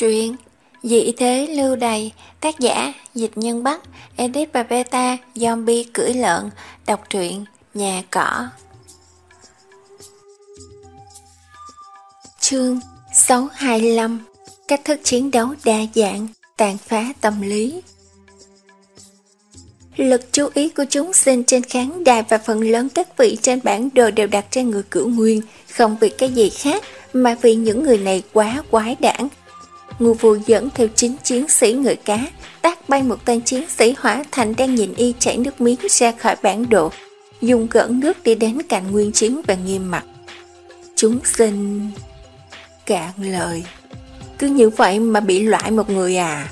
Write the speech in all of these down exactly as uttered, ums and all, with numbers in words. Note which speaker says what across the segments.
Speaker 1: Truyện Dị thế lưu đày, tác giả Dịch Nhân Bắc, edit và beta Zombie cưỡi lợn. Đọc truyện Nhà Cỏ. Chương sáu trăm hai mươi lăm. Cách thức chiến đấu đa dạng, tàn phá tâm lý. Lực chú ý của chúng sinh trên khán đài và phần lớn các vị trên bản đồ đều đặt trên người Cửu Nguyên, không vì cái gì khác mà vì những người này quá quái đản. Ngô Vô dẫn theo chín chiến sĩ ngựa cá, tác bay một tên chiến sĩ hỏa thành đang nhìn y chảy nước miếng ra khỏi bản đồ, dùng gợn nước đi đến cạnh Nguyên Chiến và nghiêm mặt. Chúng sinh cạn lời. Cứ như vậy mà bị loại một người à?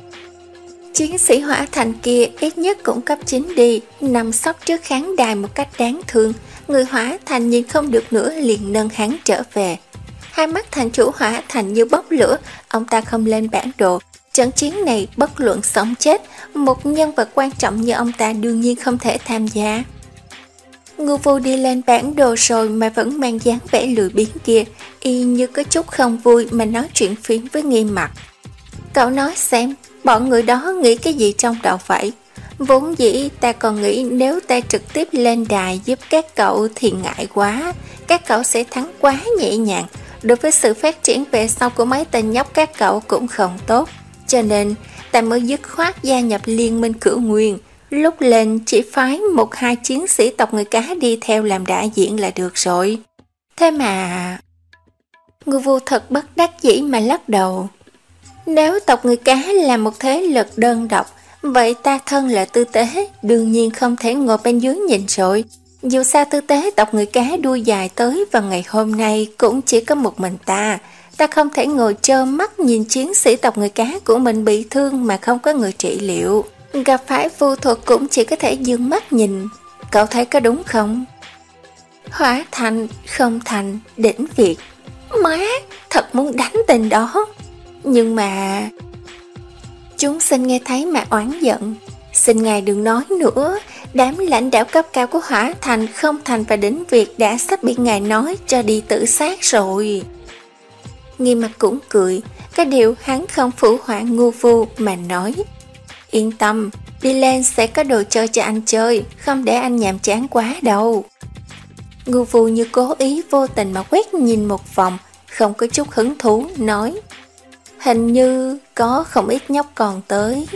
Speaker 1: Chiến sĩ hỏa thành kia ít nhất cũng cấp chín đi, nằm sấp trước khán đài một cách đáng thương. Người hỏa thành nhìn không được nữa liền nâng hắn trở về. Hai mắt thành chủ hỏa thành như bốc lửa, ông ta không lên bản đồ. Trận chiến này bất luận sống chết, một nhân vật quan trọng như ông ta đương nhiên không thể tham gia. Ngô Vô đi lên bản đồ rồi mà vẫn mang dáng vẻ lười biếng kia, y như có chút không vui mà nói chuyện phiếm với Nghiêm Mặt. Cậu nói xem, bọn người đó nghĩ cái gì trong đầu vậy? Vốn dĩ ta còn nghĩ nếu ta trực tiếp lên đài giúp các cậu thì ngại quá, các cậu sẽ thắng quá nhẹ nhàng. Đối với sự phát triển về sau của mấy tên nhóc các cậu cũng không tốt, cho nên ta mới dứt khoát gia nhập liên minh Cửu Nguyên. Lúc lên chỉ phái một hai chiến sĩ tộc người cá đi theo làm đại diện là được rồi. Thế mà... Ngô Vô thật bất đắc dĩ mà lắc đầu. Nếu tộc người cá là một thế lực đơn độc, vậy ta thân là Tư Tế đương nhiên không thể ngồi bên dưới nhìn rồi. Dù sao Tư Tế tộc người cá đuôi dài tới vào ngày hôm nay cũng chỉ có một mình ta. Ta không thể ngồi trơ mắt nhìn chiến sĩ tộc người cá của mình bị thương mà không có người trị liệu. Gặp phải phù thuật cũng chỉ có thể dương mắt nhìn. Cậu thấy có đúng không? Hỏa thành, không thành, đỉnh Việt. Má, thật muốn đánh tên đó. Nhưng mà... Chúng sinh nghe thấy mà oán giận. Xin ngài đừng nói nữa. Đám lãnh đạo cấp cao của Hỏa thành, không thành và đỉnh Việt đã sắp bị ngài nói cho đi tự sát rồi. Nghiêm Mặt cũng cười. Cái điều hắn không phủ họa Ngô Vô mà nói. Yên tâm, đi lên sẽ có đồ chơi cho anh chơi, không để anh nhàm chán quá đâu. Ngô Vô như cố ý vô tình mà quét nhìn một vòng, không có chút hứng thú, nói. Hình như có không ít nhóc còn tới.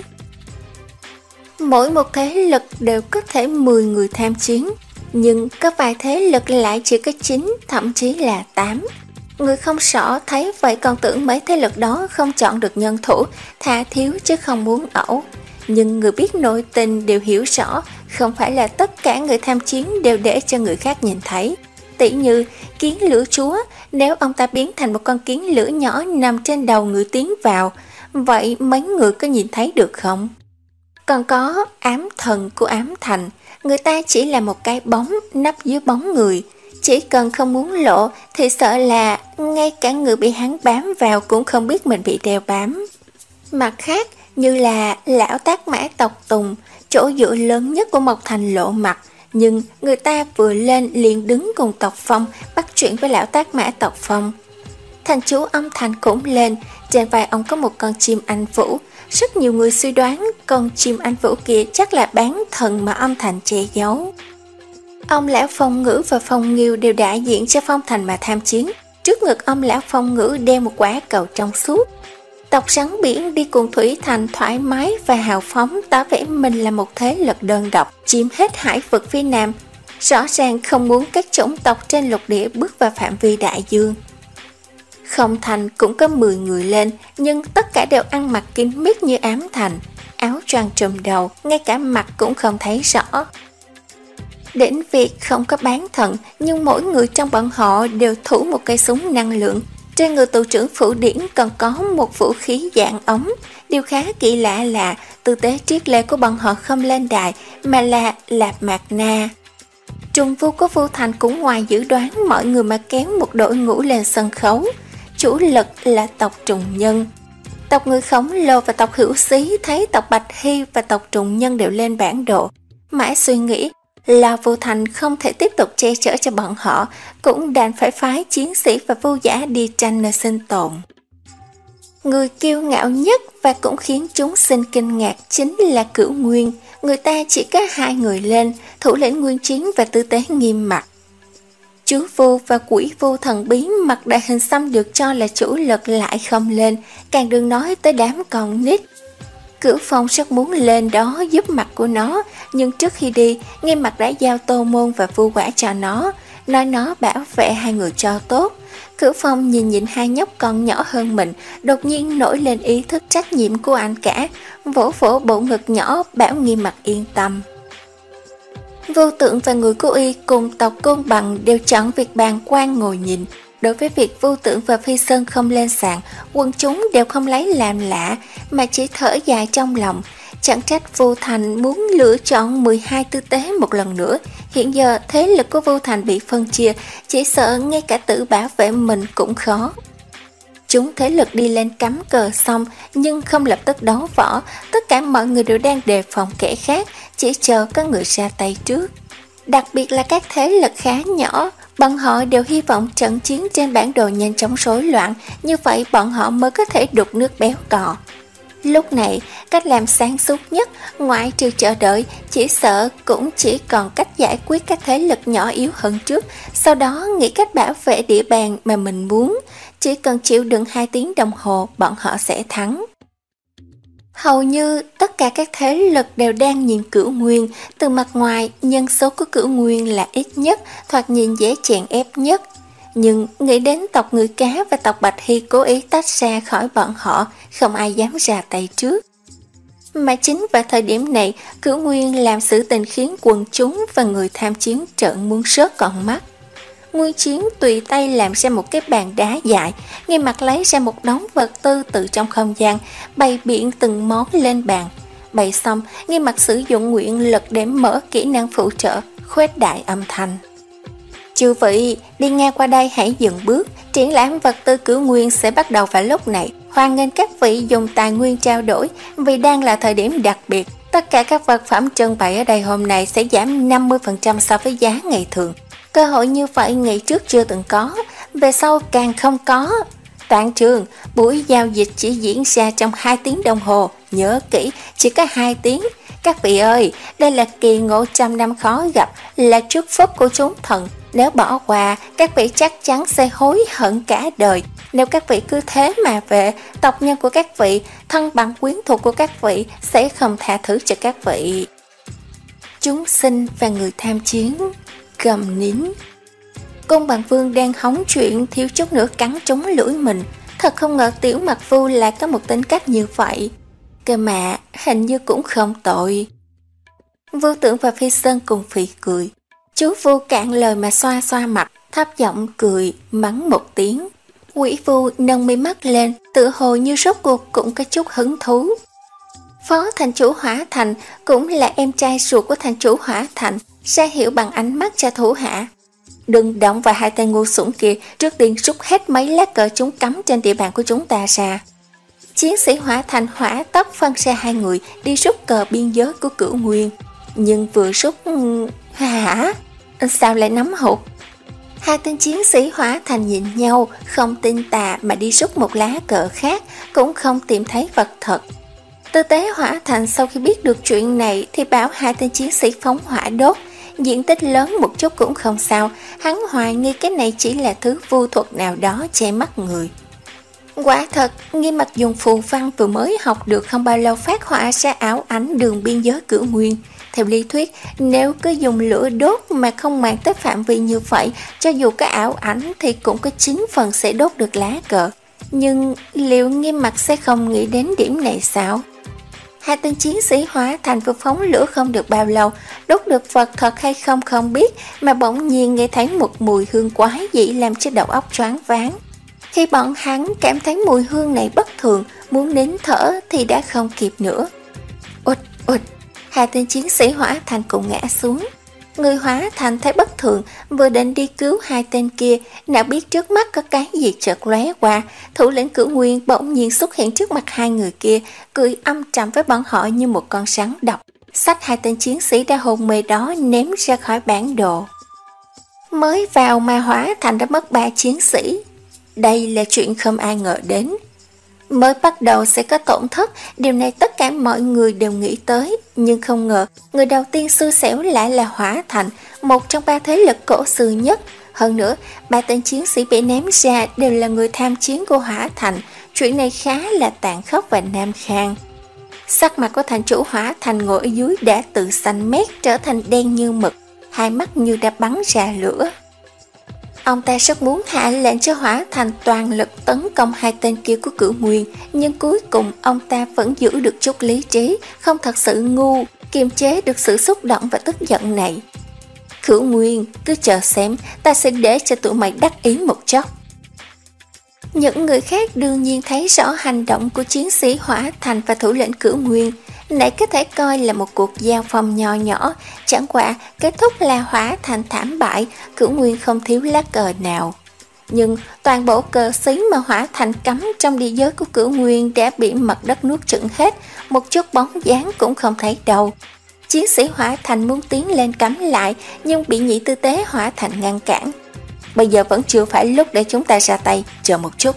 Speaker 1: Mỗi một thế lực đều có thể mười người tham chiến, nhưng có vài thế lực lại chỉ có chín, thậm chí là tám. Người không rõ thấy vậy còn tưởng mấy thế lực đó không chọn được nhân thủ, thà thiếu chứ không muốn ẩu. Nhưng người biết nội tình đều hiểu rõ, không phải là tất cả người tham chiến đều để cho người khác nhìn thấy. Tỷ như kiến lửa chúa, nếu ông ta biến thành một con kiến lửa nhỏ nằm trên đầu người tiến vào, vậy mấy người có nhìn thấy được không? Còn có ám thần của ám thành, người ta chỉ là một cái bóng nấp dưới bóng người. Chỉ cần không muốn lộ thì sợ là ngay cả người bị hắn bám vào cũng không biết mình bị đeo bám. Mặt khác, như là lão Tác Mã tộc Tùng, chỗ dựa lớn nhất của Mộc Thành lộ mặt, nhưng người ta vừa lên liền đứng cùng tộc Phong bắt chuyện với lão Tác Mã tộc Phong. Thành chú âm Thành cũng lên, trên vai ông có một con chim anh vũ. Rất nhiều người suy đoán con chim anh vũ kia chắc là bán thần mà âm Thành che giấu. Ông lão Phong Ngữ và Phong Nghiêu đều đại diện cho Phong Thành mà tham chiến. Trước ngực ông lão Phong Ngữ đeo một quả cầu trong suốt. Tộc rắn biển đi cùng Thủy Thành thoải mái và hào phóng, tỏ vẻ mình là một thế lực đơn độc, chiếm hết hải vực phía Nam. Rõ ràng không muốn các chủng tộc trên lục địa bước vào phạm vi đại dương. Không Thành cũng có mười người lên, nhưng tất cả đều ăn mặc kín mít như ám thành, áo choàng trùm đầu, ngay cả mặt cũng không thấy rõ. Đỉnh Việt không có bán thần, nhưng mỗi người trong bọn họ đều thủ một cây súng năng lượng. Trên người tù trưởng Phủ Điển còn có một vũ khí dạng ống. Điều khá kỳ lạ là tư tế triết lệ của bọn họ không lên đài, mà là Lạp Mạc Na. Trùng vu của Vu Thành cũng ngoài dự đoán mọi người mà kéo một đội ngũ lên sân khấu. Chủ lực là tộc Trùng Nhân. Tộc người khổng lồ và tộc Hữu Xí thấy tộc Bạch Hy và tộc Trùng Nhân đều lên bản đồ. Mãi suy nghĩ là Vu Thành không thể tiếp tục che chở cho bọn họ, cũng đành phải phái chiến sĩ và vô giả đi tranh nơi sinh tồn. Người kiêu ngạo nhất và cũng khiến chúng sinh kinh ngạc chính là Cửu Nguyên. Người ta chỉ có hai người lên, thủ lĩnh Nguyên Chiến và tư tế Nghiêm mặt. Chú Vu và Quỷ Vu thần bí mặc đại hình xăm được cho là chủ lực lại không lên, càng đừng nói tới đám con nít. Cửu Phong rất muốn lên đó giúp mặt của nó, nhưng trước khi đi, Nghiêm mặt đã giao Tô Môn và Vu Quả cho nó, nói nó bảo vệ hai người cho tốt. Cửu Phong nhìn nhìn hai nhóc con nhỏ hơn mình, đột nhiên nổi lên ý thức trách nhiệm của anh cả, vỗ vỗ bộ ngực nhỏ bảo Nghiêm mặt yên tâm. Vô Tượng và người của y cùng tộc Côn Bằng đều chọn việc bàng quan ngồi nhìn. Đối với việc Vô Tượng và Phi Sơn không lên sàn, quần chúng đều không lấy làm lạ, mà chỉ thở dài trong lòng. Chẳng trách Vô Thành muốn lựa chọn mười hai tư tế một lần nữa. Hiện giờ thế lực của Vô Thành bị phân chia, chỉ sợ ngay cả tự bảo vệ mình cũng khó. Chúng thế lực đi lên cắm cờ xong, nhưng không lập tức đấu võ. Tất cả mọi người đều đang đề phòng kẻ khác, chỉ chờ có người ra tay trước. Đặc biệt là các thế lực khá nhỏ, bọn họ đều hy vọng trận chiến trên bản đồ nhanh chóng rối loạn, như vậy bọn họ mới có thể đục nước béo cò. Lúc này, cách làm sáng suốt nhất, ngoại trừ chờ đợi, chỉ sợ cũng chỉ còn cách giải quyết các thế lực nhỏ yếu hơn trước, sau đó nghĩ cách bảo vệ địa bàn mà mình muốn. Chỉ cần chịu đựng hai tiếng đồng hồ, bọn họ sẽ thắng. Hầu như tất cả các thế lực đều đang nhìn Cửu Nguyên. Từ mặt ngoài, nhân số của Cửu Nguyên là ít nhất, thoạt nhìn dễ chèn ép nhất. Nhưng nghĩ đến tộc Người Cá và tộc Bạch Hy cố ý tách ra khỏi bọn họ, không ai dám ra tay trước. Mà chính vào thời điểm này, Cửu Nguyên làm sự tình khiến quần chúng và người tham chiến trợn muốn rớt con mắt. Nguyên Chiến tùy tay làm ra một cái bàn đá dài, Nghiêm mặt lấy ra một đống vật tư từ trong không gian, bày biện từng món lên bàn. Bày xong, Nghiêm mặt sử dụng nguyện lực để mở kỹ năng phụ trợ, khuếch đại âm thanh. Chư vị, đi ngang qua đây hãy dừng bước, triển lãm vật tư Cửu Nguyên sẽ bắt đầu vào lúc này. Hoan nghênh các vị dùng tài nguyên trao đổi, vì đang là thời điểm đặc biệt. Tất cả các vật phẩm trưng bày ở đây hôm nay sẽ giảm năm mươi phần trăm so với giá ngày thường. Cơ hội như vậy ngày trước chưa từng có, về sau càng không có. Toàn trường, buổi giao dịch chỉ diễn ra trong hai tiếng đồng hồ, nhớ kỹ, chỉ có hai tiếng. Các vị ơi, đây là kỳ ngộ trăm năm khó gặp, là chúc phúc của chúng thần. Nếu bỏ qua, các vị chắc chắn sẽ hối hận cả đời. Nếu các vị cứ thế mà về, tộc nhân của các vị, thân bằng quyến thuộc của các vị sẽ không tha thứ cho các vị. Chúng sinh và người tham chiến gầm nín. Côn Bằng Vương đang hóng chuyện thiếu chút nữa cắn trúng lưỡi mình. Thật không ngờ Tiểu Mặc Vu lại có một tính cách như vậy. Cơ mà hình như cũng không tội. Vô Tượng và Phi Sơn cùng phì cười. Chú Vu cạn lời mà xoa xoa mặt, thấp giọng cười, mắng một tiếng. Quỷ Vu nâng mi mắt lên, tự hồ như rốt cuộc cũng có chút hứng thú. Phó thành chủ Hỏa Thành cũng là em trai ruột của thành chủ Hỏa Thành, ra hiệu bằng ánh mắt cho thủ hạ. Đừng động vào hai tên ngu xuẩn kia, trước tiên rút hết mấy lá cờ chúng cắm trên địa bàn của chúng ta ra. Chiến sĩ Hỏa Thành hỏa tốc phân ra hai người đi rút cờ biên giới của Cửu Nguyên. Nhưng vừa rút... hả? Sao lại nắm hụt? Hai tên chiến sĩ Hỏa Thành nhìn nhau, không tin tà mà đi rút một lá cờ khác, cũng không tìm thấy vật thật. Tư tế Hỏa Thành sau khi biết được chuyện này thì bảo hai tên chiến sĩ phóng hỏa đốt. Diện tích lớn một chút cũng không sao, hắn hoài nghi cái này chỉ là thứ vu thuật nào đó che mắt người. Quả thật, Nghiêm mặt dùng phù văn vừa mới học được không bao lâu phát họa ra ảo ảnh đường biên giới Cửu Nguyên. Theo lý thuyết, nếu cứ dùng lửa đốt mà không mang tới phạm vi như vậy, cho dù có ảo ảnh thì cũng có chín phần sẽ đốt được lá cờ. Nhưng liệu Nghiêm mặt sẽ không nghĩ đến điểm này sao? Hai tên chiến sĩ Hỏa Thành vừa phóng lửa không được bao lâu, đốt được vật thật hay không không biết, mà bỗng nhiên nghe thấy một mùi hương quái dị làm cho đầu óc choáng váng. Khi bọn hắn cảm thấy mùi hương này bất thường, muốn nín thở thì đã không kịp nữa. Ụt ụt, hai tên chiến sĩ Hỏa Thành cũng ngã xuống. Người Hỏa Thành thấy bất thường, vừa định đi cứu hai tên kia, nào biết trước mắt có cái gì chợt lóe qua. Thủ lĩnh Cửu Nguyên bỗng nhiên xuất hiện trước mặt hai người kia, cười âm trầm với bọn họ như một con rắn độc, xách hai tên chiến sĩ đã hôn mê đó ném ra khỏi bản đồ. Mới vào mà Hỏa Thành đã mất ba chiến sĩ. Đây là chuyện không ai ngờ đến. Mới bắt đầu sẽ có tổn thất, điều này tất cả mọi người đều nghĩ tới, nhưng không ngờ người đầu tiên xui xẻo lại là Hỏa Thành, một trong ba thế lực cổ xưa nhất. Hơn nữa, ba tên chiến sĩ bị ném ra đều là người tham chiến của Hỏa Thành, chuyện này khá là tàn khốc và nam khang. Sắc mặt của thành chủ Hỏa Thành ngồi ở dưới đã từ xanh mét trở thành đen như mực, hai mắt như đã bắn ra lửa. Ông ta rất muốn hạ lệnh cho Hỏa Thành toàn lực tấn công hai tên kia của Cửu Nguyên, nhưng cuối cùng ông ta vẫn giữ được chút lý trí, không thật sự ngu, kiềm chế được sự xúc động và tức giận này. Cửu Nguyên, cứ chờ xem, ta sẽ để cho tụi mày đắc ý một chốc. Những người khác đương nhiên thấy rõ hành động của chiến sĩ Hỏa Thành và thủ lĩnh Cửu Nguyên, này có thể coi là một cuộc giao phong nho nhỏ, chẳng qua kết thúc là Hỏa Thành thảm bại, Cửu Nguyên không thiếu lá cờ nào. Nhưng toàn bộ cờ xí mà Hỏa Thành cắm trong địa giới của Cửu Nguyên đã bị mặt đất nuốt chửng hết, một chút bóng dáng cũng không thấy đâu. Chiến sĩ Hỏa Thành muốn tiến lên cắm lại, nhưng bị Nhị Tư Tế Hỏa Thành ngăn cản. Bây giờ vẫn chưa phải lúc để chúng ta ra tay, chờ một chút.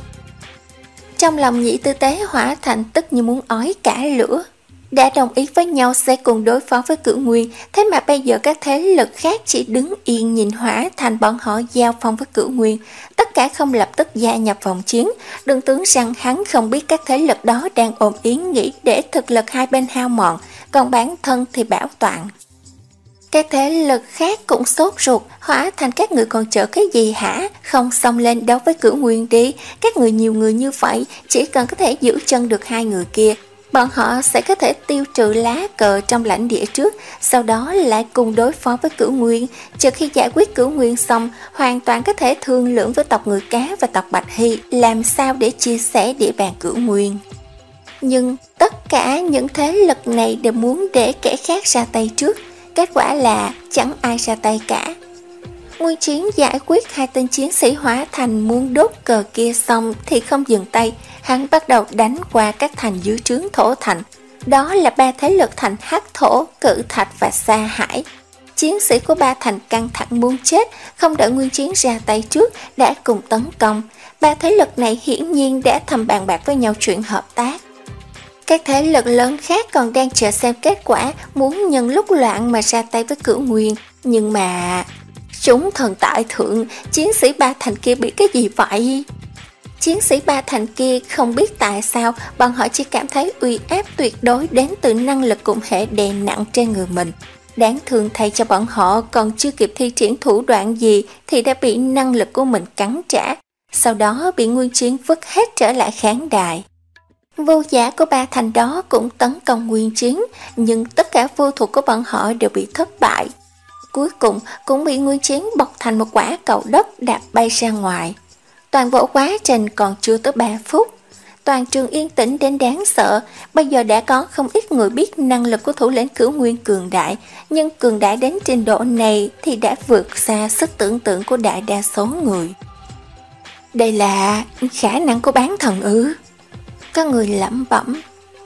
Speaker 1: Trong lòng Nhị Tư Tế Hỏa Thành tức như muốn ói cả lửa. Đã đồng ý với nhau sẽ cùng đối phó với Cửu Nguyên, thế mà bây giờ các thế lực khác chỉ đứng yên nhìn Hỏa Thành bọn họ giao phong với Cửu Nguyên, tất cả không lập tức gia nhập vòng chiến. Đừng tưởng rằng hắn không biết các thế lực đó đang ôm ý nghĩ để thực lực hai bên hao mòn, còn bản thân thì bảo toàn. Các thế lực khác cũng sốt ruột, Hỏa Thành các người còn chờ cái gì hả? Không xông lên đấu với Cửu Nguyên đi, các người nhiều người như vậy, chỉ cần có thể giữ chân được hai người kia, bọn họ sẽ có thể tiêu trừ lá cờ trong lãnh địa trước, sau đó lại cùng đối phó với Cửu Nguyên. Chờ khi giải quyết Cửu Nguyên xong, hoàn toàn có thể thương lượng với tộc Người Cá và tộc Bạch Hy làm sao để chia sẻ địa bàn Cửu Nguyên. Nhưng tất cả những thế lực này đều muốn để kẻ khác ra tay trước, kết quả là chẳng ai ra tay cả. Nguyên Chiến giải quyết hai tên chiến sĩ Hỏa Thành muốn đốt cờ kia xong thì không dừng tay, hắn bắt đầu đánh qua các thành dưới trướng Thổ Thành. Đó là ba thế lực thành Hắc Thổ, Cự Thạch và Sa Hải. Chiến sĩ của ba thành căng thẳng muốn chết, không đợi Nguyên Chiến ra tay trước đã cùng tấn công. Ba thế lực này hiển nhiên đã thầm bàn bạc với nhau chuyện hợp tác. Các thế lực lớn khác còn đang chờ xem kết quả, muốn nhân lúc loạn mà ra tay với Cửu Nguyên. Nhưng mà... chúng thần tại thượng, chiến sĩ ba thành kia bị cái gì vậy? Chiến sĩ ba thành kia không biết tại sao, bọn họ chỉ cảm thấy uy áp tuyệt đối đến từ năng lực cùng hệ đè nặng trên người mình. Đáng thương thay cho bọn họ còn chưa kịp thi triển thủ đoạn gì thì đã bị năng lực của mình cắn trả, sau đó bị Nguyên Chiến vứt hết trở lại khán đài. Vô giả của ba thành đó cũng tấn công Nguyên Chiến, nhưng tất cả vô thuộc của bọn họ đều bị thất bại. Cuối cùng cũng bị Nguyên Chiến bọc thành một quả cầu đất đạp bay ra ngoài. Toàn bộ quá trình còn chưa tới ba phút. Toàn trường yên tĩnh đến đáng sợ. Bây giờ đã có không ít người biết năng lực của thủ lĩnh Cửu Nguyên cường đại, nhưng cường đại đến trình độ này thì đã vượt xa sức tưởng tượng của đại đa số người. Đây là khả năng của bán thần ư? Có người lẩm bẩm.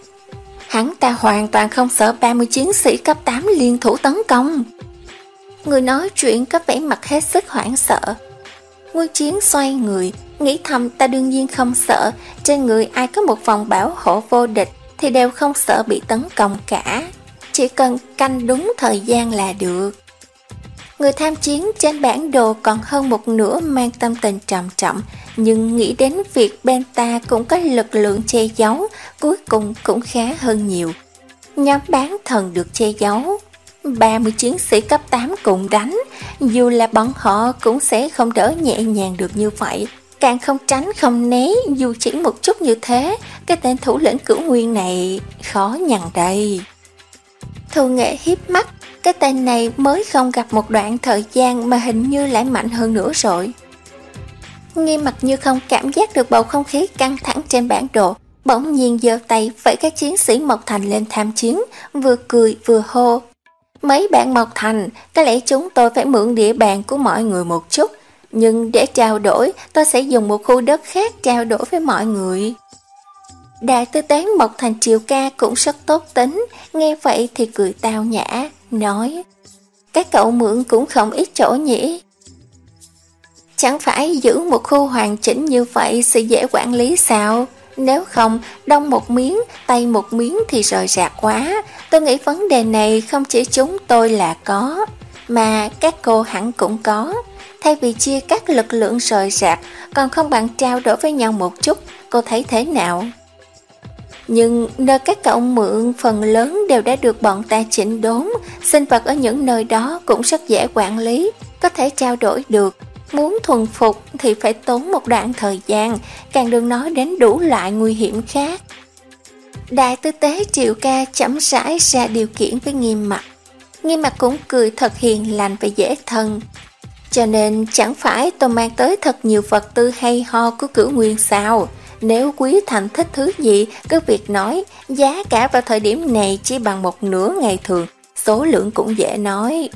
Speaker 1: Hắn ta hoàn toàn không sợ ba mươi chiến sĩ cấp tám liên thủ tấn công. Người nói chuyện có vẻ mặt hết sức hoảng sợ. Nguyên Chiến xoay người, nghĩ thầm ta đương nhiên không sợ, trên người ai có một vòng bảo hộ vô địch thì đều không sợ bị tấn công cả, chỉ cần canh đúng thời gian là được. Người tham chiến trên bản đồ còn hơn một nửa mang tâm tình trầm trọng, nhưng nghĩ đến việc bên ta cũng có lực lượng che giấu, cuối cùng cũng khá hơn nhiều. Nhóm bán thần được che giấu, ba mươi chiến sĩ cấp tám cùng đánh, dù là bọn họ cũng sẽ không đỡ nhẹ nhàng được như vậy, càng không tránh không né dù chỉ một chút như thế. Cái tên thủ lĩnh Cửu Nguyên này khó nhằn đây. Thu Nghệ hiếp mắt, cái tên này mới không gặp một đoạn thời gian mà hình như lại mạnh hơn nữa rồi. Nghiêm Mặt Như không cảm giác được bầu không khí căng thẳng trên bản đồ, bỗng nhiên giơ tay vẫy các chiến sĩ Mộc Thành lên tham chiến, vừa cười vừa hô. Mấy bạn Mộc Thành, có lẽ chúng tôi phải mượn địa bàn của mọi người một chút, nhưng để trao đổi tôi sẽ dùng một khu đất khác trao đổi với mọi người. Đại tư tế Mộc Thành Triều Ca cũng rất tốt tính, nghe vậy thì cười tao nhã, nói: các cậu mượn cũng không ít chỗ nhỉ? Chẳng phải giữ một khu hoàn chỉnh như vậy sẽ dễ quản lý sao? Nếu không, đông một miếng, tây một miếng thì rời rạc quá. Tôi nghĩ vấn đề này không chỉ chúng tôi là có, mà các cô hẳn cũng có. Thay vì chia các lực lượng rời rạc, còn không bằng trao đổi với nhau một chút, cô thấy thế nào? Nhưng nơi các cậu mượn phần lớn đều đã được bọn ta chỉnh đốn, sinh vật ở những nơi đó cũng rất dễ quản lý, có thể trao đổi được. Muốn thuần phục thì phải tốn một đoạn thời gian, càng đừng nói đến đủ loại nguy hiểm khác. Đại tư tế Triệu Ca chậm rãi ra điều kiện với Nghiêm Mặc. Nghiêm Mặc cũng cười thật hiền lành và dễ thân. Cho nên chẳng phải tôi mang tới thật nhiều vật tư hay ho của Cửu Nguyên sao? Nếu Quý Thành thích thứ gì, cứ việc nói, giá cả vào thời điểm này chỉ bằng một nửa ngày thường, số lượng cũng dễ nói.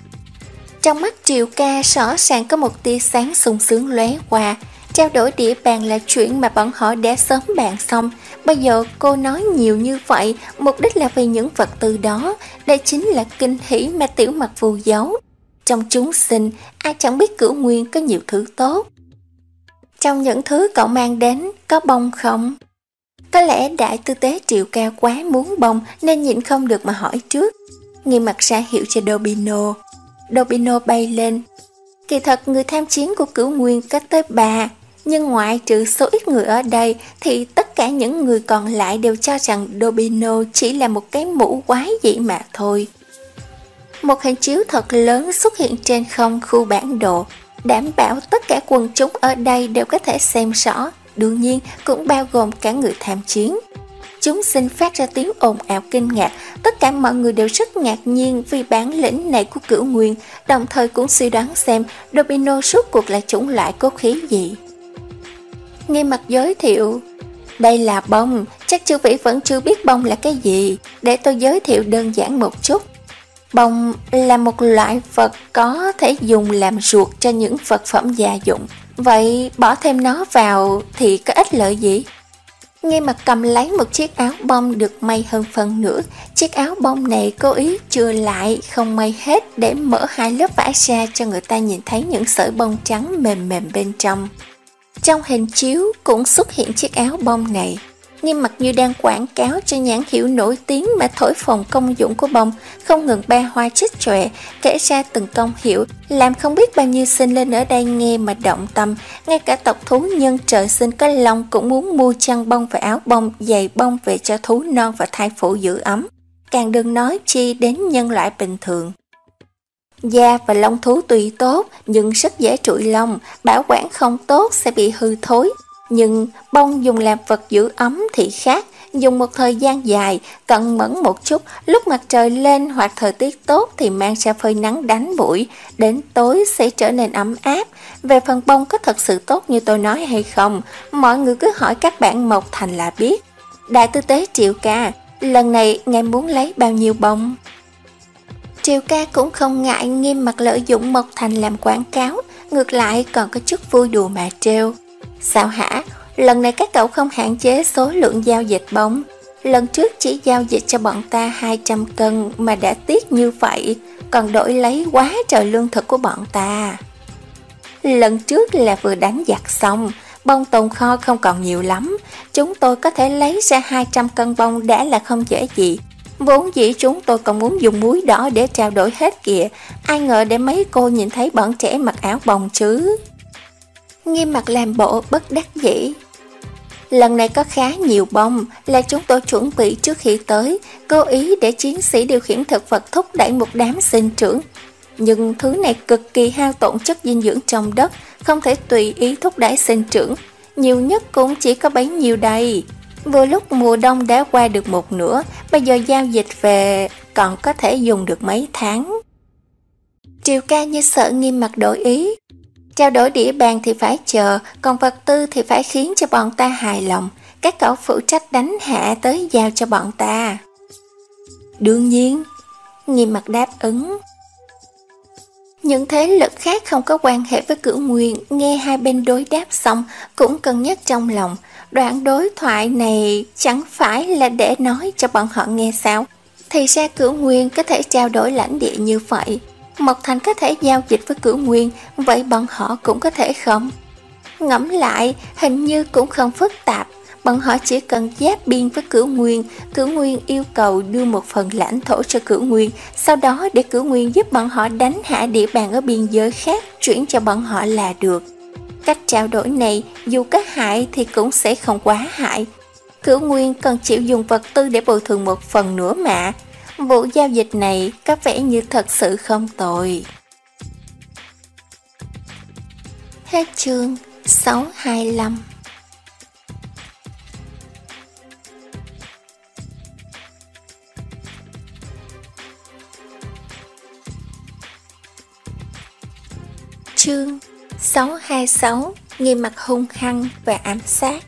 Speaker 1: Trong mắt Triệu Ca rõ ràng có một tia sáng sung sướng lóe qua. Trao đổi địa bàn là chuyện mà bọn họ đã sớm bàn xong. Bây giờ cô nói nhiều như vậy, mục đích là vì những vật tư đó. Đây chính là kinh hỉ mà Tiểu Mặc phù giấu. Trong chúng sinh, ai chẳng biết Cửu Nguyên có nhiều thứ tốt. Trong những thứ cậu mang đến, có bông không? Có lẽ đại tư tế Triệu Ca quá muốn bông nên nhịn không được mà hỏi trước. Nghiêm Mặc ra hiệu cho Dobino. Dobino bay lên. Kỳ thật người tham chiến của Cửu Nguyên có tới ba, nhưng ngoại trừ số ít người ở đây thì tất cả những người còn lại đều cho rằng Dobino chỉ là một cái mũ quái dị mà thôi. Một hình chiếu thật lớn xuất hiện trên không khu bản đồ, đảm bảo tất cả quần chúng ở đây đều có thể xem rõ, đương nhiên cũng bao gồm cả người tham chiến. Chúng sinh phát ra tiếng ồn ào kinh ngạc, tất cả mọi người đều rất ngạc nhiên vì bản lĩnh này của Cửu Nguyên, đồng thời cũng suy đoán xem Dobino rốt cuộc là chủng loại cốt khí gì. Nghiêm Mặc giới thiệu, đây là bông, chắc chư vị vẫn chưa biết bông là cái gì, để tôi giới thiệu đơn giản một chút. Bông là một loại vật có thể dùng làm ruột cho những vật phẩm gia dụng, vậy bỏ thêm nó vào thì có ích lợi gì? Nghiêm Mặc cầm lấy một chiếc áo bông được may hơn phần nửa. Chiếc áo bông này cố ý chừa lại không may hết để mở hai lớp vải ra cho người ta nhìn thấy những sợi bông trắng mềm mềm bên trong. Trong hình chiếu cũng xuất hiện chiếc áo bông này. Nghiêm Mặc như đang quảng cáo cho nhãn hiệu nổi tiếng mà thổi phồng công dụng của bông, không ngừng ba hoa trích trọe, kể ra từng công hiệu, làm không biết bao nhiêu sinh linh ở đây nghe mà động tâm. Ngay cả tộc thú nhân trời sinh có lông cũng muốn mua chăn bông và áo bông, giày bông về cho thú non và thai phụ giữ ấm, càng đừng nói chi đến nhân loại bình thường. Da và lông thú tùy tốt nhưng rất dễ trụi lông, bảo quản không tốt sẽ bị hư thối. Nhưng bông dùng làm vật giữ ấm thì khác, dùng một thời gian dài, cẩn mẫn một chút, lúc mặt trời lên hoặc thời tiết tốt thì mang ra phơi nắng đánh bụi, đến tối sẽ trở nên ấm áp. Về phần bông có thật sự tốt như tôi nói hay không, mọi người cứ hỏi các bạn Mộc Thành là biết. Đại tư tế Triệu Ca, lần này ngài muốn lấy bao nhiêu bông? Triệu Ca cũng không ngại Nghiêm Mặc lợi dụng Mộc Thành làm quảng cáo, ngược lại còn có chút vui đùa mà trêu. Sao hả? Lần này các cậu không hạn chế số lượng giao dịch bông. Lần trước chỉ giao dịch cho bọn ta hai trăm cân mà đã tiếc như vậy, còn đổi lấy quá trời lương thực của bọn ta. Lần trước là vừa đánh giặc xong, bông tồn kho không còn nhiều lắm. Chúng tôi có thể lấy ra hai trăm cân bông đã là không dễ gì. Vốn dĩ chúng tôi còn muốn dùng muối đỏ để trao đổi hết kìa. Ai ngờ để mấy cô nhìn thấy bọn trẻ mặc áo bông chứ. Nghiêm Mặc làm bộ bất đắc dĩ. Lần này có khá nhiều bông, là chúng tôi chuẩn bị trước khi tới, cố ý để chiến sĩ điều khiển thực vật thúc đẩy một đám sinh trưởng. Nhưng thứ này cực kỳ hao tổn chất dinh dưỡng trong đất, không thể tùy ý thúc đẩy sinh trưởng, nhiều nhất cũng chỉ có bấy nhiêu đây. Vừa lúc mùa đông đã qua được một nửa, bây giờ giao dịch về còn có thể dùng được mấy tháng. Triệu Ca như sợ Nghiêm Mặc đổi ý. Trao đổi địa bàn thì phải chờ, còn vật tư thì phải khiến cho bọn ta hài lòng. Các cậu phụ trách đánh hạ tới giao cho bọn ta. Đương nhiên, Nghiêm Mặc đáp ứng. Những thế lực khác không có quan hệ với Cửu Nguyên, nghe hai bên đối đáp xong cũng cân nhắc trong lòng. Đoạn đối thoại này chẳng phải là để nói cho bọn họ nghe sao? Thì ra Cửu Nguyên có thể trao đổi lãnh địa như vậy. Mộc Thành có thể giao dịch với Cửu Nguyên, vậy bọn họ cũng có thể không? Ngẫm lại, hình như cũng không phức tạp. bọn họ chỉ cần giáp biên với Cửu Nguyên. Cửu Nguyên yêu cầu đưa một phần lãnh thổ cho Cửu Nguyên, sau đó để Cửu Nguyên giúp bọn họ đánh hạ địa bàn ở biên giới khác, chuyển cho bọn họ là được. Cách trao đổi này dù có hại thì cũng sẽ không quá hại. Cửu Nguyên còn chịu dùng vật tư để bồi thường một phần nữa mà. Vụ giao dịch này có vẻ như thật sự không tồi. Hết chương sáu hai lăm. Chương sáu hai sáu. Nghiêm mặt hung hăng và ám sát.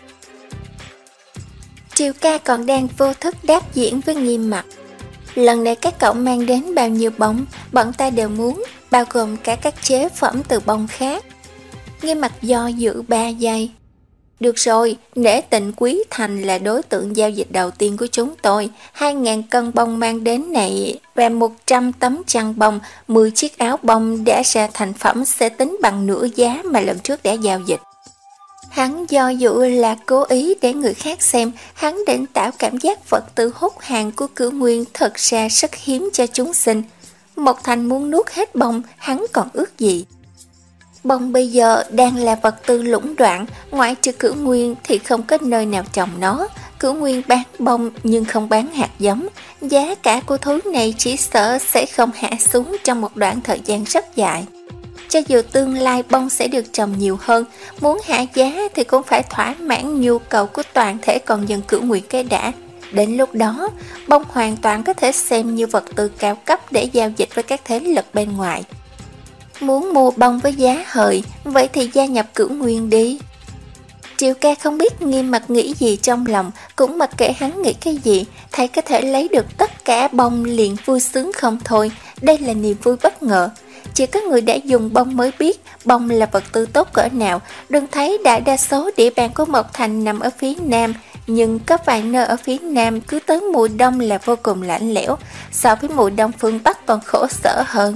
Speaker 1: Triều Ca còn đang vô thức đáp diễn với Nghiêm Mặt. Lần này các cậu mang đến bao nhiêu bông, bọn ta đều muốn, bao gồm cả các chế phẩm từ bông khác. Nghiêm Mặt do dự ba giây. Được rồi, nể tình Quý Thành là đối tượng giao dịch đầu tiên của chúng tôi. Hai ngàn cân bông mang đến này và một trăm tấm chăn bông, mười chiếc áo bông đã ra thành phẩm sẽ tính bằng nửa giá mà lần trước đã giao dịch. Hắn do dự là cố ý để người khác xem, hắn định tạo cảm giác vật tư hút hàng của Cửu Nguyên thật ra rất hiếm cho chúng sinh. Mộc Thành muốn nuốt hết bông, hắn còn ước gì. Bông bây giờ đang là vật tư lũng đoạn, ngoại trừ Cửu Nguyên thì không có nơi nào trồng nó. Cửu Nguyên bán bông nhưng không bán hạt giống, giá cả của thứ này chỉ sợ sẽ không hạ xuống trong một đoạn thời gian rất dài. Cho dù tương lai bông sẽ được trồng nhiều hơn, muốn hạ giá thì cũng phải thỏa mãn nhu cầu của toàn thể con dân Cửu Nguyên cái đã. Đến lúc đó, bông hoàn toàn có thể xem như vật tư cao cấp để giao dịch với các thế lực bên ngoài. Muốn mua bông với giá hời, vậy thì gia nhập Cửu Nguyên đi. Triều Ca không biết Nghiêm Mặt nghĩ gì trong lòng, cũng mặc kệ hắn nghĩ cái gì, thấy có thể lấy được tất cả bông liền vui sướng không thôi. Đây là niềm vui bất ngờ. Chỉ có người đã dùng bông mới biết bông là vật tư tốt cỡ nào. Đừng thấy đại đa số địa bàn của Mộc Thành nằm ở phía nam, nhưng có vài nơi ở phía nam cứ tới mùa đông là vô cùng lạnh lẽo, so với mùa đông phương Bắc còn khổ sở hơn.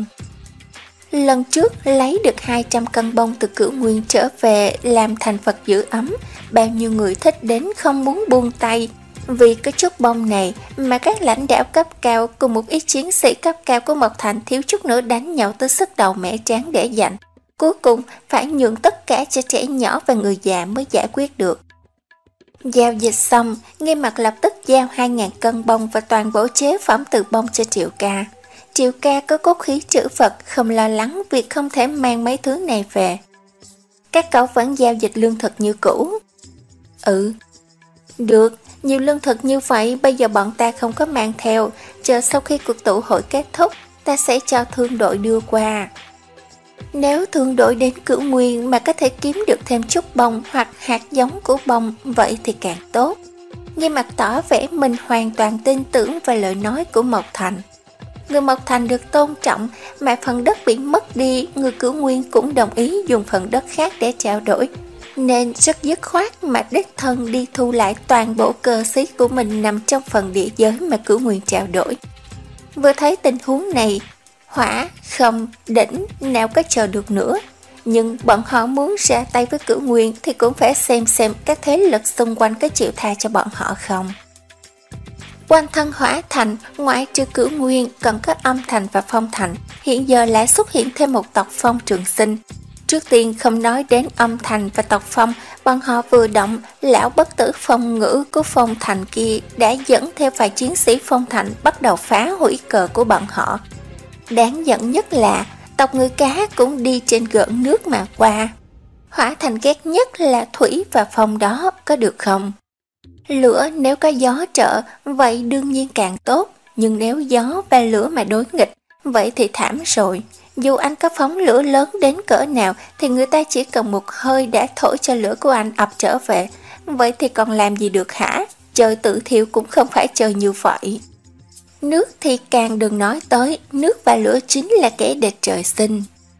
Speaker 1: Lần trước lấy được hai trăm cân bông từ Cửu Nguyên trở về làm thành vật giữ ấm, bao nhiêu người thích đến không muốn buông tay. Vì cái chút bông này mà các lãnh đạo cấp cao cùng một ít chiến sĩ cấp cao của Mộc Thành thiếu chút nữa đánh nhau tới sức đầu mẻ tráng để giành. Cuối cùng phải nhường tất cả cho trẻ nhỏ và người già mới giải quyết được. Giao dịch xong, Nghiêm Mặt lập tức giao hai ngàn cân bông và toàn bộ chế phẩm từ bông cho Triệu Ca. Triệu Ca có cốt khí trữ vật, không lo lắng việc không thể mang mấy thứ này về. Các cậu vẫn giao dịch lương thực như cũ. Ừ. Được, nhiều lương thực như vậy bây giờ bọn ta không có mang theo, chờ sau khi cuộc tụ hội kết thúc, ta sẽ cho thương đội đưa qua. Nếu thương đội đến Cửu Nguyên mà có thể kiếm được thêm chút bông hoặc hạt giống của bông, vậy thì càng tốt. Nghiêm Mặt tỏ vẻ mình hoàn toàn tin tưởng vào lời nói của Mộc Thành. Người Mộc Thành được tôn trọng, mà phần đất bị mất đi, người Cửu Nguyên cũng đồng ý dùng phần đất khác để trao đổi, nên rất dứt khoát mà đích thân đi thu lại toàn bộ cơ sĩ của mình nằm trong phần địa giới mà Cửu Nguyên trao đổi. Vừa thấy tình huống này, Hỏa, Không, Đỉnh nào có chờ được nữa, nhưng bọn họ muốn ra tay với Cửu Nguyên thì cũng phải xem xem các thế lực xung quanh có chịu tha cho bọn họ không. Quanh thân Hỏa Thành, ngoại trừ Cửu Nguyên còn có Âm Thành và Phong Thành, hiện giờ lại xuất hiện thêm một tộc Phong Trường Sinh. Trước tiên không nói đến Âm Thành và tộc Phong, bọn họ vừa động, lão bất tử Phong Ngữ của Phong Thành kia đã dẫn theo vài chiến sĩ Phong Thành bắt đầu phá hủy cờ của bọn họ. Đáng giận nhất là tộc người cá cũng đi trên gợn nước mà qua. Hỏa Thành ghét nhất là thủy và phong đó, có được không? Lửa nếu có gió trợ, vậy đương nhiên càng tốt, nhưng nếu gió và lửa mà đối nghịch, vậy thì thảm rồi. Dù anh có phóng lửa lớn đến cỡ nào thì người ta chỉ cần một hơi đã thổi cho lửa của anh ập trở về. Vậy thì còn làm gì được hả? Trời tự thiêu cũng không phải trời như vậy. Nước thì càng đừng nói tới, nước và lửa chính là kẻ địch trời sinh.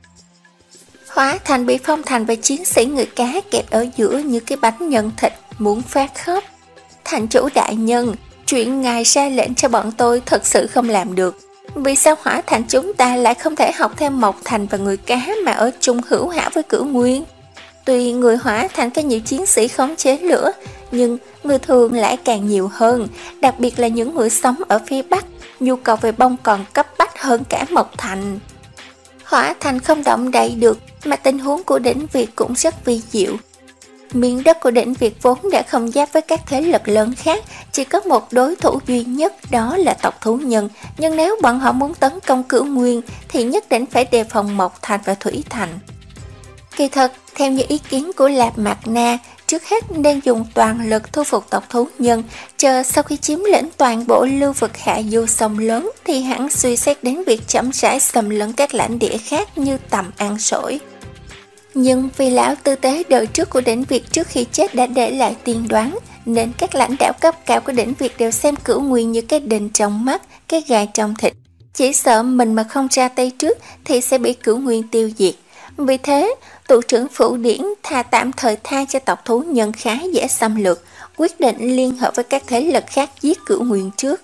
Speaker 1: Hỏa Thành bị Phong Thành và chiến sĩ người cá kẹp ở giữa như cái bánh nhân thịt, muốn phát khóc. Thành chủ đại nhân, chuyện ngài ra lệnh cho bọn tôi thật sự không làm được. Vì sao Hỏa Thành chúng ta lại không thể học theo Mộc Thành và người cá mà ở chung hữu hảo với Cửu Nguyên? Tuy người Hỏa Thành có nhiều chiến sĩ khống chế lửa, nhưng người thường lại càng nhiều hơn, đặc biệt là những người sống ở phía Bắc, nhu cầu về bông còn cấp bách hơn cả Mộc Thành. Hỏa Thành không động đậy được, mà tình huống của Đỉnh Việt cũng rất vi diệu. Miền đất của Đỉnh Việt vốn đã không giáp với các thế lực lớn khác, chỉ có một đối thủ duy nhất, đó là tộc thú nhân. Nhưng nếu bọn họ muốn tấn công Cửu Nguyên thì nhất định phải đề phòng Mộc Thành và Thủy Thành. Kỳ thật, theo như ý kiến của Lạp Mạc Na, trước hết nên dùng toàn lực thu phục tộc thú nhân, chờ sau khi chiếm lĩnh toàn bộ lưu vực hạ du sông lớn thì hẳn suy xét đến việc chậm rãi xâm lấn các lãnh địa khác như Tầm An Sỏi. Nhưng vì lão tư tế đời trước của Đỉnh Việt trước khi chết đã để lại tiên đoán, nên các lãnh đạo cấp cao của Đỉnh Việt đều xem Cửu Nguyên như cái đinh trong mắt, cái gai trong thịt. Chỉ sợ mình mà không ra tay trước thì sẽ bị Cửu Nguyên tiêu diệt. Vì thế, tụ trưởng Phủ Điển thà tạm thời tha cho tộc thú nhân khá dễ xâm lược, quyết định liên hợp với các thế lực khác giết Cửu Nguyên trước.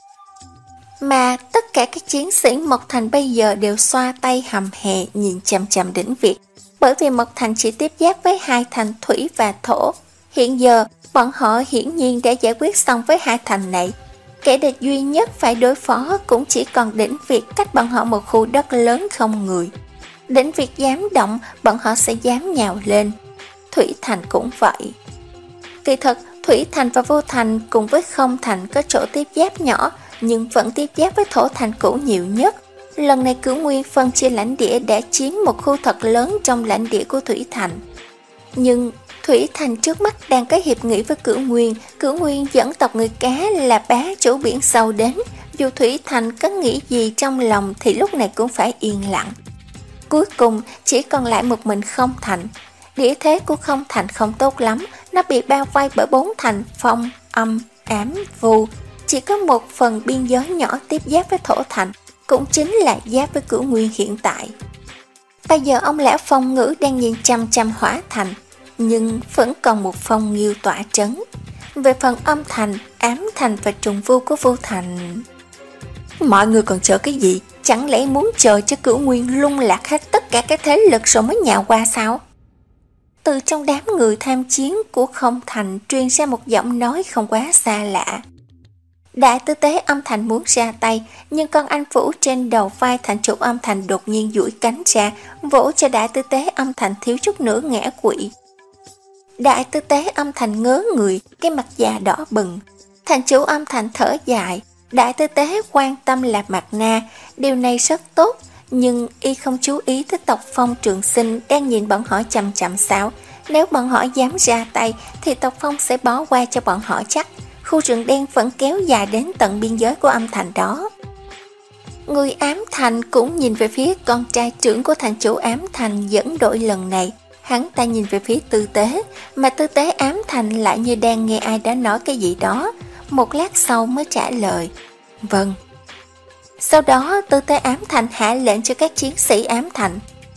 Speaker 1: Mà tất cả các chiến sĩ Mộc Thành bây giờ đều xoa tay hầm hè nhìn chằm chằm Đỉnh Việt, bởi vì Mộc Thành chỉ tiếp giáp với hai thành thủy và thổ. Hiện giờ, bọn họ hiển nhiên đã giải quyết xong với hai thành này. Kẻ địch duy nhất phải đối phó cũng chỉ còn Đỉnh Việt, cách bọn họ một khu đất lớn không người. Đỉnh Việt dám động, bọn họ sẽ dám nhào lên. Thủy Thành cũng vậy. Kỳ thật, Thủy Thành và Vô Thành cùng với Không Thành có chỗ tiếp giáp nhỏ, nhưng vẫn tiếp giáp với Thổ Thành cũ nhiều nhất. Lần này Cửu Nguyên phân chia lãnh địa đã chiếm một khu thật lớn trong lãnh địa của Thủy Thành. Nhưng Thủy Thành trước mắt đang có hiệp nghị với Cửu Nguyên. Cửu Nguyên dẫn tộc người cá là bá chủ biển sâu đến, dù Thủy Thành có nghĩ gì trong lòng thì lúc này cũng phải yên lặng. Cuối cùng chỉ còn lại một mình Không Thành. Địa thế của Không Thành không tốt lắm, nó bị bao vây bởi bốn thành Phong, Âm, Ám, Vu. Chỉ có một phần biên giới nhỏ tiếp giáp với Thổ Thành, cũng chính là giáp với Cửu Nguyên hiện tại. Bây giờ ông lão Phong Ngữ đang nhìn chăm chăm Hỏa Thành, nhưng vẫn còn một Phong Nghiêu tỏa trấn. Về phần Âm Thành, Ám Thành và Trùng Vu của Vu Thành, mọi người còn chờ cái gì? Chẳng lẽ muốn chờ cho Cửu Nguyên lung lạc hết tất cả các thế lực rồi mới nhào qua sao? Từ trong đám người tham chiến của Không Thành truyền ra một giọng nói không quá xa lạ. Đại tư tế Âm Thành muốn ra tay, nhưng con anh Vũ trên đầu vai thành chủ Âm Thành đột nhiên duỗi cánh ra, vỗ cho đại tư tế Âm Thành thiếu chút nữa ngã quỵ. Đại tư tế Âm Thành ngớ người, cái mặt già đỏ bừng. Thành chủ Âm Thành thở dài. Đại tư tế quan tâm Lạp Mạc Na, điều này rất tốt, nhưng y không chú ý tới tộc Phong Trường Sinh đang nhìn bọn họ chằm chằm sao. Nếu bọn họ dám ra tay thì tộc Phong sẽ bó qua cho bọn họ chắc. Khu rừng đen vẫn kéo dài đến tận biên giới của Âm Thành đó. Người Ám Thành cũng nhìn về phía con trai trưởng của thành chủ Ám Thành dẫn đội lần này. Hắn ta nhìn về phía tư tế, mà tư tế Ám Thành lại như đang nghe ai đã nói cái gì đó. Một lát sau mới trả lời, vâng. Sau đó tư tế Ám Thành hạ lệnh cho các chiến sĩ Ám Thành.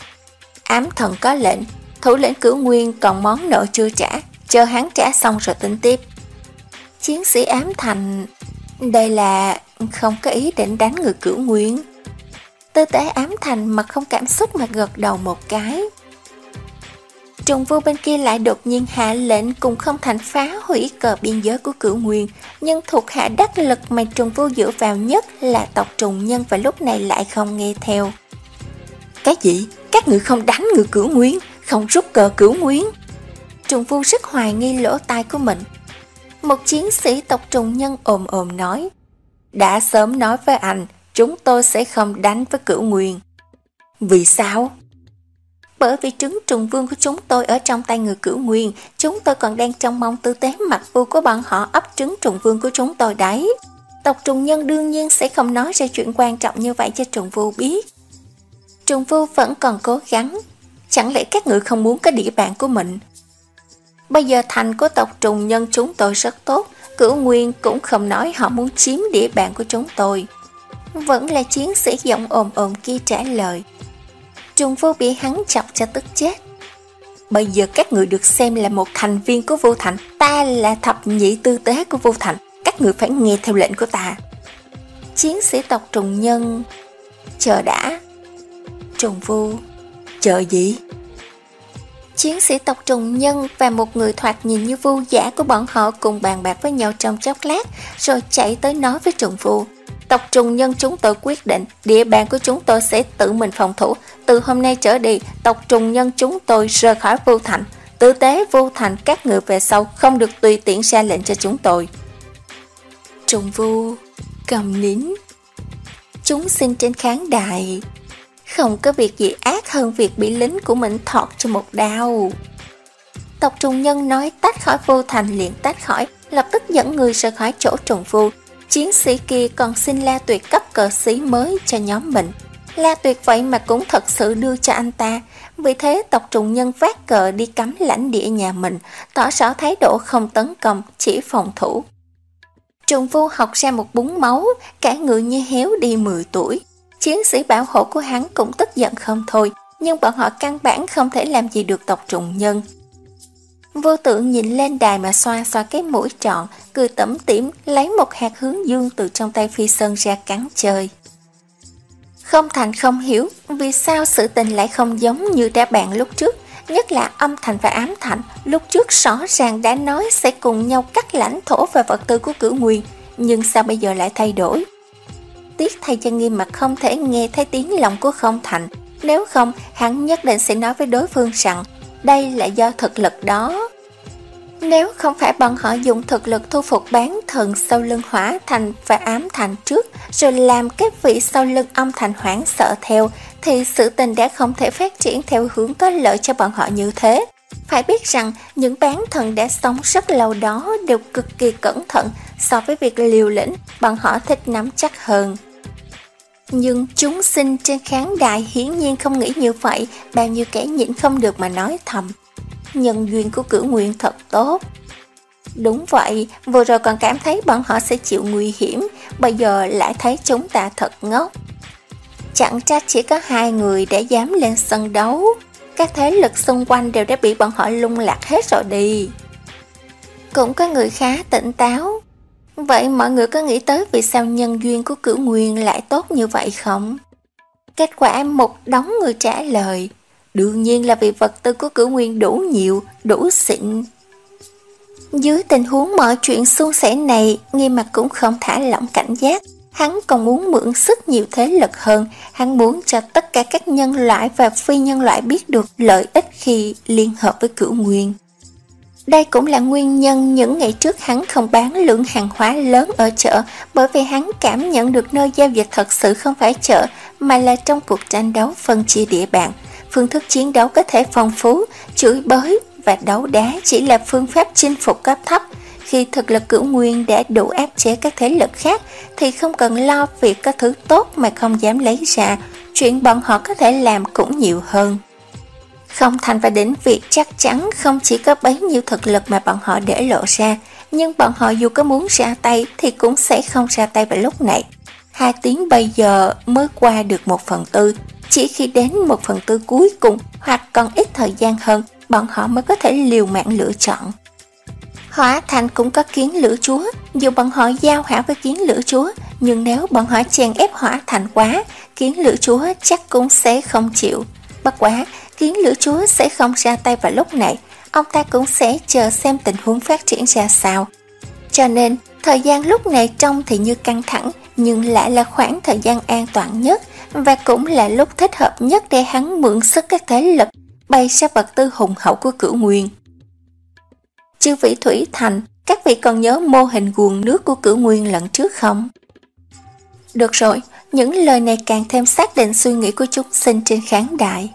Speaker 1: Ám Thần có lệnh, thủ lĩnh Cửu Nguyên còn món nợ chưa trả, chờ hắn trả xong rồi tính tiếp. Chiến sĩ Ám Thành, đây là không có ý định đánh người Cửu Nguyên. Tư tế Ám Thành mặt không cảm xúc mà gật đầu một cái. Trùng Vu bên kia lại đột nhiên hạ lệnh cùng Không Thành phá hủy cờ biên giới của Cửu Nguyên, nhưng thuộc hạ đắc lực mà Trùng Vu dựa vào nhất là tộc Trùng Nhân và lúc này lại không nghe theo. Cái gì? Các người không đánh người Cửu Nguyên, không rút cờ Cửu Nguyên? Trùng Vu rất hoài nghi lỗ tai của mình. Một chiến sĩ tộc Trùng Nhân ồm ồm nói, đã sớm nói với anh, chúng tôi sẽ không đánh với Cửu Nguyên. Vì sao? Bởi vì trứng trùng vương của chúng tôi ở trong tay người Cửu Nguyên, chúng tôi còn đang trông mong tư tế mặt vu của bọn họ ấp trứng trùng vương của chúng tôi đấy. Tộc Trùng Nhân đương nhiên sẽ không nói ra chuyện quan trọng như vậy cho Trùng Vu biết. Trùng Vu vẫn còn cố gắng, chẳng lẽ các người không muốn có địa bàn của mình? Bây giờ thành của tộc Trùng Nhân chúng tôi rất tốt, Cửu Nguyên cũng không nói họ muốn chiếm địa bàn của chúng tôi. Vẫn là chiến sĩ giọng ồm ồm kia trả lời. Trùng Vu bị hắn chọc cho tức chết. Bây giờ các người được xem là một thành viên của Vô Thành, ta là thập nhị tư tế của Vô Thành, các người phải nghe theo lệnh của ta. Chiến sĩ tộc Trùng Nhân, chờ đã. Trùng Vu, chờ gì? Chiến sĩ tộc trùng nhân và một người thoạt nhìn như vu giả của bọn họ cùng bàn bạc với nhau trong chốc lát, rồi chạy tới nói với trùng vu. Tộc trùng nhân chúng tôi quyết định, địa bàn của chúng tôi sẽ tự mình phòng thủ. Từ hôm nay trở đi, tộc trùng nhân chúng tôi rời khỏi Vu Thành. Tử tế Vu Thành, các người về sau không được tùy tiện ra lệnh cho chúng tôi. Trùng vu cầm nín. Chúng sinh trên khán đài. Không có việc gì ác hơn việc bị lính của mình thọt cho một đao. Tộc trùng nhân nói tách khỏi Vu Thành liền tách khỏi, lập tức dẫn người rời khỏi chỗ trùng vu. Chiến sĩ kia còn xin La Tuyệt cấp cờ xí mới cho nhóm mình. La Tuyệt vậy mà cũng thật sự đưa cho anh ta. Vì thế tộc trùng nhân vác cờ đi cắm lãnh địa nhà mình, tỏ rõ thái độ không tấn công, chỉ phòng thủ. Trùng vu học ra một búng máu, cả người như héo đi mười tuổi. Chiến sĩ bảo hộ của hắn cũng tức giận không thôi, nhưng bọn họ căn bản không thể làm gì được tộc trùng nhân. Vô Tượng nhìn lên đài mà xoa xoa cái mũi tròn, cười tẩm tỉm lấy một hạt hướng dương từ trong tay Phi Sơn ra cắn chơi. Không Thành không hiểu vì sao sự tình lại không giống như đã bàn lúc trước, nhất là Âm Thành và Ám Thành lúc trước rõ ràng đã nói sẽ cùng nhau cắt lãnh thổ và vật tư của Cửu Nguyên, nhưng sao bây giờ lại thay đổi? Tiếc thay cho Nghiêm Mặt không thể nghe thấy tiếng lòng của Không Thành, nếu không hắn nhất định sẽ nói với đối phương rằng đây là do thực lực đó. Nếu không phải bọn họ dùng thực lực thu phục bán thần sau lưng Hỏa Thành và Ám Thành trước, rồi làm cái vị sau lưng Âm Thành hoảng sợ theo, thì sự tình đã không thể phát triển theo hướng có lợi cho bọn họ như thế. Phải biết rằng những bán thần đã sống rất lâu đó đều cực kỳ cẩn thận, so với việc liều lĩnh, bọn họ thích nắm chắc hơn. Nhưng chúng sinh trên khán đài hiển nhiên không nghĩ như vậy, bao nhiêu kẻ nhịn không được mà nói thầm. Nhân duyên của Cửu Nguyên thật tốt. Đúng vậy, vừa rồi còn cảm thấy bọn họ sẽ chịu nguy hiểm, bây giờ lại thấy chúng ta thật ngốc. Chẳng trách chỉ có hai người để dám lên sân đấu, các thế lực xung quanh đều đã bị bọn họ lung lạc hết rồi đi. Cũng có người khá tỉnh táo. Vậy mọi người có nghĩ tới vì sao nhân duyên của Cửu Nguyên lại tốt như vậy không? Kết quả một đống người trả lời, đương nhiên là vì vật tư của Cửu Nguyên đủ nhiều, đủ xịn. Dưới tình huống mọi chuyện suôn sẻ này, Nghiêm Mặt cũng không thả lỏng cảnh giác. Hắn còn muốn mượn sức nhiều thế lực hơn, hắn muốn cho tất cả các nhân loại và phi nhân loại biết được lợi ích khi liên hợp với Cửu Nguyên. Đây cũng là nguyên nhân những ngày trước hắn không bán lượng hàng hóa lớn ở chợ, bởi vì hắn cảm nhận được nơi giao dịch thật sự không phải chợ, mà là trong cuộc tranh đấu phân chia địa bàn. Phương thức chiến đấu có thể phong phú, chửi bới và đấu đá chỉ là phương pháp chinh phục cấp thấp. Khi thực lực Cửu Nguyên đã đủ áp chế các thế lực khác, thì không cần lo việc có thứ tốt mà không dám lấy ra, chuyện bọn họ có thể làm cũng nhiều hơn. Không Thành và Đỉnh Việt chắc chắn không chỉ có bấy nhiêu thực lực mà bọn họ để lộ ra, nhưng bọn họ dù có muốn ra tay thì cũng sẽ không ra tay vào lúc này. Hai tiếng bây giờ mới qua được một phần tư, chỉ khi đến một phần tư cuối cùng hoặc còn ít thời gian hơn, bọn họ mới có thể liều mạng lựa chọn. Hỏa Thành cũng có kiến lửa chúa, dù bọn họ giao hảo với kiến lửa chúa, nhưng nếu bọn họ chèn ép Hỏa Thành quá, kiến lửa chúa chắc cũng sẽ không chịu. Bất quá, kiến lửa chúa sẽ không ra tay vào lúc này, ông ta cũng sẽ chờ xem tình huống phát triển ra sao. Cho nên, thời gian lúc này trông thì như căng thẳng, nhưng lại là khoảng thời gian an toàn nhất, và cũng là lúc thích hợp nhất để hắn mượn sức các thế lực, bày ra vật tư hùng hậu của Cửu Nguyên. Chư vị Thủy Thành, các vị còn nhớ mô hình nguồn nước của Cửu Nguyên lần trước không? Được rồi, những lời này càng thêm xác định suy nghĩ của chúng sinh trên khán đài.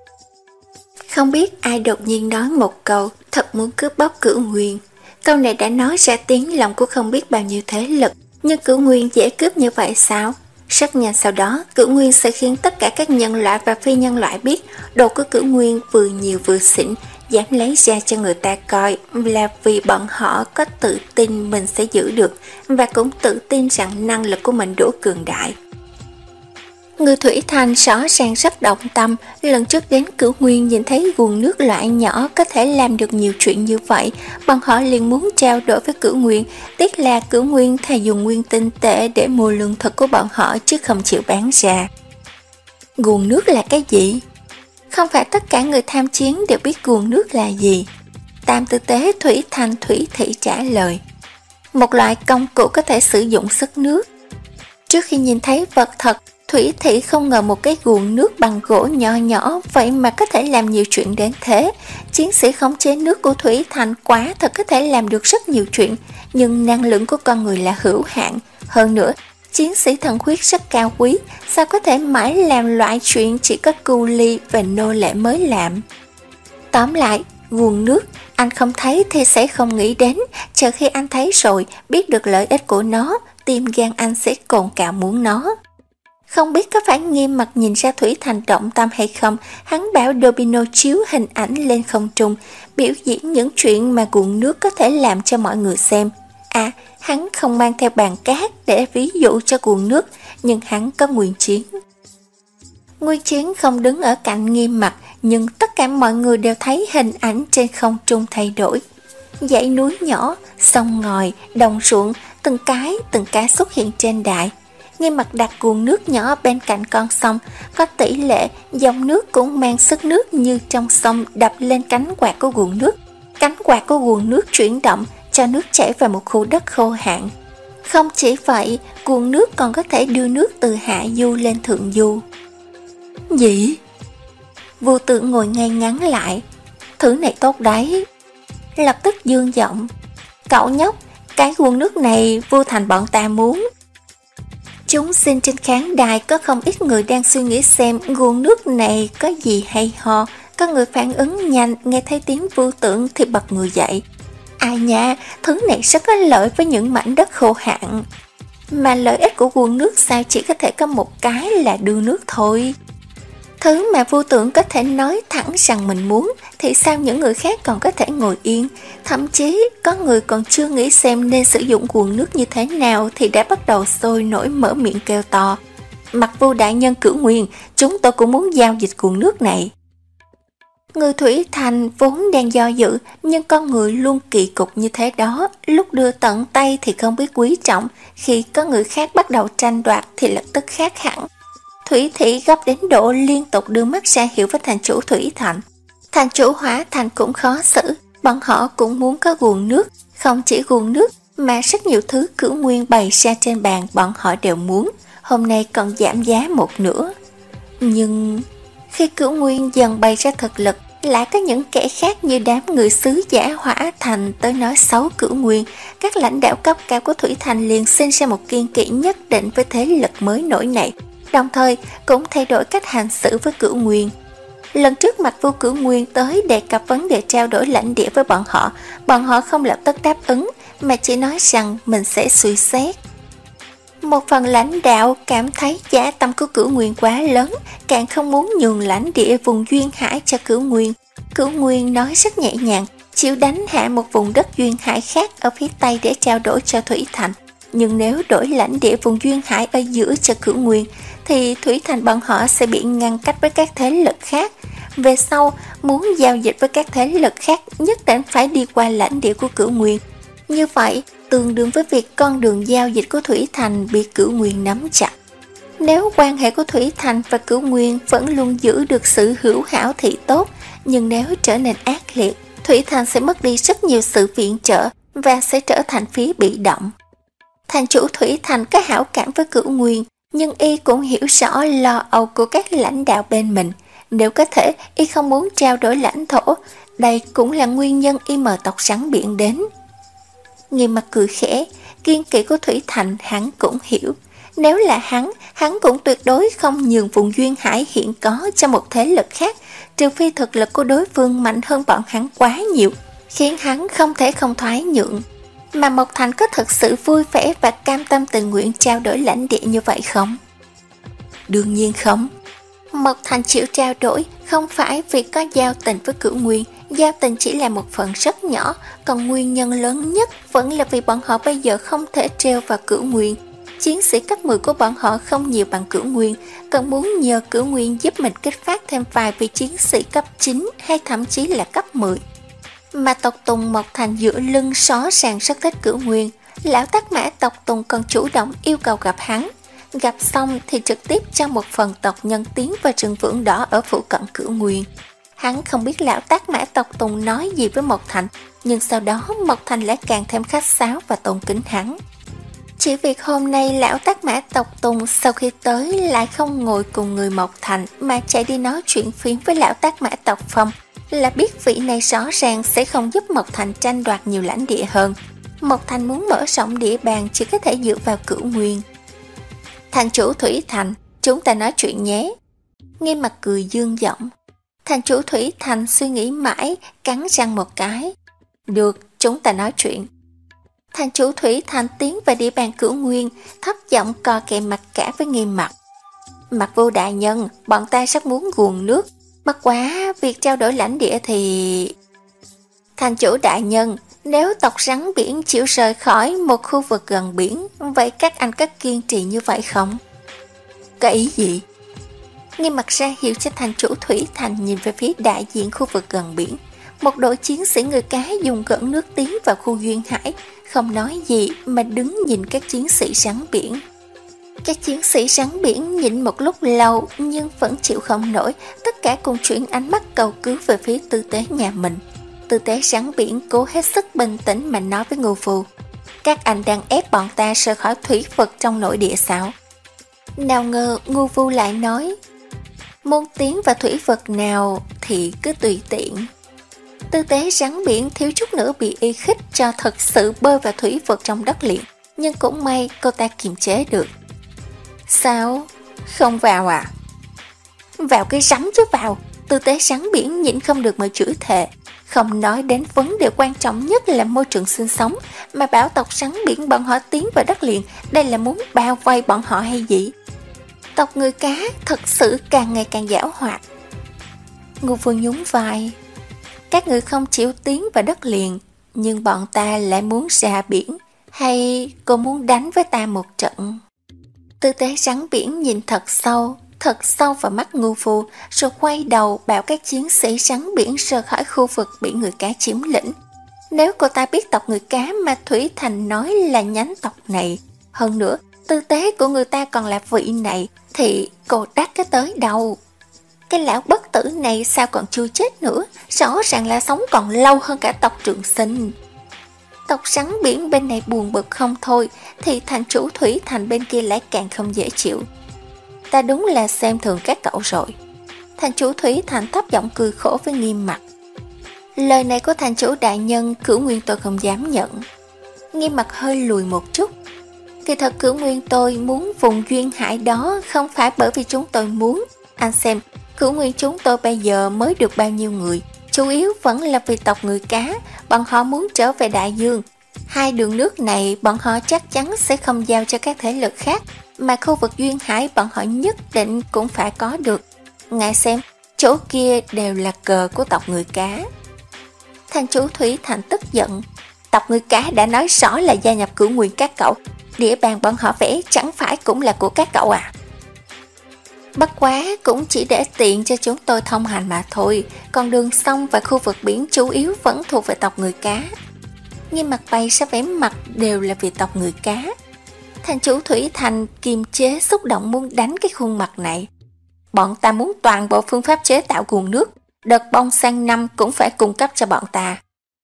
Speaker 1: Không biết ai đột nhiên nói một câu thật muốn cướp bóc Cửu Nguyên. Câu này đã nói ra tiếng lòng của không biết bao nhiêu thế lực, nhưng Cửu Nguyên dễ cướp như vậy sao? Rất nhanh sau đó, Cửu Nguyên sẽ khiến tất cả các nhân loại và phi nhân loại biết đồ của Cửu Nguyên vừa nhiều vừa xịn, dám lấy ra cho người ta coi là vì bọn họ có tự tin mình sẽ giữ được, và cũng tự tin rằng năng lực của mình đủ cường đại. Người Thủy Thành rõ ràng rất động tâm, lần trước đến Cửu Nguyên nhìn thấy nguồn nước loại nhỏ có thể làm được nhiều chuyện như vậy, bọn họ liền muốn trao đổi với Cửu Nguyên, tiếc là Cửu Nguyên thà dùng nguyên tinh tệ để mua lương thực của bọn họ chứ không chịu bán ra. Nguồn nước là cái gì? Không phải tất cả người tham chiến đều biết guồng nước là gì. Tam tư tế Thủy Thành Thủy Thị trả lời. Một loại công cụ có thể sử dụng sức nước. Trước khi nhìn thấy vật thật, Thủy Thị không ngờ một cái guồng nước bằng gỗ nhỏ nhỏ vậy mà có thể làm nhiều chuyện đến thế. Chiến sĩ khống chế nước của Thủy Thành quả thật có thể làm được rất nhiều chuyện, nhưng năng lượng của con người là hữu hạn. Hơn nữa, chiến sĩ thần huyết rất cao quý, sao có thể mãi làm loại chuyện chỉ có cu ly và nô lệ mới làm. Tóm lại, guồng nước, anh không thấy thì sẽ không nghĩ đến, chờ khi anh thấy rồi, biết được lợi ích của nó, tim gan anh sẽ cồn cào muốn nó. Không biết có phải Nghiêm Mặt nhìn ra Thủy Thành động tâm hay không, hắn bảo Dobino chiếu hình ảnh lên không trung, biểu diễn những chuyện mà guồng nước có thể làm cho mọi người xem. À, hắn không mang theo bàn cát để ví dụ cho guồng nước, nhưng hắn có Nguyên Chiến. Nguyên Chiến không đứng ở cạnh Nghiêm Mặt, nhưng tất cả mọi người đều thấy hình ảnh trên không trung thay đổi. Dãy núi nhỏ, sông ngòi, đồng ruộng, từng cái, từng cái xuất hiện trên đài. Nghiêm Mặt đặt guồng nước nhỏ bên cạnh con sông, có tỷ lệ dòng nước cũng mang sức nước như trong sông đập lên cánh quạt của guồng nước. Cánh quạt của guồng nước chuyển động, cho nước chảy vào một khu đất khô hạn. Không chỉ vậy, guồng nước còn có thể đưa nước từ hạ du lên thượng du. Gì? Vô Tượng ngồi ngay ngắn lại. Thứ này tốt đấy. Lập tức dương giọng. Cậu nhóc, cái guồng nước này Vua Thành bọn ta muốn. Chúng sinh trên khán đài có không ít người đang suy nghĩ xem guồng nước này có gì hay ho. Có người phản ứng nhanh, nghe thấy tiếng Vô Tượng thì bật người dậy. Ai nha, thứ này rất có lợi với những mảnh đất khô hạn. Mà lợi ích của guồng nước sao chỉ có thể có một cái là đưa nước thôi. Thứ mà Vô Tượng có thể nói thẳng rằng mình muốn, thì sao những người khác còn có thể ngồi yên. Thậm chí có người còn chưa nghĩ xem nên sử dụng guồng nước như thế nào thì đã bắt đầu sôi nổi mở miệng kêu to. Mặc Vô đại nhân Cửu Nguyên, chúng tôi cũng muốn giao dịch guồng nước này. Người Thủy Thành vốn đang do dự, nhưng con người luôn kỳ cục như thế đó, lúc đưa tận tay thì không biết quý trọng, khi có người khác bắt đầu tranh đoạt thì lập tức khác hẳn. Thủy Thị gấp đến độ liên tục đưa mắt ra hiệu với thành chủ Thủy Thành. Thành chủ Hỏa Thành cũng khó xử, bọn họ cũng muốn có guồng nước, không chỉ guồng nước mà rất nhiều thứ Cửu Nguyên bày ra trên bàn bọn họ đều muốn, hôm nay còn giảm giá một nửa. Nhưng khi Cửu Nguyên dần bày ra thực lực, lại có những kẻ khác như đám người sứ giả Hỏa Thành tới nói xấu Cửu Nguyên. Các lãnh đạo cấp cao của Thủy Thành liền sinh ra một kiên kỵ nhất định với thế lực mới nổi này, đồng thời cũng thay đổi cách hành xử với Cửu Nguyên. Lần trước Mạch Vua Cửu Nguyên tới đề cập vấn đề trao đổi lãnh địa với bọn họ, bọn họ không lập tức đáp ứng, mà chỉ nói rằng mình sẽ suy xét. Một phần lãnh đạo cảm thấy giá tâm của Cửu Nguyên quá lớn, càng không muốn nhường lãnh địa vùng Duyên Hải cho Cửu Nguyên. Cửu Nguyên nói rất nhẹ nhàng, chịu đánh hạ một vùng đất Duyên Hải khác ở phía Tây để trao đổi cho Thủy Thành. Nhưng nếu đổi lãnh địa vùng Duyên Hải ở giữa cho Cửu Nguyên, thì Thủy Thành bọn họ sẽ bị ngăn cách với các thế lực khác. Về sau, muốn giao dịch với các thế lực khác nhất định phải đi qua lãnh địa của Cửu Nguyên. Như vậy, tương đương với việc con đường giao dịch của Thủy Thành bị Cửu Nguyên nắm chặt. Nếu quan hệ của Thủy Thành và Cửu Nguyên vẫn luôn giữ được sự hữu hảo thì tốt, nhưng nếu trở nên ác liệt, Thủy Thành sẽ mất đi rất nhiều sự viện trợ và sẽ trở thành phía bị động. Thành chủ Thủy Thành có hảo cảm với Cửu Nguyên, nhưng y cũng hiểu rõ lo âu của các lãnh đạo bên mình. Nếu có thể, y không muốn trao đổi lãnh thổ, đây cũng là nguyên nhân y mời tộc rắn biển đến. Nghiêm Mặt cười khẽ, kiên kỵ của Thủy Thành hắn cũng hiểu. Nếu là hắn, hắn cũng tuyệt đối không nhường vùng Duyên Hải hiện có cho một thế lực khác, trừ phi thực lực của đối phương mạnh hơn bọn hắn quá nhiều, khiến hắn không thể không thoái nhượng. Mà Mộc Thành có thực sự vui vẻ và cam tâm tình nguyện trao đổi lãnh địa như vậy không? Đương nhiên không. Mộc Thành chịu trao đổi không phải vì có giao tình với Cửu Nguyên, giao tình chỉ là một phần rất nhỏ, còn nguyên nhân lớn nhất vẫn là vì bọn họ bây giờ không thể treo vào Cửu Nguyên. Chiến sĩ cấp mười của bọn họ không nhiều bằng Cửu Nguyên, cần muốn nhờ Cửu Nguyên giúp mình kích phát thêm vài vị chiến sĩ cấp chín hay thậm chí là cấp mười. Mà tộc Tùng Mộc Thành dựa lưng rõ ràng rất thích Cửu Nguyên. Lão Tắc Mã tộc Tùng còn chủ động yêu cầu gặp hắn. Gặp xong thì trực tiếp cho một phần tộc nhân tiến vào rừng Vượng Đỏ ở phụ cận Cửu Nguyên. Hắn không biết lão Tác Mã tộc Tùng nói gì với Mộc Thành, nhưng sau đó Mộc Thành lại càng thêm khách sáo và tôn kính hắn. Chỉ việc hôm nay lão Tác Mã tộc Tùng sau khi tới lại không ngồi cùng người Mộc Thành mà chạy đi nói chuyện phiếm với lão Tác Mã tộc Phong, là biết vị này rõ ràng sẽ không giúp Mộc Thành tranh đoạt nhiều lãnh địa hơn. Mộc Thành muốn mở rộng địa bàn chỉ có thể dựa vào Cửu Nguyên. Thành chủ Thủy Thành, chúng ta nói chuyện nhé. Nghe mặt cười dương giọng. Thành chủ Thủy Thành suy nghĩ mãi, cắn răng một cái. Được, chúng ta nói chuyện. Thành chủ Thủy Thành tiến vào địa bàn Cửu Nguyên, thấp giọng co kè mặt cả với Nghiêm Mặt. Mặt Vô đại nhân, bọn ta rất muốn nguồn nước, bất quá việc trao đổi lãnh địa thì... Thành chủ đại nhân, nếu tộc rắn biển chịu rời khỏi một khu vực gần biển, vậy các anh có kiên trì như vậy không? Cái ý gì? Nghiêm Mặt ra hiệu cho thành chủ Thủy Thành nhìn về phía đại diện khu vực gần biển. Một đội chiến sĩ người cá dùng gợn nước tiến vào khu duyên hải, không nói gì mà đứng nhìn các chiến sĩ rắn biển. Các chiến sĩ rắn biển nhìn một lúc lâu nhưng vẫn chịu không nổi, tất cả cùng chuyển ánh mắt cầu cứu về phía tư tế nhà mình. Tư tế rắn biển cố hết sức bình tĩnh mà nói với Ngưu Phu. Các anh đang ép bọn ta rời khỏi thủy vực trong nội địa sao? Nào ngờ Ngưu Phu lại nói, muốn tiến vào thủy vực nào thì cứ tùy tiện. Tư tế rắn biển thiếu chút nữa bị y khích cho thật sự bơi vào thủy vực trong đất liền, nhưng cũng may cô ta kiềm chế được. Sao? Không vào à? Vào cái rắm chứ vào. Tư tế rắn biển nhịn không được mà chửi thề. Không nói đến vấn đề quan trọng nhất là môi trường sinh sống, mà bảo tộc rắn biển bọn họ tiến vào đất liền, đây là muốn bao vây bọn họ hay gì? Tộc người cá thật sự càng ngày càng giảo hoạt. Ngô Phu nhún vai. Các người không chịu tiến vào đất liền, nhưng bọn ta lại muốn ra biển, hay cô muốn đánh với ta một trận? Tư tế rắn biển nhìn thật sâu, thật sâu vào mắt Ngưu Phu, rồi quay đầu bảo các chiến sĩ rắn biển rời khỏi khu vực bị người cá chiếm lĩnh. Nếu cô ta biết tộc người cá mà Thủy Thành nói là nhánh tộc này, hơn nữa tư tế của người ta còn là vị này, thì cô đắc cái tới đâu? Cái lão bất tử này sao còn chưa chết nữa, rõ ràng là sống còn lâu hơn cả tộc Trường Sinh. Tộc rắn biển bên này buồn bực không thôi, thì thành chủ Thủy Thành bên kia lại càng không dễ chịu. Ta đúng là xem thường các cậu rồi. Thành chủ Thủy Thành thấp giọng cười khổ với Nghiêm Mặt. Lời này của thành chủ đại nhân Cửu Nguyên tôi không dám nhận. Nghiêm Mặt hơi lùi một chút. Kỳ thật Cửu Nguyên tôi muốn vùng duyên hải đó không phải bởi vì chúng tôi muốn. Anh xem, Cửu Nguyên chúng tôi bây giờ mới được bao nhiêu người, chủ yếu vẫn là vì tộc người cá, bọn họ muốn trở về đại dương. Hai đường nước này bọn họ chắc chắn sẽ không giao cho các thế lực khác, mà khu vực duyên hải bọn họ nhất định cũng phải có được. Ngài xem, chỗ kia đều là cờ của tộc người cá. Thành chủ Thủy Thành tức giận. Tộc người cá đã nói rõ là gia nhập Cửu Nguyên các cậu, địa bàn bọn họ vẽ chẳng phải cũng là của các cậu à? Bất quá cũng chỉ để tiện cho chúng tôi thông hành mà thôi, còn đường sông và khu vực biển chủ yếu vẫn thuộc về tộc người cá. Nghiêm Mặt bày ra vẻ mặt đều là vì tộc người cá. Thành chủ Thủy Thành kiềm chế xúc động muốn đánh cái khuôn mặt này. Bọn ta muốn toàn bộ phương pháp chế tạo nguồn nước, đợt bông sang năm cũng phải cung cấp cho bọn ta.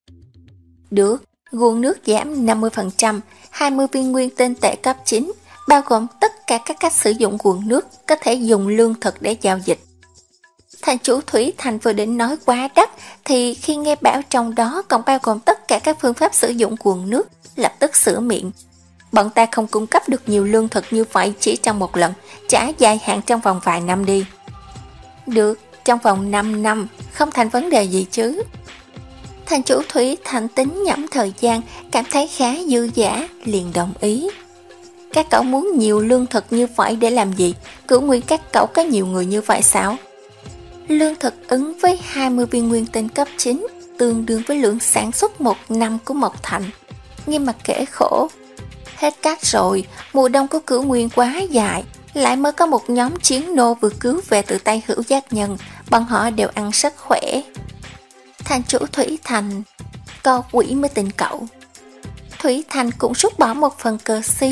Speaker 1: Được, nguồn nước giảm năm mươi phần trăm, hai mươi viên nguyên tinh tệ cấp chín, bao gồm tất cả các cách sử dụng nguồn nước, có thể dùng lương thực để giao dịch. Thành chủ Thủy Thành vừa định nói quá đắt, thì khi nghe bảo trong đó còn bao gồm tất cả các phương pháp sử dụng nguồn nước, lập tức sửa miệng. Bọn ta không cung cấp được nhiều lương thực như vậy chỉ trong một lần, trả dài hạn trong vòng vài năm đi. Được, trong vòng năm năm, không thành vấn đề gì chứ. Thành chủ Thủy Thành tính nhẩm thời gian, cảm thấy khá dư dả, liền đồng ý. Các cậu muốn nhiều lương thực như vậy để làm gì? Cửu Nguyên các cậu có nhiều người như vậy sao? Lương thực ứng với hai mươi viên nguyên tinh cấp chín, tương đương với lượng sản xuất một năm của Mộc Thành. Nghiêm Mặt kể khổ. Hết cát rồi, mùa đông của Cửu Nguyên quá dài, lại mới có một nhóm chiến nô vừa cứu về từ tay Hữu Giác Nhân, bọn họ đều ăn rất khỏe. Thành chủ Thủy Thành, co quỷ mới tin cậu. Thủy Thành cũng rút bỏ một phần cờ xí,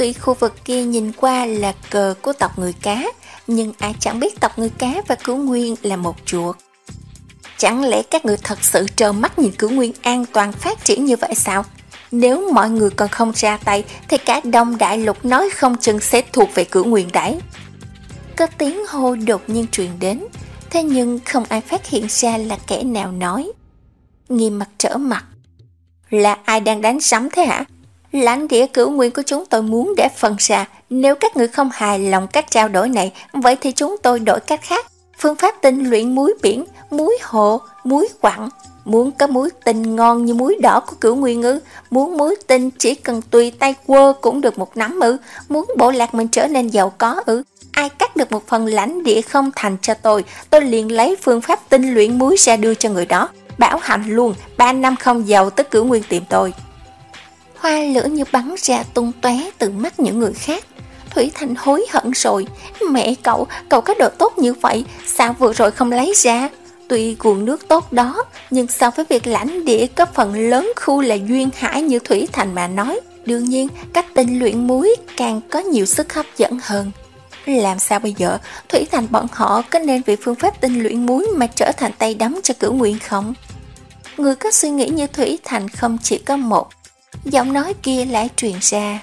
Speaker 1: Tuy khu vực kia nhìn qua là cờ của tộc người cá, nhưng ai chẳng biết tộc người cá và Cửu Nguyên là một chuột. Chẳng lẽ các người thật sự trơ mắt nhìn Cửu Nguyên an toàn phát triển như vậy sao? Nếu mọi người còn không ra tay thì cả Đông Đại Lục nói không chừng sẽ thuộc về Cửu Nguyên đấy. Có tiếng hô đột nhiên truyền đến, thế nhưng không ai phát hiện ra là kẻ nào nói. Nghiêm Mặt trở mặt. Là ai đang đánh sấm thế hả? Lãnh địa Cửu Nguyên của chúng tôi muốn để phân ra, nếu các người không hài lòng cách trao đổi này, vậy thì chúng tôi đổi cách khác. Phương pháp tinh luyện muối biển, muối hồ, muối quặng. Muốn có muối tinh ngon như muối đỏ của Cửu Nguyên ư? Muốn muối tinh chỉ cần tùy tay quơ cũng được một nắm ư? Muốn bộ lạc mình trở nên giàu có ư? Ai cắt được một phần lãnh địa không thành cho tôi, tôi liền lấy phương pháp tinh luyện muối ra đưa cho người đó. Bảo hành luôn, ba năm không giàu tới Cửu Nguyên tìm tôi. Hoa lửa như bắn ra tung tóe từ mắt những người khác. Thủy Thành hối hận rồi. Mẹ cậu, cậu có đồ tốt như vậy, sao vừa rồi không lấy ra? Tuy nguồn nước tốt đó, nhưng so với việc lãnh địa có phần lớn khu là duyên hải như Thủy Thành mà nói, đương nhiên cách tinh luyện muối càng có nhiều sức hấp dẫn hơn. Làm sao bây giờ? Thủy Thành bọn họ có nên vì phương pháp tinh luyện muối mà trở thành tay đấm cho Cửu Nguyên không? Người có suy nghĩ như Thủy Thành không chỉ có một. Giọng nói kia lại truyền ra.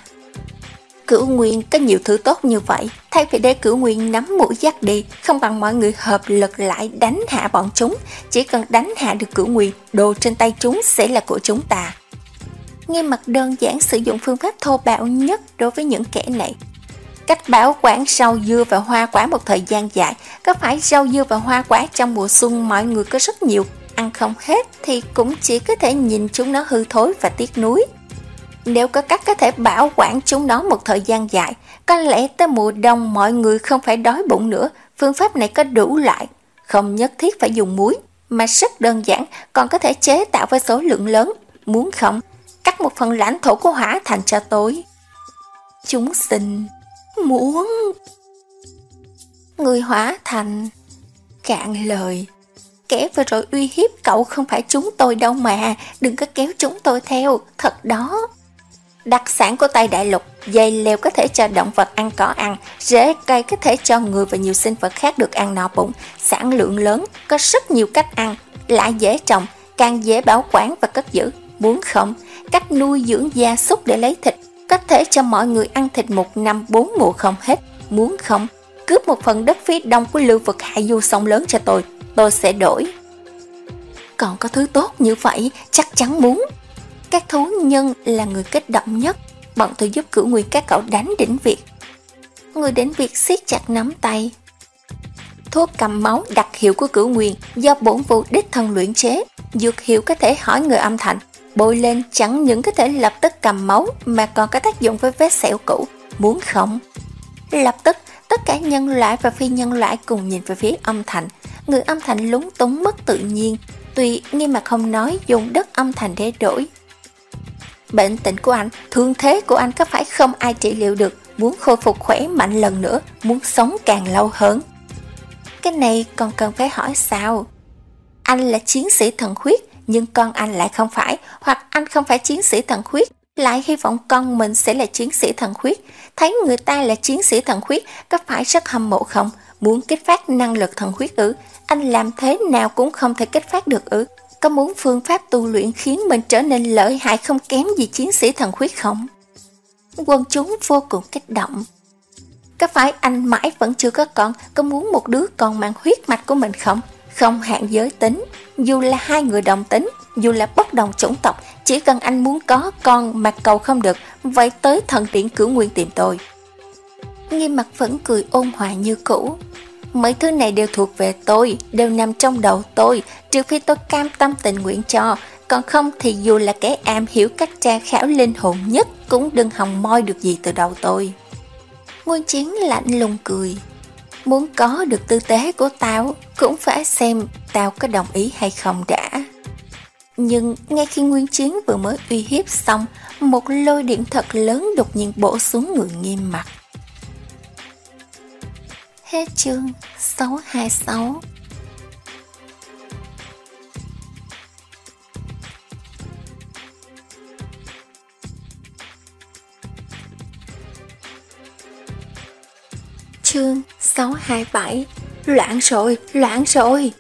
Speaker 1: Cửu Nguyên có nhiều thứ tốt như vậy, thay vì để Cửu Nguyên nắm mũi dắt đi, không bằng mọi người hợp lực lại đánh hạ bọn chúng. Chỉ cần đánh hạ được Cửu Nguyên, đồ trên tay chúng sẽ là của chúng ta. Nghiêm Mặt đơn giản sử dụng phương pháp thô bạo nhất đối với những kẻ này. Cách bảo quản rau dưa và hoa quả một thời gian dài, có phải rau dưa và hoa quả trong mùa xuân mọi người có rất nhiều, ăn không hết thì cũng chỉ có thể nhìn chúng nó hư thối và tiếc nuối. Nếu có cách có thể bảo quản chúng nó một thời gian dài, có lẽ tới mùa đông mọi người không phải đói bụng nữa. Phương pháp này có đủ loại, không nhất thiết phải dùng muối, mà rất đơn giản, còn có thể chế tạo với số lượng lớn. Muốn không, cắt một phần lãnh thổ của Hỏa Thành cho tôi. Chúng sinh muốn. Người Hỏa Thành cạn lời. Kẻ vừa rồi uy hiếp cậu không phải chúng tôi đâu mà, đừng có kéo chúng tôi theo, thật đó. Đặc sản của Tây Đại Lục, dây leo có thể cho động vật ăn cỏ ăn, rễ cây có thể cho người và nhiều sinh vật khác được ăn no bụng, sản lượng lớn, có rất nhiều cách ăn, lại dễ trồng, càng dễ bảo quản và cất giữ. Muốn không, cách nuôi dưỡng gia súc để lấy thịt, có thể cho mọi người ăn thịt một năm bốn mùa không hết. Muốn không, cướp một phần đất phía đông của lưu vực Hạ Du sông lớn cho tôi, tôi sẽ đổi. Còn có thứ tốt như vậy, chắc chắn muốn. Các thú nhân là người kích động nhất, bọn tôi giúp Cửu Nguyên các cậu đánh đỉnh Việt. Người đỉnh Việt siết chặt nắm tay. Thuốc cầm máu đặc hiệu của Cửu Nguyên do bổn vụ đích thân luyện chế, dược hiệu có thể hỏi người âm thành, bôi lên chẳng những có thể lập tức cầm máu mà còn có tác dụng với vết sẹo cũ. Muốn không? Lập tức tất cả nhân loại và phi nhân loại cùng nhìn về phía âm thành. Người âm thành lúng túng mất tự nhiên, tuy Nghiêm Mặt không nói dùng đất âm thành để đổi. Bệnh tình của anh, thương thế của anh có phải không ai trị liệu được, muốn khôi phục khỏe mạnh lần nữa, muốn sống càng lâu hơn. Cái này còn cần phải hỏi sao? Anh là chiến sĩ thần khuyết, nhưng con anh lại không phải, hoặc anh không phải chiến sĩ thần khuyết, lại hy vọng con mình sẽ là chiến sĩ thần khuyết. Thấy người ta là chiến sĩ thần khuyết, có phải rất hâm mộ không? Muốn kích phát năng lực thần khuyết ư? Anh làm thế nào cũng không thể kích phát được ư? Có muốn phương pháp tu luyện khiến mình trở nên lợi hại không kém gì chiến sĩ thần khuyết không? Quân chúng vô cùng kích động. Có phải anh mãi vẫn chưa có con, có muốn một đứa con mang huyết mạch của mình không? Không hạn giới tính, dù là hai người đồng tính, dù là bất đồng chủng tộc, chỉ cần anh muốn có con mà cầu không được, vậy tới thần điện Cửu Nguyên tìm tôi. Nghiêm Mặt vẫn cười ôn hòa như cũ. Mấy thứ này đều thuộc về tôi, đều nằm trong đầu tôi, trừ phi tôi cam tâm tình nguyện cho, còn không thì dù là kẻ am hiểu cách tra khảo linh hồn nhất cũng đừng hòng moi được gì từ đầu tôi. Nguyên Chiến lạnh lùng cười. Muốn có được tư tế của tao cũng phải xem tao có đồng ý hay không đã. Nhưng ngay khi Nguyên Chiến vừa mới uy hiếp xong, một lôi điện thật lớn đột nhiên bổ xuống người Nghiêm Mặt. Hết chương sáu hai sáu. Chương sáu hai bảy. Loạn rồi, loạn rồi.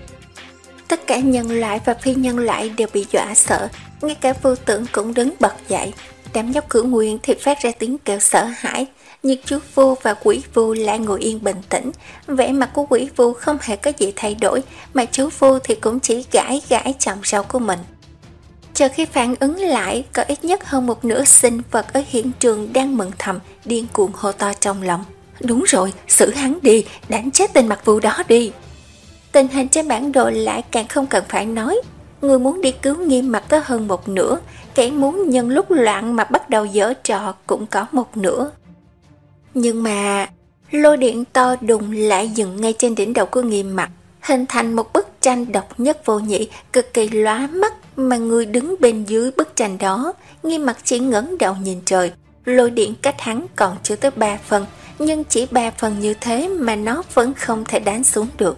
Speaker 1: Tất cả nhân loại và phi nhân loại đều bị dọa sợ, ngay cả vô tưởng cũng đứng bật dậy. Đám nhóc cửu nguyên thì phát ra tiếng kêu sợ hãi, nhưng chú Vu và quỷ Vu lại ngồi yên bình tĩnh. Vẻ mặt của quỷ Vu không hề có gì thay đổi, mà chú Vu thì cũng chỉ gãi gãi chòm râu của mình. Chờ khi phản ứng lại, có ít nhất hơn một nửa sinh vật ở hiện trường đang mừng thầm, điên cuồng hô to trong lòng. Đúng rồi, xử hắn đi, đánh chết tên mặt Vu đó đi. Tình hình trên bản đồ lại càng không cần phải nói. Người muốn đi cứu Nghiêm Mặc có hơn một nửa, kẻ muốn nhân lúc loạn mà bắt đầu giở trò cũng có một nửa. Nhưng mà lôi điện to đùng lại dừng ngay trên đỉnh đầu của Nghiêm Mặc, hình thành một bức tranh độc nhất vô nhị, cực kỳ lóa mắt. Mà người đứng bên dưới bức tranh đó, Nghiêm Mặc chỉ ngẩng đầu nhìn trời. Lôi điện cách hắn còn chưa tới ba phần, nhưng chỉ ba phần như thế mà nó vẫn không thể đánh xuống được.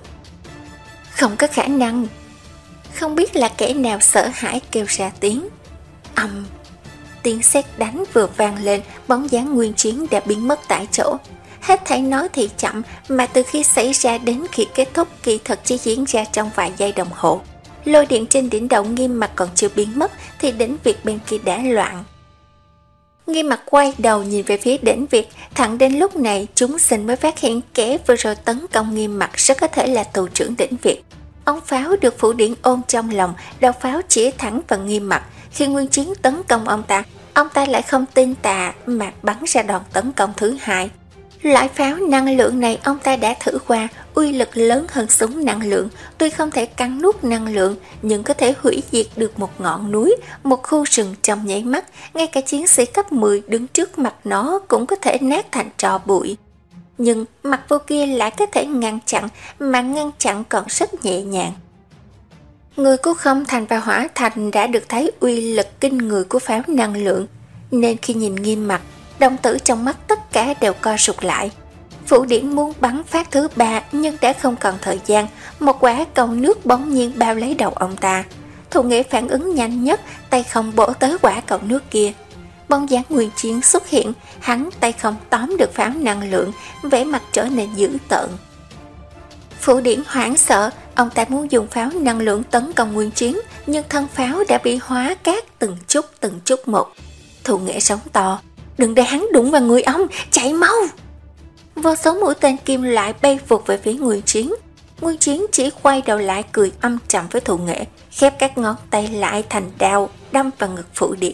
Speaker 1: Không có khả năng. Không biết là kẻ nào sợ hãi kêu ra tiếng. Ầm, tiếng sét đánh vừa vang lên, bóng dáng Nguyên Chiến đã biến mất tại chỗ. Hết thảy nói thì chậm, mà từ khi xảy ra đến khi kết thúc kỳ thật chỉ diễn ra trong vài giây đồng hồ. Lôi điện trên đỉnh đầu Nghiêm Mặc còn chưa biến mất thì đỉnh Việt bên kia đã loạn. Nghiêm Mặc quay đầu nhìn về phía đỉnh Việt, thẳng đến lúc này chúng sinh mới phát hiện kẻ vừa rồi tấn công Nghiêm Mặc rất có thể là tù trưởng đỉnh Việt. Ống pháo được Phủ Điển ôm trong lòng, đầu pháo chỉ thẳng vào Nghiêm Mặc. Khi Nguyên Chiến tấn công ông ta, ông ta lại không tin tà mà bắn ra đòn tấn công thứ hai. Loại pháo năng lượng này ông ta đã thử qua, uy lực lớn hơn súng năng lượng, tuy không thể cắn nuốt năng lượng nhưng có thể hủy diệt được một ngọn núi, một khu rừng trong nháy mắt. Ngay cả chiến sĩ cấp mười đứng trước mặt nó cũng có thể nát thành tro bụi. Nhưng mặt vô kia lại có thể ngăn chặn, mà ngăn chặn còn rất nhẹ nhàng. Người của Không Thành và Hỏa Thành đã được thấy uy lực kinh người của pháo năng lượng, nên khi nhìn Nghiêm Mặc, đồng tử trong mắt tất cả đều co rụt lại. Phủ Điển muốn bắn phát thứ ba nhưng đã không còn thời gian, một quả cầu nước bỗng nhiên bao lấy đầu ông ta. Thủ Nghệ phản ứng nhanh nhất, tay không bổ tới quả cầu nước kia. Bóng dáng Nguyên Chiến xuất hiện, hắn tay không tóm được pháo năng lượng, vẻ mặt trở nên dữ tợn. Phủ Điển hoảng sợ, ông ta muốn dùng pháo năng lượng tấn công Nguyên Chiến, nhưng thân pháo đã bị hóa cát từng chút từng chút một. Thủ Nghệ sống to, đừng để hắn đụng vào người ông, chạy mau! Vô số mũi tên kim loại bay vụt về phía Nguyên Chiến. Nguyên Chiến chỉ quay đầu lại cười âm trầm với Thủ Nghệ, khép các ngón tay lại thành đao, đâm vào ngực Phủ Điển.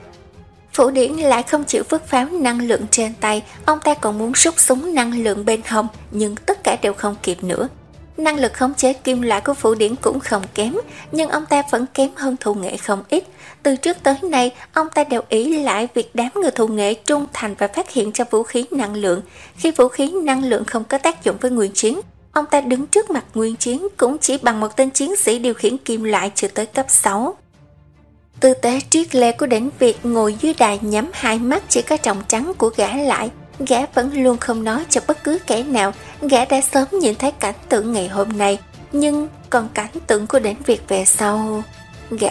Speaker 1: Phủ Điển lại không chịu vứt pháo năng lượng trên tay, ông ta còn muốn rút súng năng lượng bên hông, nhưng tất cả đều không kịp nữa. Năng lực khống chế kim loại của Phủ Điển cũng không kém, nhưng ông ta vẫn kém hơn Thủ Nghệ không ít. Từ trước tới nay, ông ta đều ý lại việc đám người Thủ Nghệ trung thành và phát hiện ra vũ khí năng lượng. Khi vũ khí năng lượng không có tác dụng với Nguyên Chiến, ông ta đứng trước mặt Nguyên Chiến cũng chỉ bằng một tên chiến sĩ điều khiển kim loại chưa tới cấp sáu. Tư tế triết lê của đỉnh Việt ngồi dưới đài nhắm hai mắt chỉ có tròng trắng của gã lại. Gã vẫn luôn không nói cho bất cứ kẻ nào, gã đã sớm nhìn thấy cảnh tượng ngày hôm nay. Nhưng còn cảnh tượng của đỉnh Việt về sau, gã...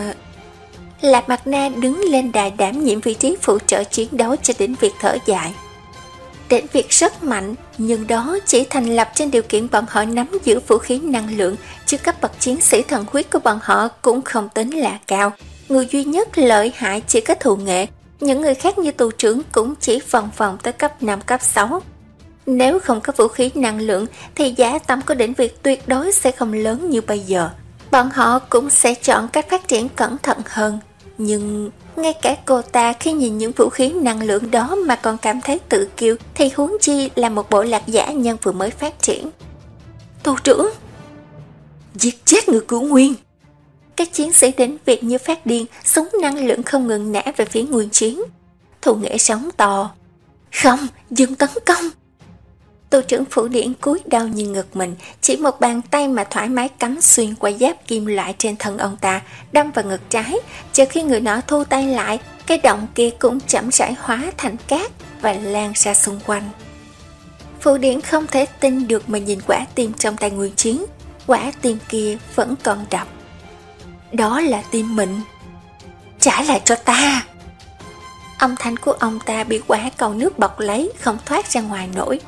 Speaker 1: Lạc Mặt Na đứng lên đài đảm nhiệm vị trí phụ trợ chiến đấu cho đỉnh Việt thở dài. Đỉnh Việt rất mạnh, nhưng đó chỉ thành lập trên điều kiện bọn họ nắm giữ vũ khí năng lượng, chứ cấp bậc chiến sĩ thần huyết của bọn họ cũng không tính là cao. Người duy nhất lợi hại chỉ có Thủ Nghệ, những người khác như tù trưởng cũng chỉ vòng vòng tới cấp năm, cấp sáu. Nếu không có vũ khí năng lượng thì giá tâm của đỉnh Việt tuyệt đối sẽ không lớn như bây giờ. Bọn họ cũng sẽ chọn cách phát triển cẩn thận hơn. Nhưng ngay cả cô ta khi nhìn những vũ khí năng lượng đó mà còn cảm thấy tự kiêu, thì huống chi là một bộ lạc giả nhân vừa mới phát triển. Tù trưởng! Giết chết người Cửu Nguyên! Các chiến sĩ đỉnh Việt như phát điên, súng năng lượng không ngừng nã về phía Nguyên Chiến. Thủ Nghệ sóng to. Không, dừng tấn công! Tù trưởng Phủ Điển cúi đầu nhìn ngực mình, chỉ một bàn tay mà thoải mái cắm xuyên qua giáp kim loại trên thân ông ta, đâm vào ngực trái. Chờ khi người nọ thu tay lại, cái động kia cũng chậm rãi hóa thành cát và lan ra xung quanh. Phủ Điển không thể tin được mà nhìn quả tim trong tay Nguyên Chiến. Quả tim kia vẫn còn đập. Đó là tim mình. Trả lại cho ta! Âm thanh của ông ta bị quả cầu nước bọc lấy, không thoát ra ngoài nổi.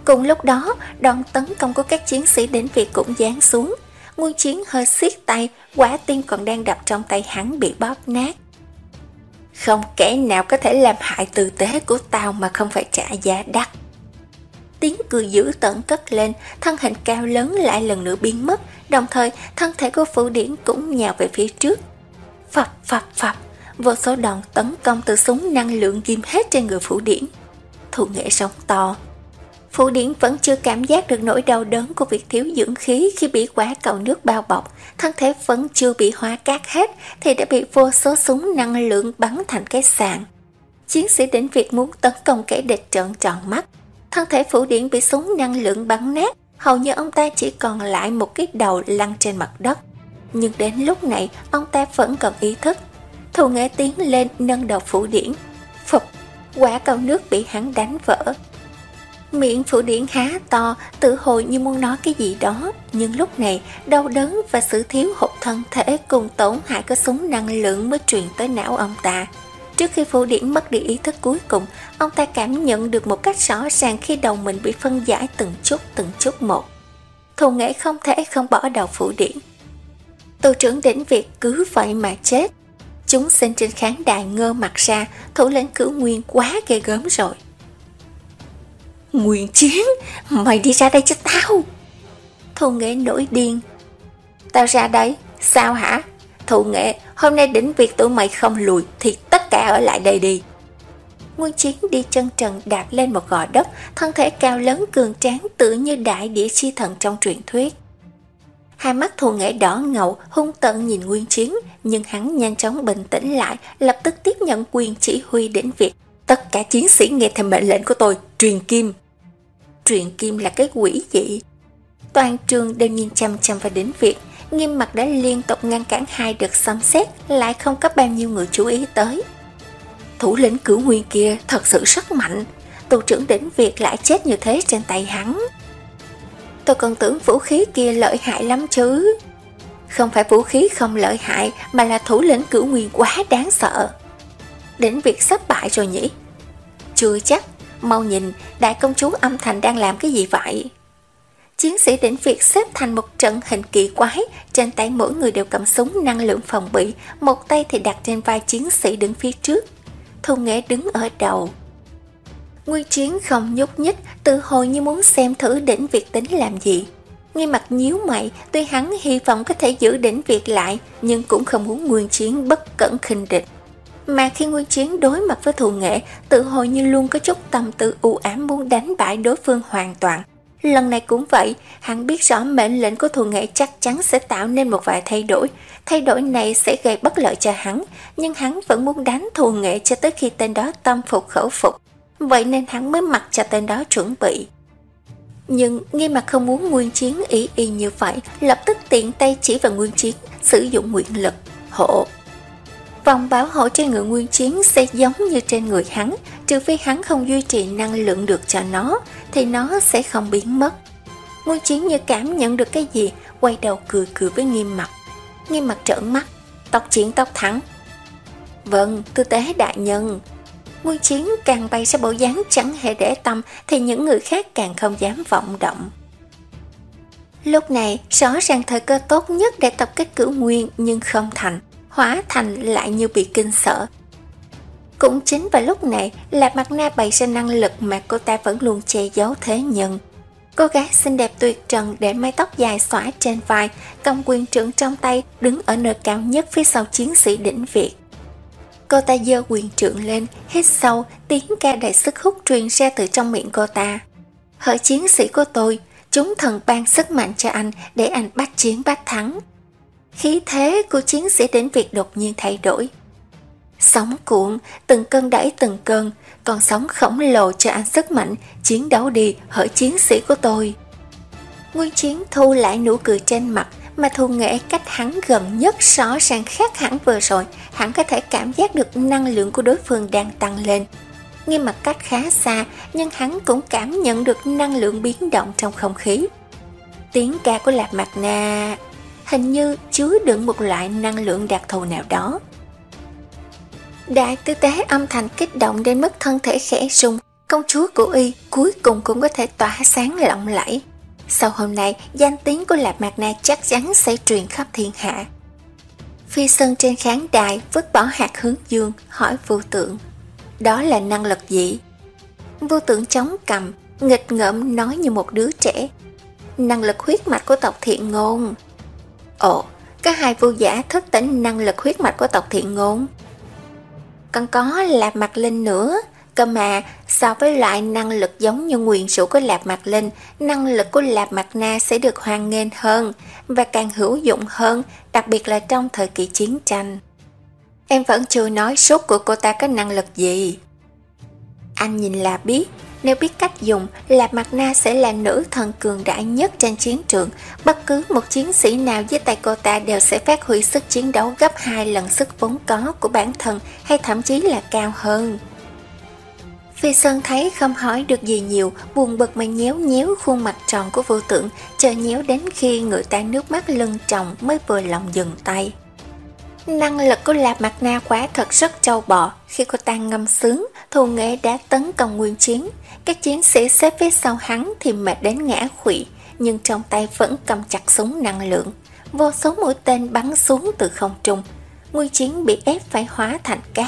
Speaker 1: Cùng lúc đó, đòn tấn công của các chiến sĩ đỉnh Việt cũng giáng xuống. Nguyên Chiến hơi siết tay, quả tim còn đang đập trong tay hắn bị bóp nát. Không kẻ nào có thể làm hại tử tế của tao mà không phải trả giá đắt. Tiếng cười dữ tợn cất lên, thân hình cao lớn lại lần nữa biến mất, đồng thời thân thể của Phủ Điển cũng nhào về phía trước. Phập phập phập, vô số đòn tấn công từ súng năng lượng ghim hết trên người Phủ Điển. Thu Nghệ sống to. Phủ Điển vẫn chưa cảm giác được nỗi đau đớn của việc thiếu dưỡng khí khi bị quả cầu nước bao bọc, thân thể vẫn chưa bị hóa cát hết thì đã bị vô số súng năng lượng bắn thành cái sạn. Chiến sĩ đỉnh Việt muốn tấn công kẻ địch trợn tròn mắt, thân thể Phủ Điển bị súng năng lượng bắn nát, hầu như ông ta chỉ còn lại một cái đầu lăn trên mặt đất. Nhưng đến lúc này ông ta vẫn còn ý thức. Thu Nghệ tiến lên nâng đầu Phủ Điển. Phụp, quả cầu nước bị hắn đánh vỡ. Miệng Phủ Điển há to, tự hồ như muốn nói cái gì đó, nhưng lúc này đau đớn và sự thiếu hụt thân thể cùng tổn hại của súng năng lượng mới truyền tới não ông ta. Trước khi Phủ Điển mất đi ý thức cuối cùng, ông ta cảm nhận được một cách rõ ràng khi đầu mình bị phân giải từng chút từng chút một. Thu Nghệ không thể không bỏ đầu Phủ Điển. Tù trưởng đỉnh Việt cứ vậy mà chết. Chúng sinh trên khán đài ngơ mặt ra, thủ lĩnh Cửu Nguyên quá ghê gớm rồi. Nguyên Chiến, mày đi ra đây cho tao. Thu Nghệ nổi điên. Tao ra đây, sao hả? Thu Nghệ, hôm nay đỉnh Việt tụi mày không lùi thì tất cả ở lại đây đi. Nguyên Chiến đi chân trần đạp lên một gò đất, thân thể cao lớn cường tráng tựa như đại địa chi thần trong truyền thuyết. Hai mắt Thu Nghệ đỏ ngầu, hung tợn nhìn Nguyên Chiến, nhưng hắn nhanh chóng bình tĩnh lại, lập tức tiếp nhận quyền chỉ huy đỉnh Việt. Tất cả chiến sĩ nghe theo mệnh lệnh của tôi, truyền kim. Truyền kim là cái quỷ gì? Toàn trường đều nhìn chăm chăm vào đỉnh Việt. Nghiêm Mặt đã liên tục ngăn cản hai đợt xâm xét, lại không có bao nhiêu người chú ý tới. Thủ lĩnh Cửu Nguyên kia thật sự rất mạnh, tù trưởng đỉnh Việt lại chết như thế trên tay hắn. Tôi còn tưởng vũ khí kia lợi hại lắm chứ. Không phải vũ khí không lợi hại, mà là thủ lĩnh Cửu Nguyên quá đáng sợ. Đỉnh Việt sắp bại rồi nhỉ? Chưa chắc, mau nhìn, đại công chúa Âm Thành đang làm cái gì vậy? Chiến sĩ đỉnh Việt xếp thành một trận hình kỳ quái, trên tay mỗi người đều cầm súng năng lượng phòng bị, một tay thì đặt trên vai chiến sĩ đứng phía trước. Thu Nghệ đứng ở đầu. Nguyên Chiến không nhúc nhích, tự hồi như muốn xem thử đỉnh Việt tính làm gì. Nghiêm Mặt nhíu mày, tuy hắn hy vọng có thể giữ đỉnh Việt lại, nhưng cũng không muốn Nguyên Chiến bất cẩn khinh địch. Mà khi Nguyên Chiến đối mặt với Thu Nghệ, tự hồi như luôn có chút tâm tư u ám muốn đánh bại đối phương hoàn toàn. Lần này cũng vậy, hắn biết rõ mệnh lệnh của Thu Nghệ chắc chắn sẽ tạo nên một vài thay đổi. Thay đổi này sẽ gây bất lợi cho hắn, nhưng hắn vẫn muốn đánh Thu Nghệ cho tới khi tên đó tâm phục khẩu phục. Vậy nên hắn mới mặc cho tên đó chuẩn bị. Nhưng Nghiêm Mặt không muốn Nguyên Chiến ý y như vậy, lập tức tiện tay chỉ vào Nguyên Chiến, sử dụng nguyện lực hộ. Vòng bảo hộ trên người Nguyên Chiến sẽ giống như trên người hắn, trừ phi hắn không duy trì năng lượng được cho nó, thì nó sẽ không biến mất. Nguyên Chiến như cảm nhận được cái gì, quay đầu cười cười với Nghiêm Mặt. Nghiêm Mặt trợn mắt, tóc chiến tóc thẳng. Vâng, tư tế đại nhân. Nguyên Chiến càng bày ra bộ dáng chẳng hề để tâm, thì những người khác càng không dám vọng động. Lúc này, rõ ràng thời cơ tốt nhất để tập kết Cửu Nguyên nhưng không thành. Hóa Thành lại như bị kinh sợ. Cũng chính vào lúc này, Lạc Mặt Na bày ra năng lực mà cô ta vẫn luôn che giấu thế nhân. Cô gái xinh đẹp tuyệt trần để mái tóc dài xõa trên vai, cầm quyền trượng trong tay, đứng ở nơi cao nhất phía sau chiến sĩ đỉnh Việt. Cô ta giơ quyền trượng lên, hít sâu, tiếng ca đầy sức hút truyền ra từ trong miệng cô ta. Hỡi chiến sĩ của tôi, chúng thần ban sức mạnh cho anh để anh bách chiến bách thắng. Khí thế của chiến sĩ đỉnh Việt đột nhiên thay đổi. Sóng cuộn, từng cơn đẩy từng cơn, còn sóng khổng lồ cho anh sức mạnh, chiến đấu đi, hỡi chiến sĩ của tôi. Nguyên Chiến thu lại nụ cười trên mặt, mà Thu Nghệ cách hắn gần nhất rõ ràng khác hẳn vừa rồi, hắn có thể cảm giác được năng lượng của đối phương đang tăng lên. Nghiêm Mặt cách khá xa, nhưng hắn cũng cảm nhận được năng lượng biến động trong không khí. Tiếng ca của Lạc Mặt Na hình như chứa đựng một loại năng lượng đặc thù nào đó. Đại tư tế Âm Thành kích động đến mức thân thể khẽ rung, Công chúa của Y cuối cùng cũng có thể tỏa sáng lộng lẫy. Sau hôm nay, danh tiếng của Lạp Mạc Na chắc chắn sẽ truyền khắp thiên hạ. Phi Sơn trên khán đài vứt bỏ hạt hướng dương, hỏi Vô Tượng: đó là năng lực gì? Vô Tượng chống cằm, nghịch ngợm nói như một đứa trẻ: năng lực huyết mạch của tộc Thiện Ngôn. Ồ, có hai vô giả thức tỉnh năng lực huyết mạch của tộc Thiện Ngôn. Còn có Lạp Mạc Linh nữa. Cơ mà, so với loại năng lực giống như nguyền rủa của Lạp Mạc Linh, năng lực của Lạp Mạc Na sẽ được hoan nghênh hơn và càng hữu dụng hơn, đặc biệt là trong thời kỳ chiến tranh. Em vẫn chưa nói sốt của cô ta có năng lực gì. Anh nhìn là biết, nếu biết cách dùng, Lạp Mạc Na sẽ là nữ thần cường đại nhất trên chiến trường. Bất cứ một chiến sĩ nào dưới tay cô ta đều sẽ phát huy sức chiến đấu gấp hai lần sức vốn có của bản thân, hay thậm chí là cao hơn. Phi Sơn thấy không hỏi được gì nhiều, buồn bực mà nhéo nhéo khuôn mặt tròn của Vô Tượng, chờ nhéo đến khi người ta nước mắt lưng tròng mới vừa lòng dừng tay. Năng lực của Lạp Mạc Na quả thật rất trâu bò. Khi cô ta ngâm sướng, Thù Nghệ đã tấn công nguyên chiến. Các chiến sĩ xếp phía sau hắn thì mệt đến ngã khuỵu, nhưng trong tay vẫn cầm chặt súng năng lượng. Vô số mũi tên bắn xuống từ không trung, nguyên chiến bị ép phải hóa thành cát.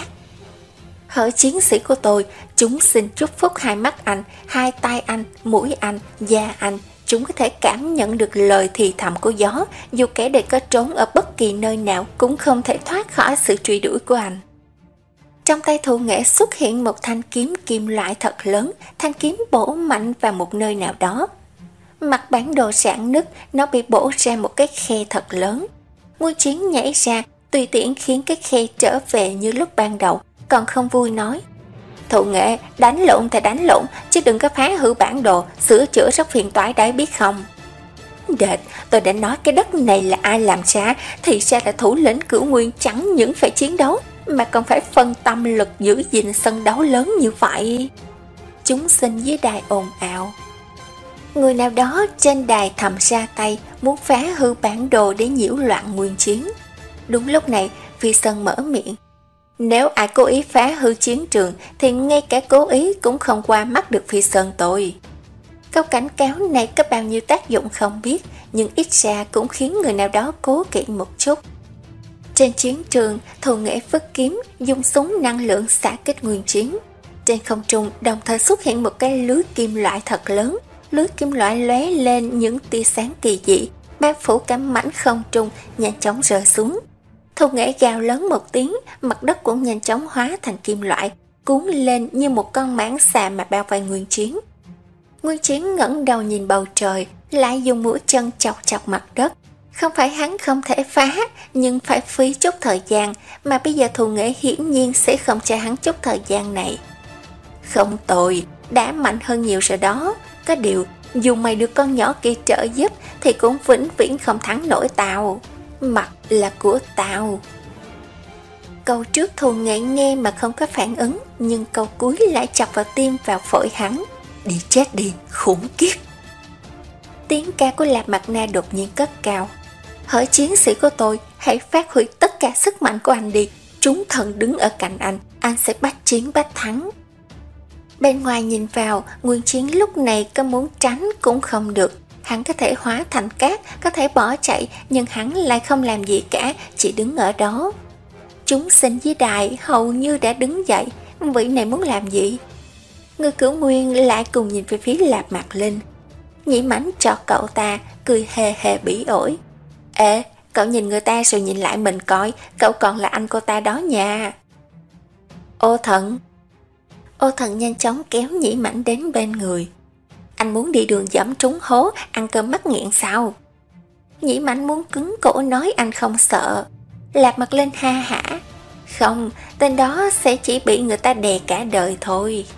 Speaker 1: Hỡi chiến sĩ của tôi, chúng xin chúc phúc hai mắt anh, hai tai anh, mũi anh, da anh. Chúng có thể cảm nhận được lời thì thầm của gió, dù kẻ địch có trốn ở bất kỳ nơi nào cũng không thể thoát khỏi sự truy đuổi của anh. Trong tay Thù Nghệ xuất hiện một thanh kiếm kim loại thật lớn, thanh kiếm bổ mạnh vào một nơi nào đó. Mặt bản đồ rạn nứt, nó bị bổ ra một cái khe thật lớn. Nguyên chiến nhảy ra, tùy tiện khiến cái khe trở về như lúc ban đầu, còn không vui nói: Thù Nghệ, đánh lộn thì đánh lộn, chứ đừng có phá hư bản đồ, sửa chữa rất phiền toái đấy biết không? Đệt, tôi đã nói cái đất này là ai làm ra, thì ra là thủ lĩnh Cửu Nguyên chẳng những phải chiến đấu, mà còn phải phân tâm lực giữ gìn sân đấu lớn như vậy. Chúng sinh dưới đài ồn ào. Người nào đó trên đài thầm ra tay, muốn phá hư bản đồ để nhiễu loạn nguyên chiến. Đúng lúc này, Phi Sơn mở miệng: nếu ai cố ý phá hư chiến trường thì ngay cả cố ý cũng không qua mắt được Phi Sơn tôi. Câu cảnh cáo này có bao nhiêu tác dụng không biết, nhưng ít ra cũng khiến người nào đó cố kỵ một chút. Trên chiến trường, Thù Nghệ vứt kiếm, dùng súng năng lượng xạ kích nguyên chiến. Trên không trung đồng thời xuất hiện một cái lưới kim loại thật lớn. Lưới kim loại lóe lên những tia sáng kỳ dị, bao phủ cả mảnh không trung, nhanh chóng rơi xuống. Thù Nghệ gào lớn một tiếng, mặt đất cũng nhanh chóng hóa thành kim loại, cuốn lên như một con mãng xà mà bao vây Nguyên Chiến. Nguyên Chiến ngẩng đầu nhìn bầu trời, lại dùng mũi chân chọc chọc mặt đất. Không phải hắn không thể phá, nhưng phải phí chút thời gian, mà bây giờ Thù Nghệ hiển nhiên sẽ không cho hắn chút thời gian này. Không tồi, đã mạnh hơn nhiều rồi đó. Có điều, dù mày được con nhỏ kia trợ giúp thì cũng vĩnh viễn không thắng nổi tao. Mặt là của tao. Câu trước Thù Nghệ nghe mà không có phản ứng, nhưng câu cuối lại chọc vào tim vào phổi hắn. Đi chết đi, khủng khiếp. Tiếng ca của Lạp Mạc Na đột nhiên cất cao. Hỡi chiến sĩ của tôi, hãy phát huy tất cả sức mạnh của anh đi. Chúng thần đứng ở cạnh anh, anh sẽ bách chiến bách thắng. Bên ngoài nhìn vào, Nguyên Chiến lúc này có muốn tránh cũng không được. Hắn có thể hóa thành cát, có thể bỏ chạy, nhưng hắn lại không làm gì cả, chỉ đứng ở đó. Chúng sinh dưới đài hầu như đã đứng dậy, vị này muốn làm gì? Người Cửu Nguyên lại cùng nhìn về phía Lạp Mạc Linh. Nhĩ Mãnh chọt cậu ta, cười hề hề bỉ ổi. Ê, cậu nhìn người ta rồi nhìn lại mình coi, cậu còn là anh cô ta đó nha. Ô Thần. Ô Thần nhanh chóng kéo Nhĩ Mãnh đến bên người. Anh muốn đi đường dẫm trúng hố, ăn cơm mắc nghiện sao? Nhĩ Mãnh muốn cứng cổ nói anh không sợ. Lạp Mạc Linh ha hả. Không, tên đó sẽ chỉ bị người ta đè cả đời thôi.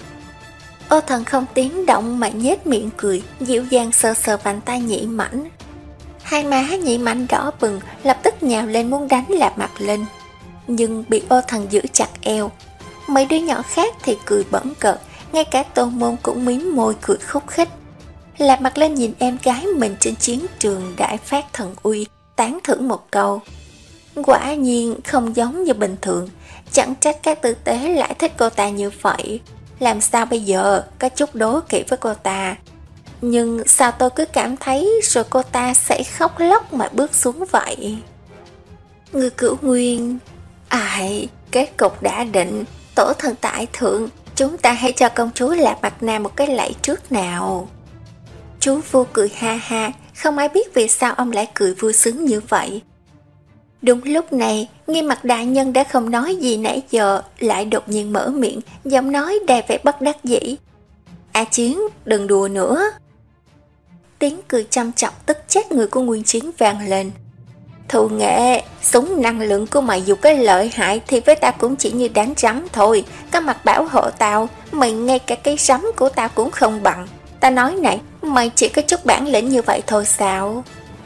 Speaker 1: Ô Thần không tiếng động mà nhếch miệng cười, dịu dàng sờ sờ vành tay Nhĩ Mãnh. Hai má Nhĩ Mãnh đỏ bừng, lập tức nhào lên muốn đánh Lạp Mạc Linh, nhưng bị Ô Thần giữ chặt eo. Mấy đứa nhỏ khác thì cười bẩn cợt, ngay cả Tô Môn cũng mím môi cười khúc khích. Lạp Mạc Linh nhìn em gái mình trên chiến trường đại phát thần uy, tán thưởng một câu. Quả nhiên không giống như bình thường, chẳng trách các tư tế lại thích cô ta như vậy. làm sao bây giờ, có chút đố kỵ với cô ta. Nhưng sao tôi cứ cảm thấy rồi cô ta sẽ khóc lóc mà bước xuống vậy? Người cửu nguyên, ai, kết cục đã định, tổ thần tại thượng, chúng ta hãy cho công chúa Lạc Mặt Na một cái lạy trước nào. Chú vua cười ha ha, không ai biết vì sao ông lại cười vui sướng như vậy. Đúng lúc này, Nghiêm Mặt đại nhân đã không nói gì nãy giờ, lại đột nhiên mở miệng, giọng nói đầy vẻ bất đắc dĩ. A Chiến, đừng đùa nữa. Tiếng cười chăm chọc tức chết người của Nguyên Chiến vang lên. Thù nghệ, súng năng lượng của mày dù có lợi hại thì với tao cũng chỉ như đánh rắm thôi. Có mặt bảo hộ tao, mày ngay cả cái rắm của tao cũng không bằng. Ta nói này, mày chỉ có chút bản lĩnh như vậy thôi sao?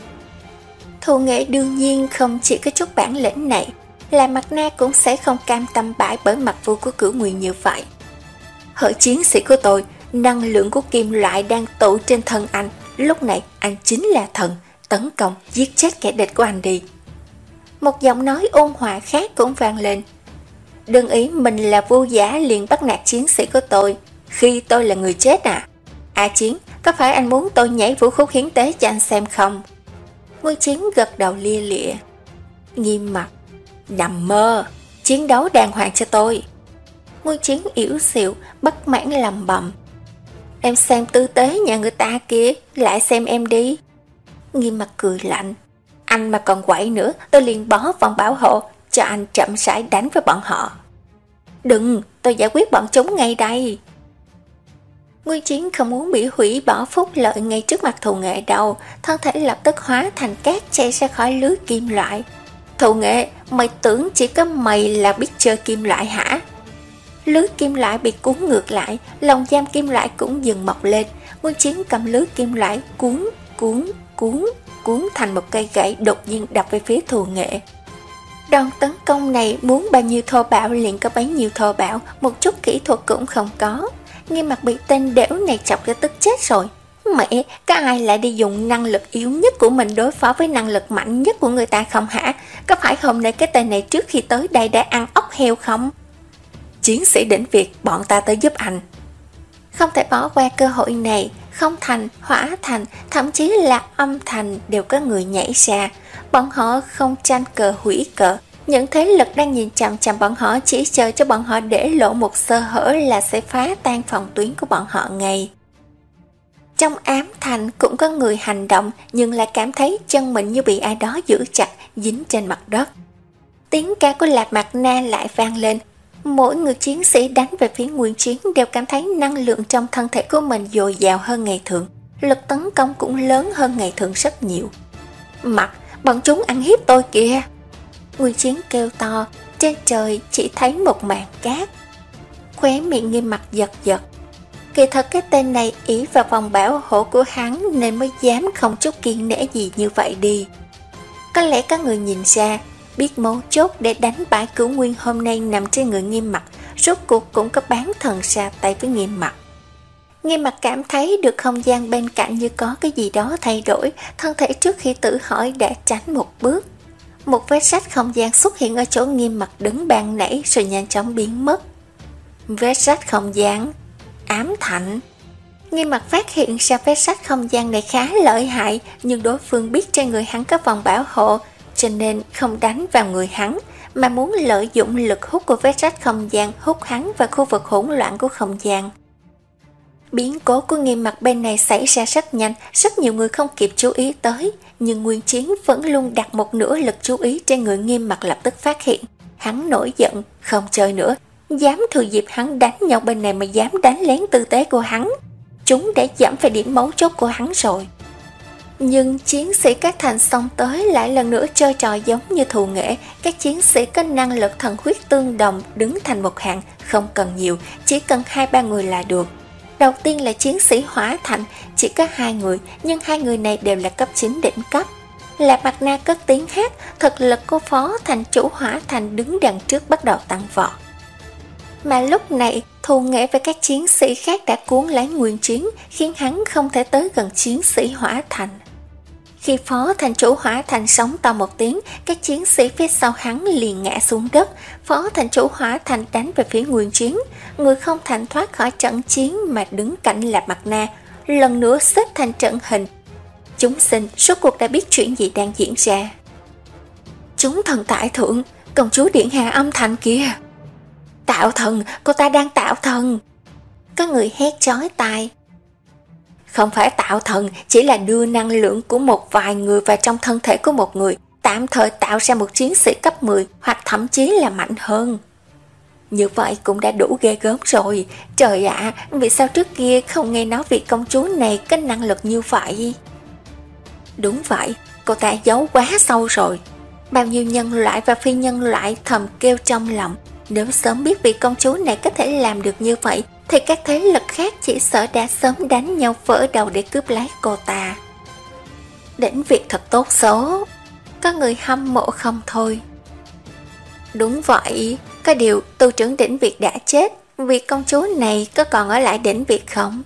Speaker 1: Thù nghệ đương nhiên không chỉ có chút bản lĩnh này, là Mặt Na cũng sẽ không cam tâm bại bởi mặt vua của Cửu Nguyên như vậy. Hỡi chiến sĩ của tôi, năng lượng của kim loại đang tụ trên thân anh, lúc này anh chính là thần, tấn công, giết chết kẻ địch của anh đi. Một giọng nói ôn hòa khác cũng vang lên. Đừng ý mình là vô giả liền bắt nạt chiến sĩ của tôi, khi tôi là người chết à? A Chiến, có phải anh muốn tôi nhảy vũ khúc hiến tế cho anh xem không? Nguyên Chiến gật đầu lia lịa. Nghiêm Mặt, nằm mơ, chiến đấu đàng hoàng cho tôi. Nguyên Chiến yếu xìu, bất mãn lầm bầm. Em xem tư tế nhà người ta kia, lại xem em đi. Nghiêm Mặt cười lạnh. Anh mà còn quậy nữa, tôi liền bó vòng bảo hộ, cho anh chậm rãi đánh với bọn họ. Đừng, tôi giải quyết bọn chúng ngay đây. Nguyên Chiến không muốn bị hủy bỏ phúc lợi ngay trước mặt Thù Nghệ đâu, thân thể lập tức hóa thành cát chạy ra khỏi lưới kim loại. Thù Nghệ, mày tưởng chỉ có mày là biết chơi kim loại hả? Lưới kim loại bị cuốn ngược lại, lồng giam kim loại cũng dừng mọc lên. Nguyên Chiến cầm lưới kim loại cuốn, cuốn, cuốn, cuốn thành một cây gậy đột nhiên đập về phía Thù Nghệ. Đòn tấn công này muốn bao nhiêu thô bạo liền có bấy nhiêu thô bạo, một chút kỹ thuật cũng không có. Nghiêm Mặt bị tên đểu này chọc cho tức chết rồi. Mẹ, có ai lại đi dùng năng lực yếu nhất của mình đối phó với năng lực mạnh nhất của người ta không hả? Có phải hôm nay cái tên này trước khi tới đây đã ăn ốc heo không? Chiến sĩ đỉnh Việt, bọn ta tới giúp anh. Không thể bỏ qua cơ hội này, không thành, hỏa thành, thậm chí là âm thành đều có người nhảy ra. Bọn họ không tranh cờ hủy cờ. Những thế lực đang nhìn chằm chằm bọn họ chỉ chờ cho bọn họ để lộ một sơ hở là sẽ phá tan phòng tuyến của bọn họ ngay. Trong ám thành cũng có người hành động nhưng lại cảm thấy chân mình như bị ai đó giữ chặt, dính trên mặt đất. Tiếng ca của Lạc Mặt Na lại vang lên. Mỗi người chiến sĩ đánh về phía Nguyên Chiến đều cảm thấy năng lượng trong thân thể của mình dồi dào hơn ngày thường. Lực tấn công cũng lớn hơn ngày thường rất nhiều. Mặt, bọn chúng ăn hiếp tôi kìa! Nguyên Chiến kêu to, trên trời chỉ thấy một màn cát. Khóe miệng Nghiêm Mặt giật giật. Kỳ thật cái tên này ỷ vào vòng bảo hộ của hắn nên mới dám không chút kiêng nể gì như vậy đi. Có lẽ có người nhìn ra, biết mấu chốt để đánh bại Cửu Nguyên hôm nay nằm trên người Nghiêm Mặt, rốt cuộc cũng có bán thần ra tay với Nghiêm Mặt. Nghiêm Mặt cảm thấy được không gian bên cạnh như có cái gì đó thay đổi, thân thể trước khi tự hỏi đã tránh một bước. Một vết rách không gian xuất hiện ở chỗ Nghiêm Mặt đứng ban nãy rồi nhanh chóng biến mất. Vết rách không gian, ám thành. Nghiêm Mặt phát hiện ra vết rách không gian này khá lợi hại, nhưng đối phương biết trên người hắn có vòng bảo hộ, cho nên không đánh vào người hắn, mà muốn lợi dụng lực hút của vết rách không gian hút hắn vào khu vực hỗn loạn của không gian. Biến cố của Nghiêm Mặt bên này xảy ra rất nhanh, rất nhiều người không kịp chú ý tới, nhưng Nguyên Chiến vẫn luôn đặt một nửa lực chú ý trên người Nghiêm Mặt lập tức phát hiện. Hắn nổi giận, không chơi nữa, dám thừa dịp hắn đánh nhau bên này mà dám đánh lén tư tế của hắn. Chúng đã giảm phải điểm mấu chốt của hắn rồi. Nhưng chiến sĩ các thành xông tới lại lần nữa chơi trò giống như Thù Nghệ. Các chiến sĩ có năng lực thần huyết tương đồng đứng thành một hàng, không cần nhiều, chỉ cần hai ba người là được. Đầu tiên là chiến sĩ hỏa thành, chỉ có hai người, nhưng hai người này đều là cấp chín đỉnh cấp. Lạc Mặt Na cất tiếng hát, thực lực của phó thành chủ hỏa thành đứng đằng trước bắt đầu tăng vọt. Mà lúc này, Thù Nghệ và các chiến sĩ khác đã cuốn lấy Nguyên Chiến, khiến hắn không thể tới gần chiến sĩ hỏa thành. Khi phó thành chủ hỏa thành sóng to một tiếng, các chiến sĩ phía sau hắn liền ngã xuống đất. Phó thành chủ hỏa thành đánh về phía Nguyên Chiến. Người không thành thoát khỏi trận chiến mà đứng cạnh Lạp Mặt Na, lần nữa xếp thành trận hình. Chúng sinh rốt cuộc đã biết chuyện gì đang diễn ra. Chúng thần tại thượng, công chúa điện hạ âm thanh kia. Tạo thần, cô ta đang tạo thần. Có người hét chói tai. Không phải tạo thần, chỉ là đưa năng lượng của một vài người vào trong thân thể của một người, tạm thời tạo ra một chiến sĩ cấp mười hoặc thậm chí là mạnh hơn. Như vậy cũng đã đủ ghê gớm rồi. Trời ạ, à, vì sao trước kia không nghe nói vị công chúa này có năng lực như vậy? Đúng vậy, cô ta giấu quá sâu rồi. Bao nhiêu nhân loại và phi nhân loại thầm kêu trong lòng, nếu sớm biết vị công chúa này có thể làm được như vậy thì các thế lực khác chỉ sợ đã sớm đánh nhau vỡ đầu để cướp lấy cô ta. Đỉnh Việt thật tốt số. Có người hâm mộ không thôi. Đúng vậy, có điều tu trưởng Đỉnh Việt đã chết, vị công chúa này có còn ở lại Đỉnh Việt không?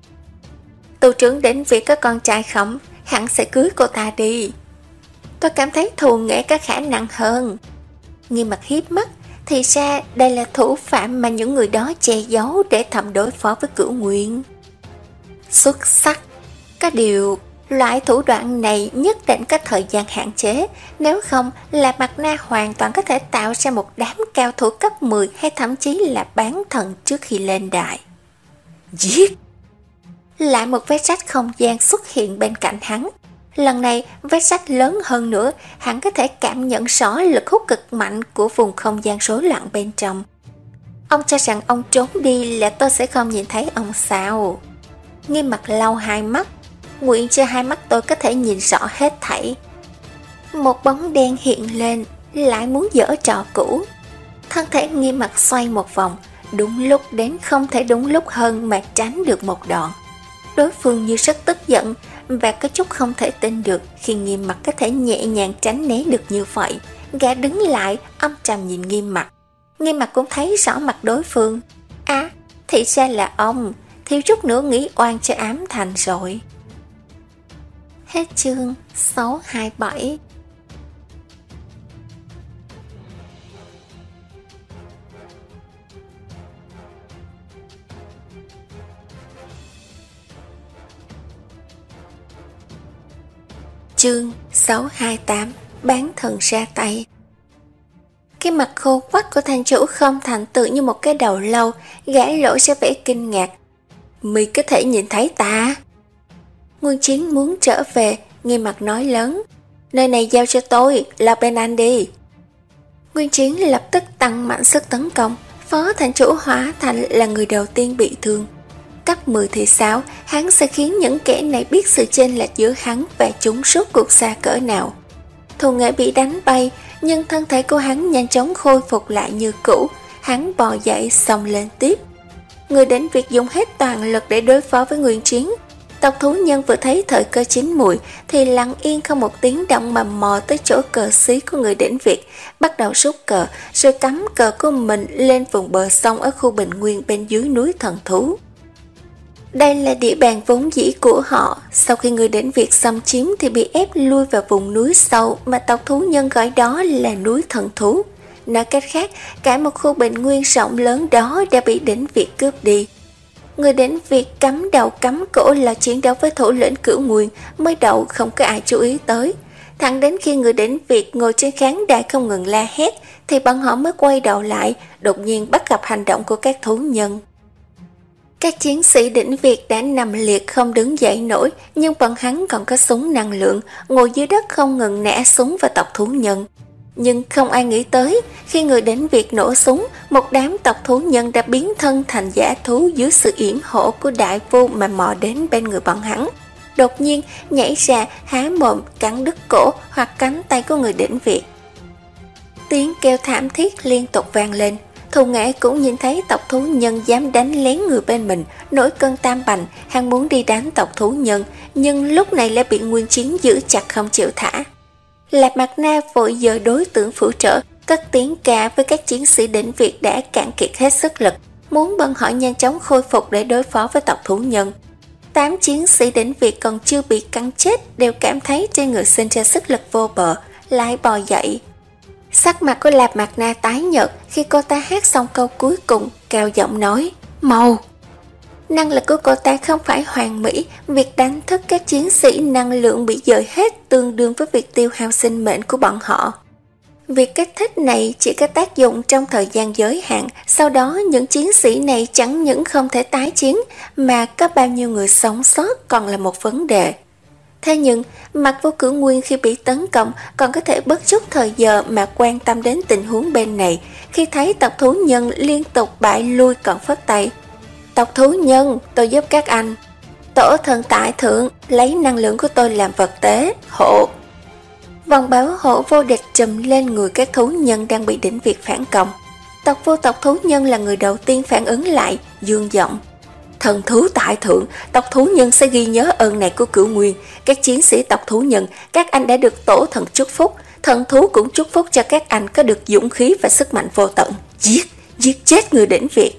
Speaker 1: Tu trưởng Đỉnh Việt có con trai không? Hẳn sẽ cưới cô ta đi. Tôi cảm thấy thù nghệ có khả năng hơn. Nghiêm Mặt hiếp mắt, thì ra đây là thủ phạm mà những người đó che giấu để thầm đối phó với Cửu Nguyên. Xuất sắc. Có điều, loại thủ đoạn này nhất định có thời gian hạn chế, nếu không là Mặt Na hoàn toàn có thể tạo ra một đám cao thủ cấp mười hay thậm chí là bán thần trước khi lên đài. Giết! Lại một vết rách không gian xuất hiện bên cạnh hắn. Lần này vết rách lớn hơn nữa, hắn có thể cảm nhận rõ lực hút cực mạnh của vùng không gian rối loạn bên trong. Ông cho rằng ông trốn đi là tôi sẽ không nhìn thấy ông sao? Nghiêm Mặt lau hai mắt, nguyện cho hai mắt tôi có thể nhìn rõ hết thảy. Một bóng đen hiện lên, lại muốn giở trò cũ. Thân thể Nghiêm Mặt xoay một vòng, đúng lúc đến không thể đúng lúc hơn mà tránh được một đoạn. Đối phương như rất tức giận và có chút không thể tin được khi Nghiêm Mặt có thể nhẹ nhàng tránh né được như vậy. Gã đứng lại âm trầm nhìn Nghiêm Mặt. Nghiêm Mặt cũng thấy rõ mặt đối phương. À, thì ra là ông, thiếu chút nữa nghĩ oan cho Ám Thành rồi. Hết chương sáu hai bảy. Chương sáu hai tám. Bán thần ra tay. Cái mặt khô quắt của thành chủ Không Thành tự như một cái đầu lâu, gã lộ ra vẻ kinh ngạc. Mày có thể nhìn thấy ta? Nguyên Chiến muốn trở về, Nghiêm Mặt nói lớn. Nơi này giao cho tôi, là bên anh đi. Nguyên Chiến lập tức tăng mạnh sức tấn công. Phó thành chủ Hỏa Thành là người đầu tiên bị thương. Cấp mười thì sao, hắn sẽ khiến những kẻ này biết sự chênh lệch giữa hắn và chúng rốt cuộc xa cỡ nào. Thù nghệ bị đánh bay, nhưng thân thể của hắn nhanh chóng khôi phục lại như cũ. Hắn bò dậy xông lên tiếp. Người đến việc dùng hết toàn lực để đối phó với Nguyên Chiến. Tộc thú nhân vừa thấy thời cơ chín mùi thì lặng yên không một tiếng động mà mò tới chỗ cờ xí của người đến việc, bắt đầu rút cờ rồi cắm cờ của mình lên vùng bờ sông ở khu bình nguyên bên dưới núi thần thú. Đây là địa bàn vốn dĩ của họ, sau khi người đến việc xâm chiếm thì bị ép lui vào vùng núi sâu mà tộc thú nhân gọi đó là núi thần thú. Nói cách khác, cả một khu bình nguyên rộng lớn đó đã bị đến việc cướp đi. Người đến việc cắm đầu cắm cổ là chiến đấu với thủ lĩnh Cửu Nguyên mới đầu không có ai chú ý tới. Thẳng đến khi người đến việc ngồi trên khán đài không ngừng la hét thì bọn họ mới quay đầu lại, đột nhiên bắt gặp hành động của các thú nhân. Các chiến sĩ đỉnh Việt đã nằm liệt không đứng dậy nổi, nhưng bọn hắn còn có súng năng lượng, ngồi dưới đất không ngừng nã súng vào tộc thú nhân. Nhưng không ai nghĩ tới, khi người đến việc nổ súng, một đám tộc thú nhân đã biến thân thành dã thú dưới sự yểm hộ của đại vô mà mò đến bên người bọn hắn. Đột nhiên nhảy ra, há mồm, cắn đứt cổ hoặc cánh tay của người đến việc. Tiếng kêu thảm thiết liên tục vang lên. Thù Nghệ cũng nhìn thấy tộc thú nhân dám đánh lén người bên mình, nổi cơn tam bành, hắn muốn đi đánh tộc thú nhân, nhưng lúc này lại bị Nguyên Chiến giữ chặt không chịu thả. Lạp Mặt Na vội dời đối tượng phụ trợ, cất tiếng ca với các chiến sĩ đỉnh Việt đã cạn kiệt hết sức lực, muốn bọn họ nhanh chóng khôi phục để đối phó với tộc thú nhân. Tám chiến sĩ đỉnh Việt còn chưa bị cắn chết đều cảm thấy trên người sinh ra sức lực vô bờ, lại bò dậy. Sắc mặt của Lạp Mạc Na tái nhợt khi cô ta hát xong câu cuối cùng, cao giọng nói, mau. Năng lực của cô ta không phải hoàn mỹ, việc đánh thức các chiến sĩ năng lượng bị dời hết tương đương với việc tiêu hao sinh mệnh của bọn họ. Việc kích thích này chỉ có tác dụng trong thời gian giới hạn, sau đó những chiến sĩ này chẳng những không thể tái chiến mà có bao nhiêu người sống sót còn là một vấn đề. Thế nhưng, Mặt Vô Cửu Nguyên khi bị tấn công còn có thể bất chút thời giờ mà quan tâm đến tình huống bên này, khi thấy tộc thú nhân liên tục bại lui còn phất tay. Tộc thú nhân, tôi giúp các anh. Tổ thần tại thượng, lấy năng lượng của tôi làm vật tế, hộ. Vòng bảo hộ vô địch trùm lên người các thú nhân đang bị đỉnh Việt phản công. Tộc vô tộc thú nhân là người đầu tiên phản ứng lại, dương giọng. Thần thú tại thượng, tộc thú nhân sẽ ghi nhớ ơn này của Cửu Nguyên. Các chiến sĩ tộc thú nhân, các anh đã được tổ thần chúc phúc. Thần thú cũng chúc phúc cho các anh có được dũng khí và sức mạnh vô tận. Giết, giết chết người đỉnh Việt.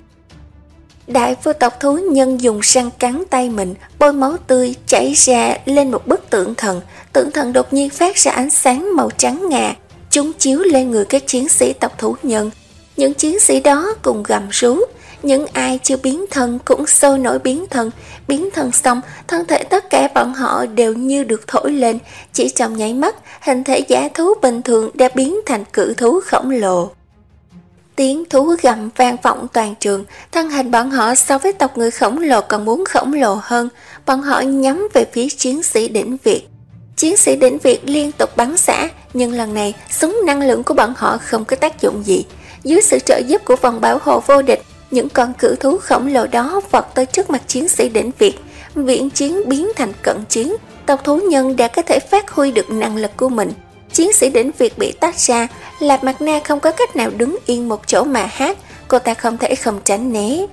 Speaker 1: Đại vô tộc thú nhân dùng răng cắn tay mình, bôi máu tươi chảy ra lên một bức tượng thần. Tượng thần đột nhiên phát ra ánh sáng màu trắng ngà, chúng chiếu lên người các chiến sĩ tộc thú nhân. Những chiến sĩ đó cùng gầm rú, những ai chưa biến thân cũng sôi nổi biến thân. Biến thân xong, thân thể tất cả bọn họ đều như được thổi lên, chỉ trong nháy mắt, hình thể giả thú bình thường đã biến thành cự thú khổng lồ. Tiếng thú gầm vang vọng toàn trường, thân hình bọn họ so với tộc người khổng lồ còn muốn khổng lồ hơn, bọn họ nhắm về phía chiến sĩ đỉnh Việt. Chiến sĩ đỉnh Việt liên tục bắn xạ, nhưng lần này súng năng lượng của bọn họ không có tác dụng gì. Dưới sự trợ giúp của vòng bảo hộ vô địch, những con cự thú khổng lồ đó vọt tới trước mặt chiến sĩ đỉnh Việt, viễn chiến biến thành cận chiến. Tộc thú nhân đã có thể phát huy được năng lực của mình. Chiến sĩ đỉnh Việt bị tách ra, Lạp Mạc Na không có cách nào đứng yên một chỗ mà hát, cô ta không thể không tránh né.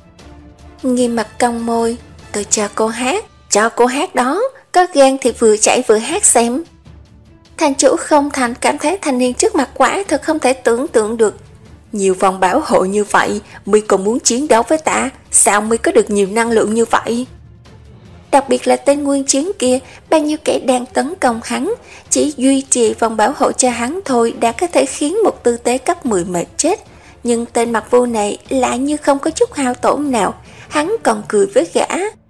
Speaker 1: Nghiêm Mặt cong môi, tôi cho cô hát, cho cô hát đó, có gan thì vừa chạy vừa hát xem. Thành chủ Không Thành cảm thấy thanh niên trước mặt quả thật không thể tưởng tượng được. Nhiều vòng bảo hộ như vậy, mi còn muốn chiến đấu với ta, sao mi có được nhiều năng lượng như vậy? Đặc biệt là tên nguyên chiến kia, bao nhiêu kẻ đang tấn công hắn, chỉ duy trì vòng bảo hộ cho hắn thôi đã có thể khiến một tư tế cấp mười mệt chết. Nhưng tên Mặt Vô này lại như không có chút hao tổn nào, hắn còn cười với gã.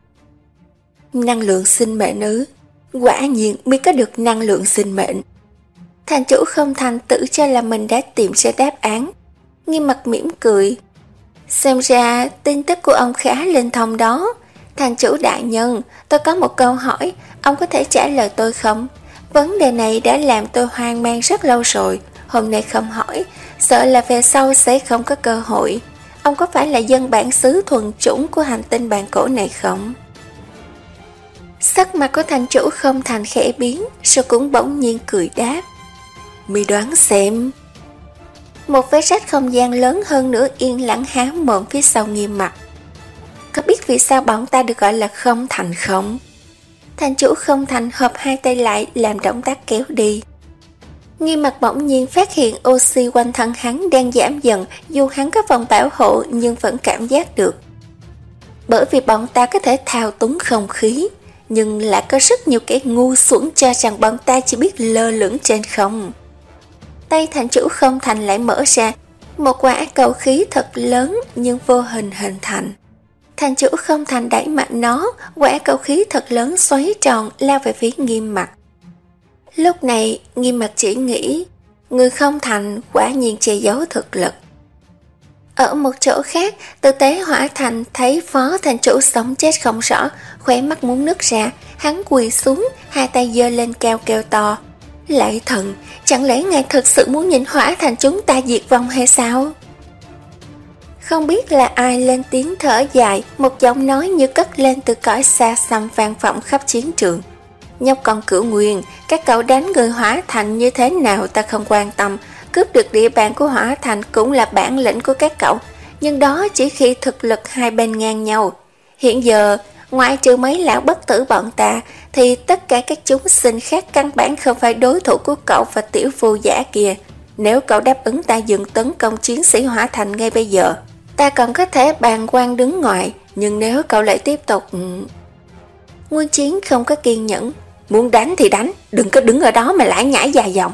Speaker 1: Năng lượng sinh mệnh ư? Quả nhiên mi có được năng lượng sinh mệnh. Thành chủ Không Thành tự cho là mình đã tìm ra đáp án. Nghiêm Mặt mỉm cười. Xem ra tin tức của ông khá linh thông đó. Thành chủ đại nhân, tôi có một câu hỏi, ông có thể trả lời tôi không? Vấn đề này đã làm tôi hoang mang rất lâu rồi, hôm nay không hỏi, sợ là về sau sẽ không có cơ hội. Ông có phải là dân bản xứ thuần chủng của hành tinh bàn cổ này không? Sắc mặt của thành chủ Không Thành khẽ biến, rồi cũng bỗng nhiên cười đáp. Mi đoán xem. Một vết rách không gian lớn hơn nữa yên lặng há mồm phía sau Nghiêm Mặt. Có biết vì sao bọn ta được gọi là Không Thành không? Thành chủ Không Thành hợp hai tay lại làm động tác kéo đi. Nghiêm Mặt bỗng nhiên phát hiện oxy quanh thân hắn đang giảm dần, dù hắn có vòng bảo hộ nhưng vẫn cảm giác được. Bởi vì bọn ta có thể thao túng không khí, nhưng lại có rất nhiều kẻ ngu xuẩn cho rằng bọn ta chỉ biết lơ lửng trên không. Tay thành chủ Không Thành lại mở ra, một quả cầu khí thật lớn nhưng vô hình hình thành. Thành chủ Không Thành đẩy mạnh nó, quả cầu khí thật lớn xoáy tròn lao về phía Nghiêm Mặt. Lúc này Nghiêm Mặt chỉ nghĩ, người Không Thành quả nhiên che giấu thực lực. Ở một chỗ khác, Tư Tế Hỏa Thành thấy phó thành chủ sống chết không rõ, khóe mắt muốn nứt ra, hắn quỳ xuống, hai tay giơ lên cao kêu to. Lại thần, chẳng lẽ ngài thực sự muốn nhìn Hỏa Thành chúng ta diệt vong hay sao? Không biết là ai lên tiếng thở dài, một giọng nói như cất lên từ cõi xa xăm vang vọng khắp chiến trường. Nhóc con Cửu Nguyên, các cậu đánh người Hỏa Thành như thế nào ta không quan tâm, cướp được địa bàn của Hỏa Thành cũng là bản lĩnh của các cậu, nhưng đó chỉ khi thực lực hai bên ngang nhau. Hiện giờ, ngoại trừ mấy lão bất tử bọn ta, thì tất cả các chúng sinh khác căn bản không phải đối thủ của cậu và tiểu phù giả kia. Nếu cậu đáp ứng ta dừng tấn công chiến sĩ Hỏa Thành ngay bây giờ, ta còn có thể bàng quan đứng ngoài, nhưng nếu cậu lại tiếp tục... Nguyên Chiến không có kiên nhẫn. Muốn đánh thì đánh, đừng có đứng ở đó mà lải nhải dài dòng.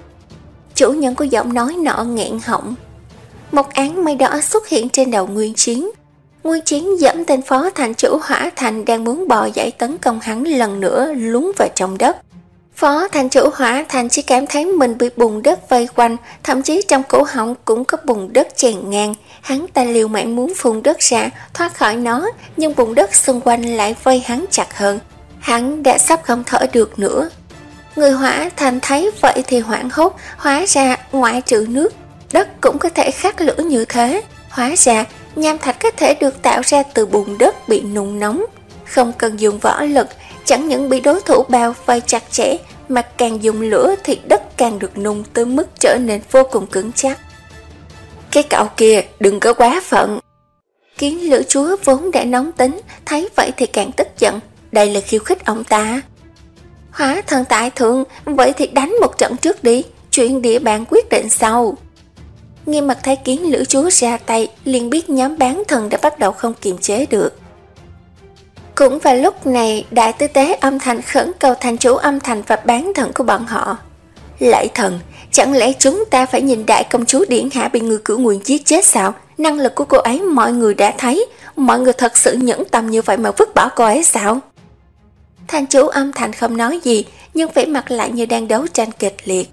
Speaker 1: Chủ nhân của giọng nói nọ nghẹn họng. Một áng mây đỏ xuất hiện trên đầu Nguyên Chiến. Nguyên Chiến dẫm tên phó thành chủ Hỏa Thành đang muốn bò dậy tấn công hắn lần nữa lún vào trong đất. Phó thành chủ Hỏa Thành chỉ cảm thấy mình bị bùn đất vây quanh, thậm chí trong cổ họng cũng có bùn đất chèn ngang. Hắn ta liều mạng muốn phun đất ra, thoát khỏi nó, nhưng bùn đất xung quanh lại vây hắn chặt hơn. Hắn đã sắp không thở được nữa. Người Hỏa Thành thấy vậy thì hoảng hốt, hóa ra ngoại trừ nước, đất cũng có thể khắc lửa như thế. Hóa ra nham thạch có thể được tạo ra từ bùn đất bị nung nóng, không cần dùng võ lực, chẳng những bị đối thủ bao vây chặt chẽ, mà càng dùng lửa thì đất càng được nung tới mức trở nên vô cùng cứng chắc. Cái cậu kia đừng có quá phận. Kiến lửa chúa vốn đã nóng tính, thấy vậy thì càng tức giận. Đây là khiêu khích ông ta. Hóa thần tại thượng, vậy thì đánh một trận trước đi, chuyện địa bàn quyết định sau. Nghiêm mặt thấy kiến lửa chúa ra tay, liền biết nhóm bán thần đã bắt đầu không kiềm chế được. Cũng vào lúc này, đại tư tế âm thành khẩn cầu thành chủ âm thành và bán thần của bọn họ. Lạy thần, chẳng lẽ chúng ta phải nhìn đại công chúa Điển Hạ bị người Cửu Nguyên giết chết sao? Năng lực của cô ấy mọi người đã thấy, mọi người thật sự nhẫn tâm như vậy mà vứt bỏ cô ấy sao? Thành chủ âm thành không nói gì, nhưng vẻ mặt lại như đang đấu tranh kịch liệt.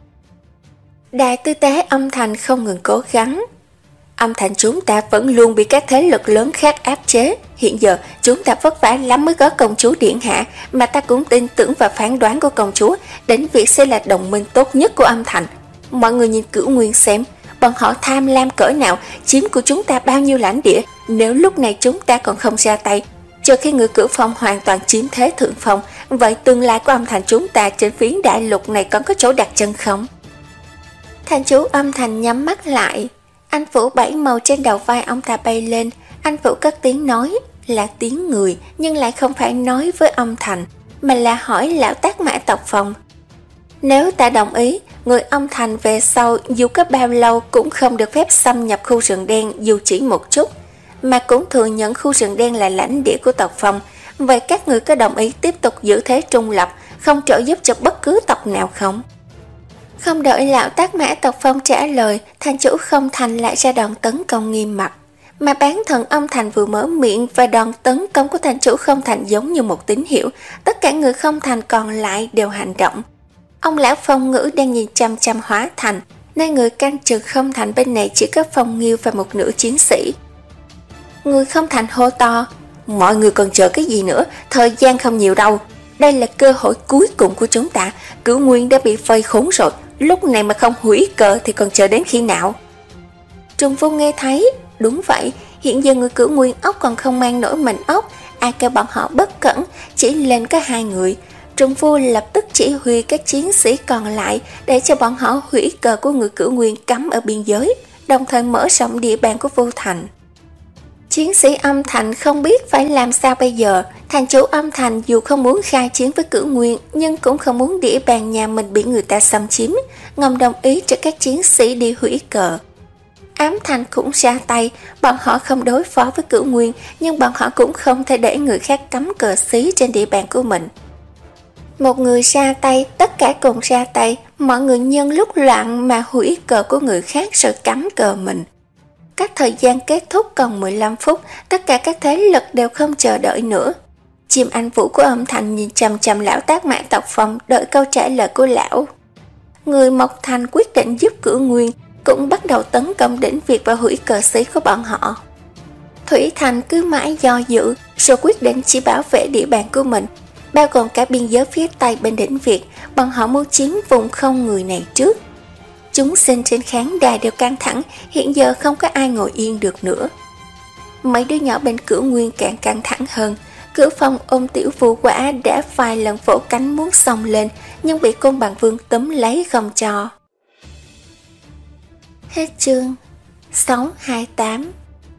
Speaker 1: Đại tư tế âm thành không ngừng cố gắng. Âm thành chúng ta vẫn luôn bị các thế lực lớn khác áp chế. Hiện giờ chúng ta vất vả lắm mới có công chúa Điện Hạ, mà ta cũng tin tưởng và phán đoán của công chúa đến việc sẽ là đồng minh tốt nhất của âm thành. Mọi người nhìn Cửu Nguyên xem, bọn họ tham lam cỡ nào, chiếm của chúng ta bao nhiêu lãnh địa. Nếu lúc này chúng ta còn không ra tay, chờ khi người Cửu Phong hoàn toàn chiếm thế thượng phong, vậy tương lai của âm thành chúng ta trên phiến đại lục này còn có chỗ đặt chân không? Thành chủ âm thành nhắm mắt lại. Anh Vũ bảy màu trên đầu vai ông ta bay lên. Anh Vũ cất tiếng nói, là tiếng người, nhưng lại không phải nói với âm thành, mà là hỏi lão Tác Mã tộc Phong. Nếu ta đồng ý, người âm thành về sau dù có bao lâu cũng không được phép xâm nhập khu rừng đen dù chỉ một chút, mà cũng thừa nhận khu rừng đen là lãnh địa của tộc Phong. Vậy các người có đồng ý tiếp tục giữ thế trung lập, không trợ giúp cho bất cứ tộc nào không? Không đợi lão Tác Mã tộc Phong trả lời, thành chủ không thành lại ra đòn tấn công nghiêm mặt. Mà bán thần âm thành vừa mở miệng và đòn tấn công của thành chủ không thành giống như một tín hiệu, tất cả người không thành còn lại đều hành động. Ông lão Phong Ngữ đang nhìn chăm chăm Hóa Thành, nơi người canh trực không thành bên này chỉ có Phong Nghiêu và một nửa chiến sĩ. Người không thành hô to, mọi người còn chờ cái gì nữa, thời gian không nhiều đâu. Đây là cơ hội cuối cùng của chúng ta, Cửu Nguyên đã bị vây khốn rồi, lúc này mà không hủy cờ thì còn chờ đến khi nào? Trùng Phu nghe thấy, đúng vậy, hiện giờ người Cửu Nguyên ốc còn không mang nổi mình ốc, ai kêu bọn họ bất cẩn, chỉ lên có hai người. Trùng Phu lập tức chỉ huy các chiến sĩ còn lại để cho bọn họ hủy cờ của người Cửu Nguyên cắm ở biên giới, đồng thời mở rộng địa bàn của Vô Thành. Chiến sĩ âm thành không biết phải làm sao bây giờ. Thành chủ âm thành dù không muốn khai chiến với Cửu Nguyên, nhưng cũng không muốn địa bàn nhà mình bị người ta xâm chiếm, ngầm đồng ý cho các chiến sĩ đi hủy cờ. Ám thành cũng ra tay, bọn họ không đối phó với Cửu Nguyên, nhưng bọn họ cũng không thể để người khác cắm cờ xí trên địa bàn của mình. Một người ra tay, tất cả cùng ra tay, mọi người nhân lúc loạn mà hủy cờ của người khác rồi cắm cờ mình. Cách thời gian kết thúc còn mười lăm phút, tất cả các thế lực đều không chờ đợi nữa. Chim Anh Vũ của âm thành nhìn chằm chằm lão Tác Mã tộc Phong đợi câu trả lời của lão. Người Mộc Thành quyết định giúp Cửu Nguyên, cũng bắt đầu tấn công đỉnh Việt và hủy cờ xí của bọn họ. Thủy Thành cứ mãi do dự, rồi quyết định chỉ bảo vệ địa bàn của mình, bao gồm cả biên giới phía Tây bên đỉnh Việt. Bọn họ muốn chiếm vùng không người này trước. Chúng sinh trên khán đài đều căng thẳng, hiện giờ không có ai ngồi yên được nữa. Mấy đứa nhỏ bên Cửu Nguyên càng căng thẳng hơn. Cửu Phong ôm Tiểu Vũ Quả đã vài lần vỗ cánh muốn xông lên, nhưng bị Côn Bằng Vương túm lấy không cho. Hết chương sáu hai tám.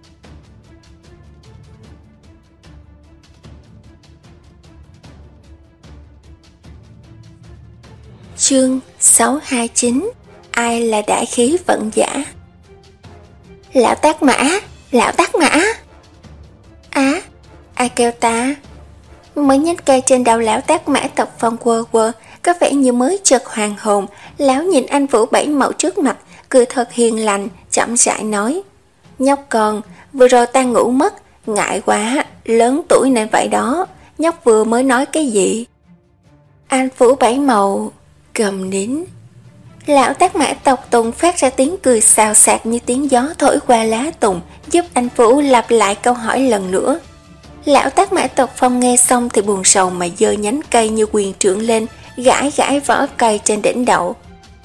Speaker 1: Chương sáu hai chín. Ai là đại khí vận giả? Lão Tác Mã, lão Tác Mã. Á, à, ai kêu ta? Mới nhánh cây trên đầu lão Tác Mã Tộc Phong quơ quơ, có vẻ như mới chợt hoàn hồn. Lão nhìn anh Vũ Bảy Mậu trước mặt, cười thật hiền lành, chậm rãi nói: nhóc con, vừa rồi ta ngủ mất, ngại quá, lớn tuổi nên vậy đó. Nhóc vừa mới nói cái gì? Anh Vũ Bảy Mậu cầm nín. Lão Tác Mã Tộc Tùng phát ra tiếng cười xào xạc như tiếng gió thổi qua lá tùng, giúp anh Vũ lặp lại câu hỏi lần nữa. Lão Tác Mã Tộc Phong nghe xong thì buồn sầu mà giơ nhánh cây như quyền trượng lên, gãi gãi vỏ cây trên đỉnh đầu.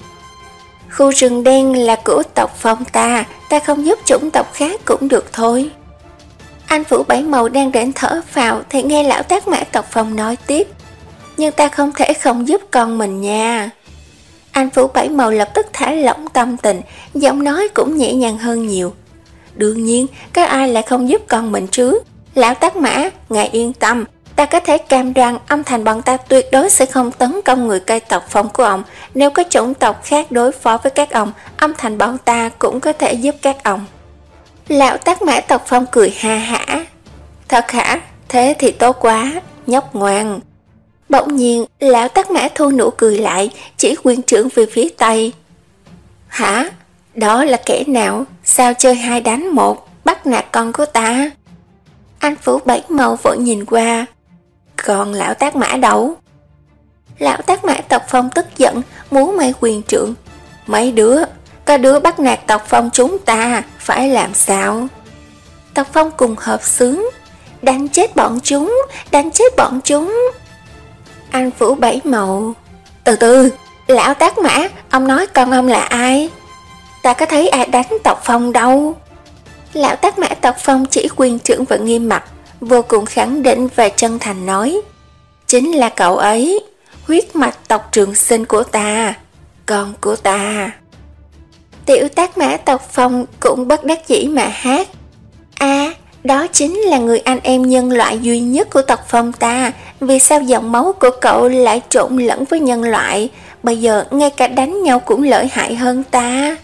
Speaker 1: Khu rừng đen là của tộc Phong ta, ta không giúp chủng tộc khác cũng được thôi. Anh Vũ Bảy Màu đang định thở phào thì nghe lão Tác Mã Tộc Phong nói tiếp: nhưng ta không thể không giúp con mình nha. Anh Vũ Bảy Màu lập tức thả lỏng tâm tình, giọng nói cũng nhẹ nhàng hơn nhiều. Đương nhiên, có ai lại không giúp con mình chứ? Lão Tác Mã, ngài yên tâm, ta có thể cam đoan âm thành bọn ta tuyệt đối sẽ không tấn công người cây tộc Phong của ông. Nếu có chủng tộc khác đối phó với các ông, âm thành bọn ta cũng có thể giúp các ông. Lão Tác Mã Tộc Phong cười ha hả. Thật hả? Thế thì tốt quá, nhóc ngoan. Bỗng nhiên, lão Tác Mã thu nụ cười lại, chỉ quyền trưởng về phía Tây. Hả? Đó là kẻ nào? Sao chơi hai đánh một, bắt nạt con của ta? Anh Vũ Bảy Màu vội nhìn qua. Còn lão Tác Mã đâu? Lão Tác Mã Tộc Phong tức giận, múa may quyền trưởng. Mấy đứa, có đứa bắt nạt tộc Phong chúng ta, phải làm sao? Tộc Phong cùng hợp xướng. Đánh chết bọn chúng, đánh chết bọn chúng. Anh Vũ Bảy Màu. Từ từ, lão Tác Mã, ông nói con ông là ai? Ta có thấy ai đánh tộc Phong đâu. Lão Tác Mã Tộc Phong chỉ quyền trưởng và nghiêm mặt, vô cùng khẳng định và chân thành nói: chính là cậu ấy, huyết mạch tộc Trường Sinh của ta, con của ta. Tiểu Tác Mã Tộc Phong cũng bất đắc dĩ mà hát: À, đó chính là người anh em nhân loại duy nhất của tộc Phong ta. Vì sao dòng máu của cậu lại trộn lẫn với nhân loại? Bây giờ ngay cả đánh nhau cũng lợi hại hơn ta.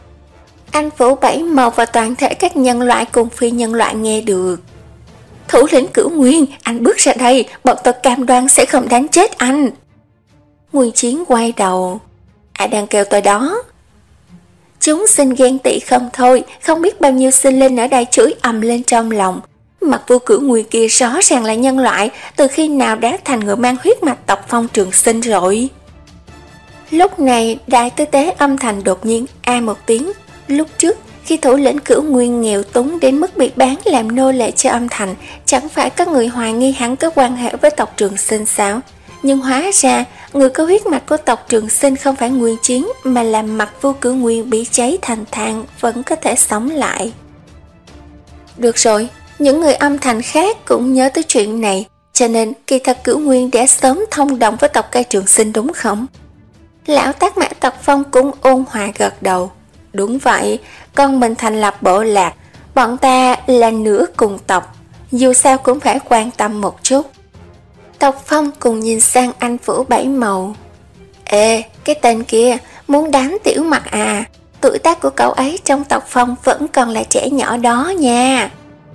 Speaker 1: Anh Vũ Bảy Màu và toàn thể các nhân loại cùng phi nhân loại nghe được. Thủ lĩnh Cửu Nguyên, anh bước ra đây, bọn tôi cam đoan sẽ không đánh chết anh. Nguyên Chiến quay đầu. Ai đang kêu tôi đó? Chúng sinh ghen tị không thôi, không biết bao nhiêu sinh linh ở đây chửi ầm lên trong lòng. Mặt vua Cửu Nguyên kia rõ ràng là nhân loại, từ khi nào đã thành người mang huyết mạch tộc Phong Trường Sinh rồi? Lúc này, Đại Tư Tế âm thành đột nhiên a một tiếng. Lúc trước, khi thủ lĩnh Cửu Nguyên nghèo túng đến mức bị bán làm nô lệ cho âm thành, chẳng phải có người hoài nghi hắn có quan hệ với tộc Trường Sinh sao? Nhưng hóa ra, người có huyết mạch của tộc Trường Sinh không phải Nguyên Chiến, mà là mặt vua Cửu Nguyên bị cháy thành than, vẫn có thể sống lại. Được rồi, những người âm thành khác cũng nhớ tới chuyện này, cho nên kỳ thật Cửu Nguyên đã sớm thông đồng với tộc cây Trường Sinh đúng không? Lão Tác Mã Tộc Phong cũng ôn hòa gật đầu. Đúng vậy, con mình thành lập bộ lạc, bọn ta là nửa cùng tộc, dù sao cũng phải quan tâm một chút. Tộc Phong cùng nhìn sang anh Vũ Bảy Màu. Ê, cái tên kia muốn đánh Tiểu Mặc à? Tuổi tác của cậu ấy trong tộc Phong vẫn còn là trẻ nhỏ đó nha.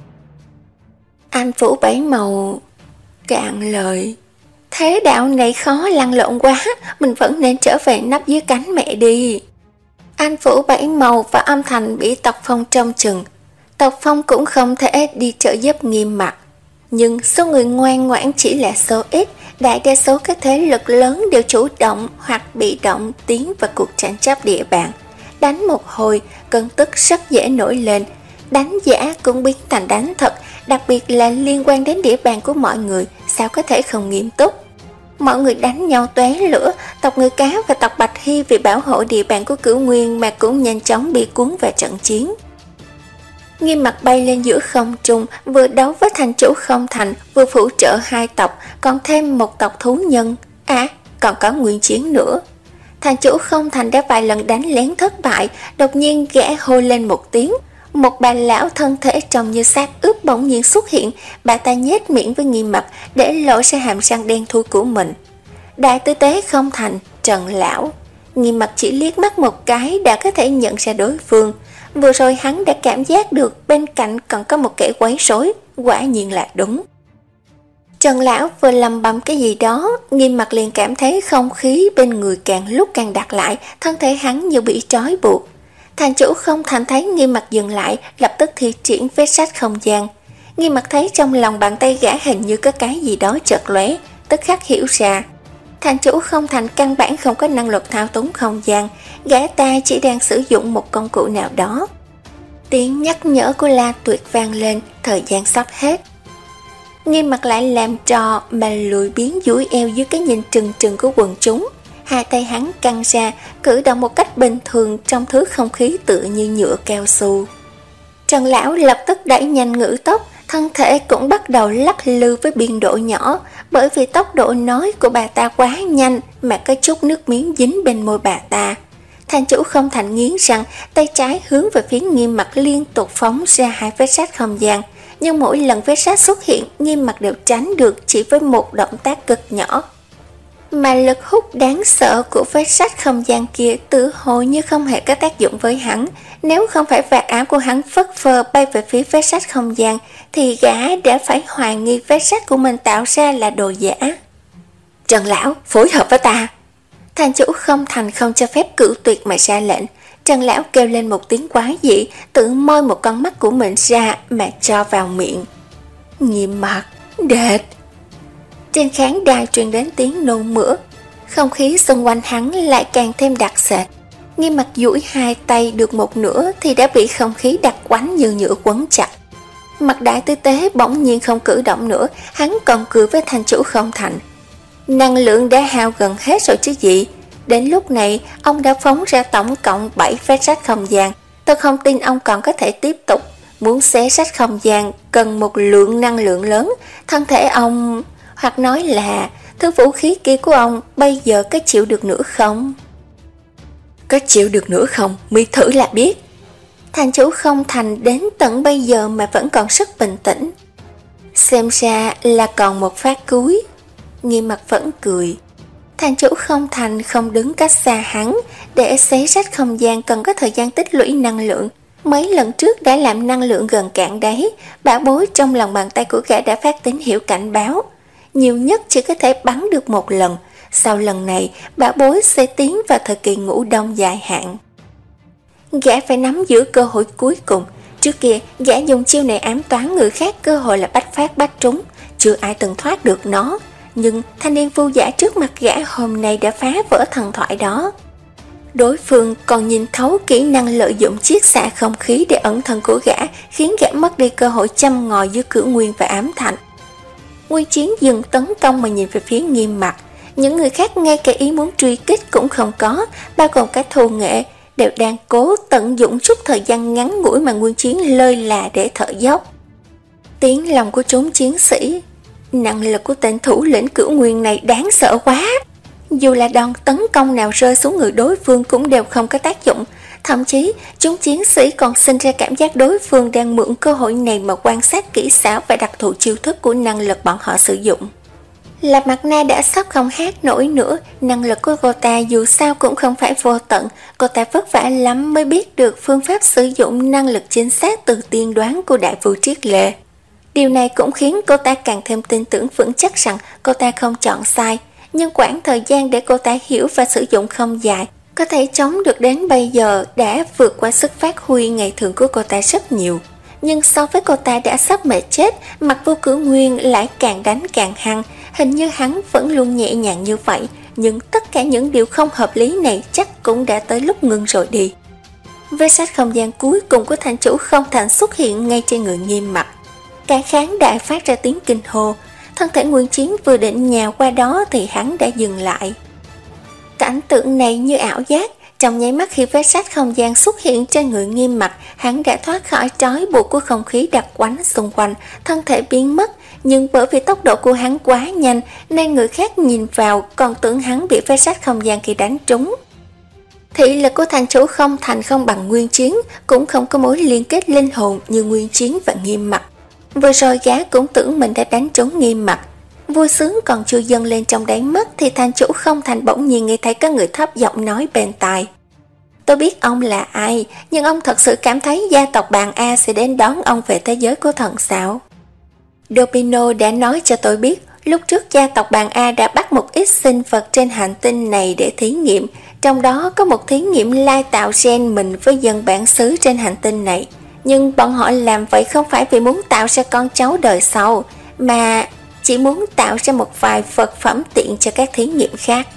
Speaker 1: Anh Vũ Bảy Màu cạn lời. Thế đạo này khó lăn lộn quá, mình vẫn nên trở về nấp dưới cánh mẹ đi. Anh Vũ Bảy Màu và âm thành bị tộc Phong trông chừng. Tộc Phong cũng không thể đi trợ giúp nghiêm mặt. Nhưng số người ngoan ngoãn chỉ là số ít, đại đa số các thế lực lớn đều chủ động hoặc bị động tiến vào cuộc tranh chấp địa bàn. Đánh một hồi, cơn tức rất dễ nổi lên. Đánh giả cũng biến thành đánh thật, đặc biệt là liên quan đến địa bàn của mọi người, sao có thể không nghiêm túc. Mọi người đánh nhau tóe lửa, tộc Người Cá và tộc Bạch Hy vì bảo hộ địa bàn của Cửu Nguyên mà cũng nhanh chóng bị cuốn vào trận chiến. Nghiêm Mặt bay lên giữa không trung, vừa đấu với thành chủ Không Thành, vừa phụ trợ hai tộc, còn thêm một tộc thú nhân. À, còn có Nguyên Chiến nữa. Thành chủ Không Thành đã vài lần đánh lén thất bại, đột nhiên gã hô lên một tiếng. Một bà lão thân thể trông như xác ướp bỗng nhiên xuất hiện, bà ta nhếch miệng với Nghiêm Mặt để lộ ra hàm răng đen thui của mình. Đại Tư Tế Không Thành, Trần Lão. Nghiêm Mặt chỉ liếc mắt một cái đã có thể nhận ra đối phương. Vừa rồi hắn đã cảm giác được bên cạnh còn có một kẻ quấy rối, quả nhiên là đúng. Trần lão vừa lầm bầm cái gì đó, Nghiêm Mặc liền cảm thấy không khí bên người càng lúc càng đặc lại, thân thể hắn như bị trói buộc. Thành chủ Không Thành thấy Nghiêm Mặc dừng lại, lập tức thi triển vết sách không gian. Nghiêm Mặc thấy trong lòng bàn tay gã hình như có cái gì đó chợt lóe, tức khắc hiểu ra. Thành chủ Không Thành căn bản không có năng lực thao túng không gian, gã ta chỉ đang sử dụng một công cụ nào đó. Tiếng nhắc nhở của La Tuyệt vang lên, thời gian sắp hết. Nghiêm Mặc lại làm trò mà lùi biến duỗi eo dưới cái nhìn trừng trừng của quần chúng. Hai tay hắn căng ra, cử động một cách bình thường trong thứ không khí tựa như nhựa cao su. Trần lão lập tức đẩy nhanh ngữ tốc, thân thể cũng bắt đầu lắc lư với biên độ nhỏ, bởi vì tốc độ nói của bà ta quá nhanh mà có chút nước miếng dính bên môi bà ta. Thành chủ Không Thành nghiến răng, tay trái hướng về phía Nghiêm Mặc liên tục phóng ra hai vết rách không gian, nhưng mỗi lần vết rách xuất hiện, Nghiêm Mặc đều tránh được chỉ với một động tác cực nhỏ. Mà lực hút đáng sợ của vết rách không gian kia tự hồ như không hề có tác dụng với hắn. Nếu không phải vạt áo của hắn phất phơ bay về phía vết rách không gian, thì gã đã phải hoài nghi vết rách của mình tạo ra là đồ giả. Trần lão, phối hợp với ta. Thành chủ Không Thành không cho phép cự tuyệt mà ra lệnh. Trần lão kêu lên một tiếng quái dị, tự moi một con mắt của mình ra mà cho vào miệng. Nghiêm Mặc, đệt. Trên khán đài truyền đến tiếng nôn mửa, không khí xung quanh hắn lại càng thêm đặc sệt. Nghiêm Mặc duỗi hai tay được một nửa thì đã bị không khí đặc quánh như nhựa quấn chặt. Mặt đại tư tế bỗng nhiên không cử động nữa, hắn còn cười với thành chủ Không Thành. Năng lượng đã hao gần hết rồi chứ gì. Đến lúc này, ông đã phóng ra tổng cộng bảy vết rách không gian. Tôi không tin ông còn có thể tiếp tục. Muốn xé rách không gian cần một lượng năng lượng lớn. Thân thể ông, hoặc nói là thứ vũ khí kia của ông bây giờ có chịu được nữa không? Có chịu được nữa không? Mi thử là biết. Thành chủ Không Thành đến tận bây giờ mà vẫn còn rất bình tĩnh. Xem ra là còn một phát cuối. Nghiêm Mặc vẫn cười. Thành chủ Không Thành không đứng cách xa hắn, để xé rách không gian cần có thời gian tích lũy năng lượng. Mấy lần trước đã làm năng lượng gần cạn đáy, bảo bối trong lòng bàn tay của gã đã phát tín hiệu cảnh báo. Nhiều nhất chỉ có thể bắn được một lần, sau lần này bảo bối sẽ tiến vào thời kỳ ngủ đông dài hạn. Gã phải nắm giữ cơ hội cuối cùng. Trước kia gã dùng chiêu này ám toán người khác, cơ hội là bách phát bách trúng, chưa ai từng thoát được nó. Nhưng thanh niên vô giả trước mặt gã hôm nay đã phá vỡ thần thoại đó. Đối phương còn nhìn thấu kỹ năng lợi dụng chiết xạ không khí để ẩn thân của gã, khiến gã mất đi cơ hội châm ngòi giữa Cửu Nguyên và Ám Thành. Nguyên Chiến dừng tấn công mà nhìn về phía Nghiêm Mặc. Những người khác ngay cả ý muốn truy kích cũng không có, bao gồm cả Thù Nghệ, đều đang cố tận dụng chút thời gian ngắn ngủi mà Nguyên Chiến lơi là để thở dốc. Tiếng lòng của chúng chiến sĩ, năng lực của tên thủ lĩnh Cửu Nguyên này đáng sợ quá. Dù là đòn tấn công nào rơi xuống người đối phương cũng đều không có tác dụng. Thậm chí chúng chiến sĩ còn sinh ra cảm giác đối phương đang mượn cơ hội này mà quan sát kỹ xảo và đặc thù chiêu thức của năng lực bọn họ sử dụng. Lạp Mặt Na đã sắp không hát nổi nữa. Năng lực của cô ta dù sao cũng không phải vô tận. Cô ta vất vả lắm mới biết được phương pháp sử dụng năng lực chính xác từ tiên đoán của Đại Vu Triết Lệ. Điều này cũng khiến cô ta càng thêm tin tưởng vững chắc rằng cô ta không chọn sai. Nhưng quãng thời gian để cô ta hiểu và sử dụng không dài, có thể chống được đến bây giờ đã vượt qua sức phát huy ngày thường của cô ta rất nhiều. Nhưng so với cô ta đã sắp mệt chết, Mặt Vô Cửu Nguyên lại càng đánh càng hăng. Hình như hắn vẫn luôn nhẹ nhàng như vậy, nhưng tất cả những điều không hợp lý này chắc cũng đã tới lúc ngưng rồi đi. Vết sách không gian cuối cùng của thành chủ Không Thành xuất hiện ngay trên người Nghiêm Mặc. Cả khán đài phát ra tiếng kinh hô. Thân thể Nguyên Chiến vừa định nhào qua đó thì hắn đã dừng lại. Cảnh tượng này như ảo giác. Trong nháy mắt khi vết sách không gian xuất hiện trên người Nghiêm Mặc, hắn đã thoát khỏi trói buộc của không khí đặc quánh xung quanh, thân thể biến mất. Nhưng bởi vì tốc độ của hắn quá nhanh nên người khác nhìn vào còn tưởng hắn bị vết sách không gian kia đánh trúng. Thị lực của thành chủ Không Thành không bằng Nguyên Chiến, cũng không có mối liên kết linh hồn như Nguyên Chiến và Nghiêm Mặc. Vừa rồi gã cũng tưởng mình đã đánh trúng Nghiêm Mặc. Vui sướng còn chưa dâng lên trong đáy mắt thì thành chủ Không Thành bỗng nhiên nghe thấy có người thấp giọng nói bên tai. Tôi biết ông là ai, nhưng ông thật sự cảm thấy gia tộc Bàn A sẽ đến đón ông về thế giới của thần sao? Dopino đã nói cho tôi biết Lúc trước gia tộc Bàn A đã bắt một ít sinh vật trên hành tinh này để thí nghiệm, trong đó có một thí nghiệm lai tạo gen mình với dân bản xứ trên hành tinh này. Nhưng bọn họ làm vậy không phải vì muốn tạo ra con cháu đời sau, mà chỉ muốn tạo ra một vài vật phẩm tiện cho các thí nghiệm khác.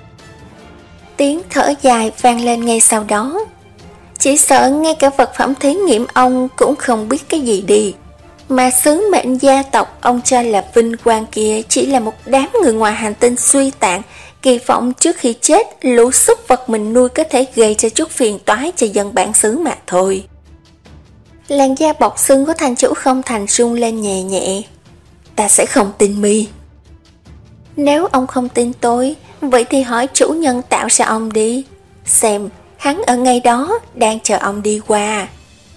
Speaker 1: Tiếng thở dài vang lên ngay sau đó. Chỉ sợ ngay cả vật phẩm thí nghiệm ông cũng không biết cái gì đi. Mà sứ mệnh gia tộc ông cho là vinh quang kia chỉ là một đám người ngoài hành tinh suy tàn, kỳ vọng trước khi chết lũ súc vật mình nuôi có thể gây ra chút phiền toái cho dân bản xứ mà thôi. Làn da bọc xương của thành chủ Không Thành rung lên nhẹ nhẹ. Ta sẽ không tin mi. Nếu ông không tin tôi, vậy thì hỏi chủ nhân tạo ra ông đi. Xem, hắn ở ngay đó, đang chờ ông đi qua.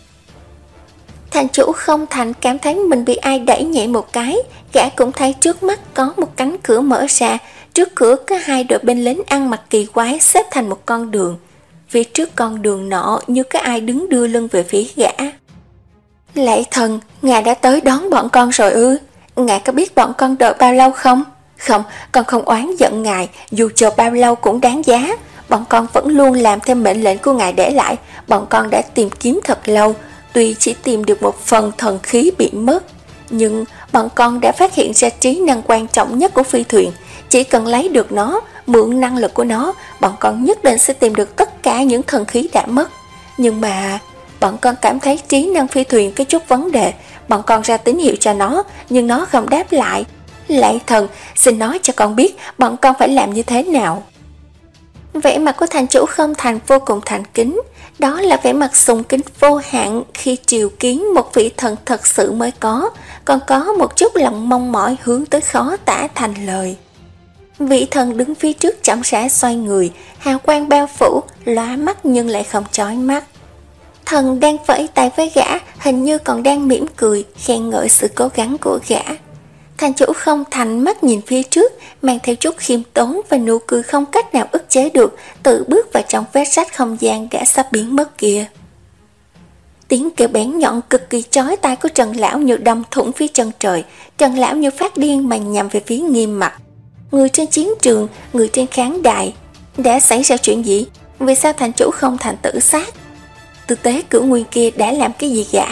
Speaker 1: Thành chủ Không Thành cảm thấy mình bị ai đẩy nhẹ một cái, gã cũng thấy trước mắt có một cánh cửa mở ra, trước cửa có hai đội binh lính ăn mặc kỳ quái xếp thành một con đường. Phía trước con đường nọ như có ai đứng đưa lưng về phía gã. Lạy thần, ngài đã tới đón bọn con rồi ư? Ngài có biết bọn con đợi bao lâu không? Không, con không oán giận ngài, dù chờ bao lâu cũng đáng giá. Bọn con vẫn luôn làm theo mệnh lệnh của ngài để lại. Bọn con đã tìm kiếm thật lâu, tuy chỉ tìm được một phần thần khí bị mất, nhưng bọn con đã phát hiện ra trí năng quan trọng nhất của phi thuyền. Chỉ cần lấy được nó, mượn năng lực của nó, bọn con nhất định sẽ tìm được tất cả những thần khí đã mất. Nhưng mà bọn con cảm thấy trí năng phi thuyền có chút vấn đề. Bọn con ra tín hiệu cho nó, nhưng nó không đáp lại. Lạy thần, xin nói cho con biết bọn con phải làm như thế nào. Vẻ mặt của thành chủ Không Thành vô cùng thành kính. Đó là vẻ mặt sùng kính vô hạn khi triều kiến một vị thần thật sự mới có, còn có một chút lòng mong mỏi hướng tới khó tả thành lời. Vị thần đứng phía trước chậm rãi xoay người, hào quang bao phủ, lóa mắt nhưng lại không chói mắt. Thần đang vẫy tay với gã, hình như còn đang mỉm cười, khen ngợi sự cố gắng của gã. Thành chủ Không Thành mắt nhìn phía trước, mang theo chút khiêm tốn và nụ cười không cách nào ức chế được, tự bước vào trong vết rách không gian đã sắp biến mất kia. Tiếng kêu bén nhọn cực kỳ chói tai của Trần Lão như đâm thủng phía chân trời. Trần Lão như phát điên mà nhằm về phía Nghiêm Mặc. Người trên chiến trường, người trên khán đài. Đã xảy ra chuyện gì? Vì sao thành chủ Không Thành tự sát? Tư tế Cửu Nguyên kia đã làm cái gì gã?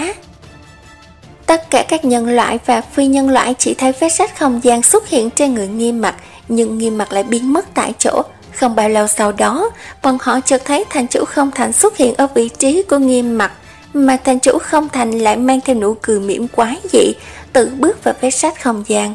Speaker 1: Tất cả các nhân loại và phi nhân loại chỉ thấy vết rách không gian xuất hiện trên người Nghiêm Mặc, nhưng Nghiêm Mặc lại biến mất tại chỗ. Không bao lâu sau đó, bọn họ chợt thấy thành chủ Không Thành xuất hiện ở vị trí của Nghiêm Mặc, mà thành chủ Không Thành lại mang theo nụ cười mỉm quái dị, tự bước vào vết rách không gian.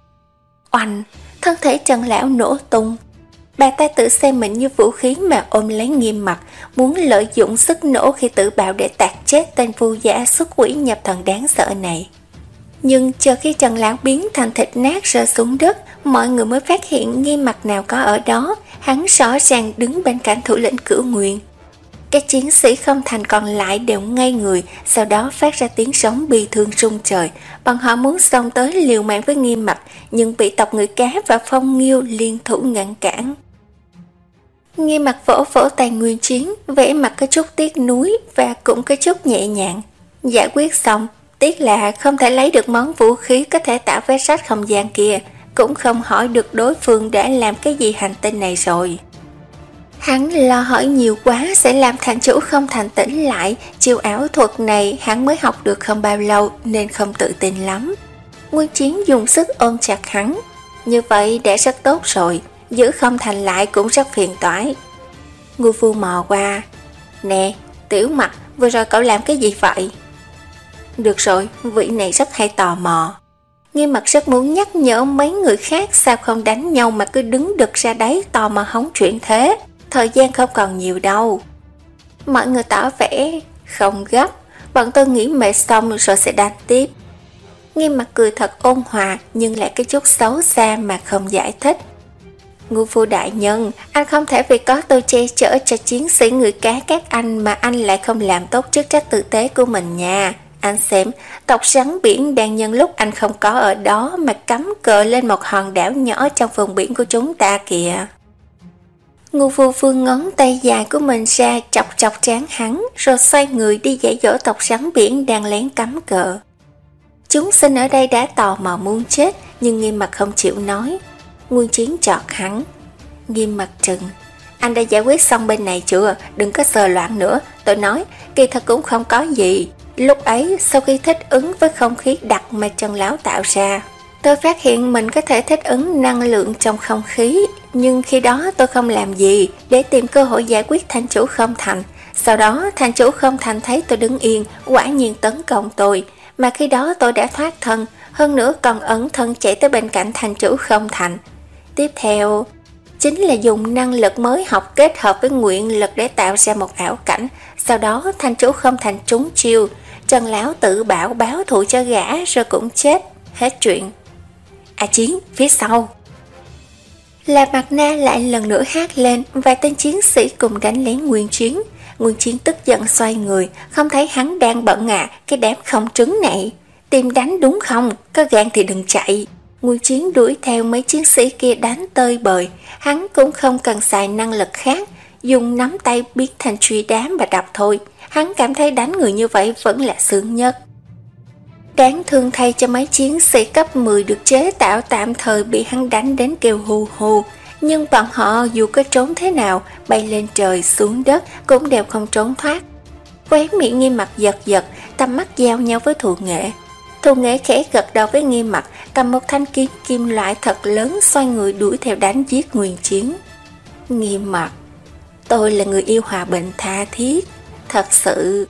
Speaker 1: Oanh, thân thể Trần Lão nổ tung. Bà ta tự xem mình như vũ khí mà ôm lấy Nghiêm Mặc, muốn lợi dụng sức nổ khi tự bạo để tạt chết tên vu giả xuất quỷ nhập thần đáng sợ này. Nhưng chờ khi Trần Lão biến thành thịt nát rơi xuống đất, mọi người mới phát hiện Nghiêm Mặc nào có ở đó. Hắn rõ ràng đứng bên cạnh thủ lĩnh Cửu Nguyên. Các chiến sĩ Không Thành còn lại đều ngây người, sau đó phát ra tiếng sóng bi thương rung trời. Bọn họ muốn xông tới liều mạng với Nghiêm Mặc, nhưng bị tộc người cá và Phong Nghiêu liên thủ ngăn cản. Nghiêm Mặc vỗ vỗ tay Nguyên Chiến, vẻ mặt có chút tiếc nuối và cũng có chút nhẹ nhàng. Giải quyết xong, tiếc là không thể lấy được món vũ khí có thể tạo vết rách không gian kia, cũng không hỏi được đối phương đã làm cái gì hành tinh này rồi. Hắn lo hỏi nhiều quá sẽ làm thành chủ Không Thành tỉnh lại, chiêu ảo thuật này hắn mới học được không bao lâu nên không tự tin lắm. Nguyên Chiến dùng sức ôm chặt hắn, như vậy đã rất tốt rồi, giữ Không Thành lại cũng rất phiền toái. Ngưu Phu mò qua, nè, Tiểu Mặc, vừa rồi cậu làm cái gì vậy? Được rồi, vị này rất hay tò mò. Nghiêm Mặc rất muốn nhắc nhở mấy người khác sao không đánh nhau mà cứ đứng đực ra đấy tò mò hóng chuyện thế. Thời gian không còn nhiều đâu. Mọi người tỏ vẻ không gấp, bọn tôi nghỉ mệt xong rồi sẽ đánh tiếp. Nghiêm Mặc cười thật ôn hòa nhưng lại cái chút xấu xa mà không giải thích. Ngưu Phu đại nhân, anh không thể vì có tôi che chở cho chiến sĩ người cá các anh mà anh lại không làm tốt chức trách tử tế của mình nha. Anh xem, tộc rắn biển đang nhân lúc anh không có ở đó mà cắm cờ lên một hòn đảo nhỏ trong vùng biển của chúng ta kìa. Ngưu Phu vươn ngón tay dài của mình ra chọc chọc trán hắn, rồi xoay người đi dạy dỗ tộc rắn biển đang lén cắm cờ. Chúng sinh ở đây đã tò mò muốn chết, nhưng Nghiêm Mặt không chịu nói. Nguyên Chiến chọt hắn. Nghiêm Mặt trừng: anh đã giải quyết xong bên này chưa? Đừng có sờ loạn nữa. Tôi nói, kỳ thật cũng không có gì. Lúc ấy, sau khi thích ứng với không khí đặc mà Trần Lão tạo ra, tôi phát hiện mình có thể thích ứng năng lượng trong không khí. Nhưng khi đó tôi không làm gì, để tìm cơ hội giải quyết thành chủ Không Thành. Sau đó, thành chủ Không Thành thấy tôi đứng yên, quả nhiên tấn công tôi. Mà khi đó tôi đã thoát thân, hơn nữa còn ẩn thân chạy tới bên cạnh thành chủ Không Thành. Tiếp theo chính là dùng năng lực mới học kết hợp với nguyện lực để tạo ra một ảo cảnh. Sau đó thành chủ Không Thành trúng chiêu, Trần Lão tự bảo báo thù cho gã rồi cũng chết. Hết chuyện. A Chiến, phía sau. Là Mặt Na lại lần nữa hát lên, vài tên chiến sĩ cùng đánh lén Nguyên Chiến. Nguyên Chiến tức giận xoay người, không thấy hắn đang bận à, cái đám không trứng này. Tìm đánh đúng không? Có gan thì đừng chạy. Nguyên Chiến đuổi theo mấy chiến sĩ kia đánh tơi bời. Hắn cũng không cần xài năng lực khác, dùng nắm tay biến thành truy đám và đập thôi. Hắn cảm thấy đánh người như vậy vẫn là sướng nhất. Đáng thương thay cho mấy chiến sĩ cấp mười được chế tạo tạm thời bị hắn đánh đến kêu hù hù. Nhưng bọn họ dù có trốn thế nào, bay lên trời xuống đất cũng đều không trốn thoát. Khóe miệng Nghiêm Mặt giật giật, tầm mắt giao nhau với Thù Nghệ. Thù Nghệ khẽ gật đầu với Nghiêm Mặt, cầm một thanh kiếm kim loại thật lớn xoay người đuổi theo đánh giết Nguyên Chiến. Nghiêm Mặt, tôi là người yêu hòa bình tha thiết, thật sự.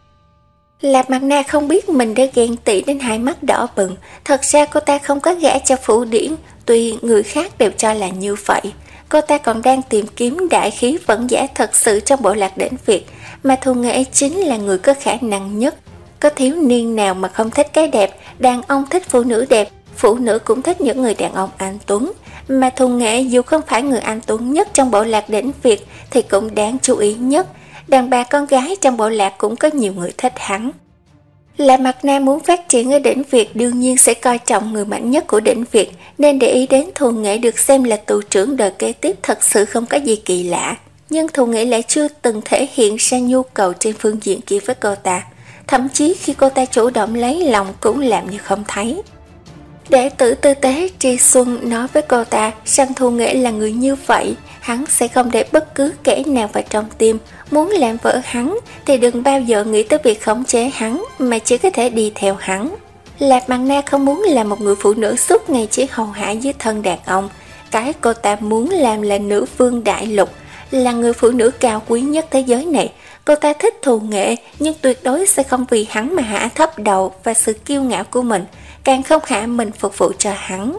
Speaker 1: Lạc Mặt Na không biết mình đã ghen tị đến hai mắt đỏ bừng. Thật ra cô ta không có gả cho Phủ Điển, tuy người khác đều cho là như vậy. Cô ta còn đang tìm kiếm đại khí vẫn giả thật sự trong bộ lạc Đỉnh Việt, mà Thù Nghệ chính là người có khả năng nhất. Có thiếu niên nào mà không thích cái đẹp, đàn ông thích phụ nữ đẹp, phụ nữ cũng thích những người đàn ông anh tuấn. Mà Thù Nghệ dù không phải người anh tuấn nhất trong bộ lạc Đỉnh Việt thì cũng đáng chú ý nhất. Đàn bà con gái trong bộ lạc cũng có nhiều người thích hắn. Là Mặt Na muốn phát triển ở Đỉnh Việt đương nhiên sẽ coi trọng người mạnh nhất của Đỉnh Việt, nên để ý đến Thù Nghệ được xem là tù trưởng đời kế tiếp thật sự không có gì kỳ lạ. Nhưng Thù Nghệ lại chưa từng thể hiện ra nhu cầu trên phương diện kia với cô ta. Thậm chí khi cô ta chủ động lấy lòng cũng làm như không thấy. Đệ tử tư tế Tri Xuân nói với cô ta rằng Thù Nghệ là người như vậy, hắn sẽ không để bất cứ kẻ nào vào trong tim. Muốn làm vợ hắn thì đừng bao giờ nghĩ tới việc khống chế hắn, mà chỉ có thể đi theo hắn. Lạc Mặt Na không muốn là một người phụ nữ suốt ngày chỉ hầu hạ dưới thân đàn ông. Cái cô ta muốn làm là nữ vương đại lục, là người phụ nữ cao quý nhất thế giới này. Cô ta thích Thù Nghệ, nhưng tuyệt đối sẽ không vì hắn mà hạ thấp đầu và sự kiêu ngạo của mình, càng không hạ mình phục vụ cho hắn.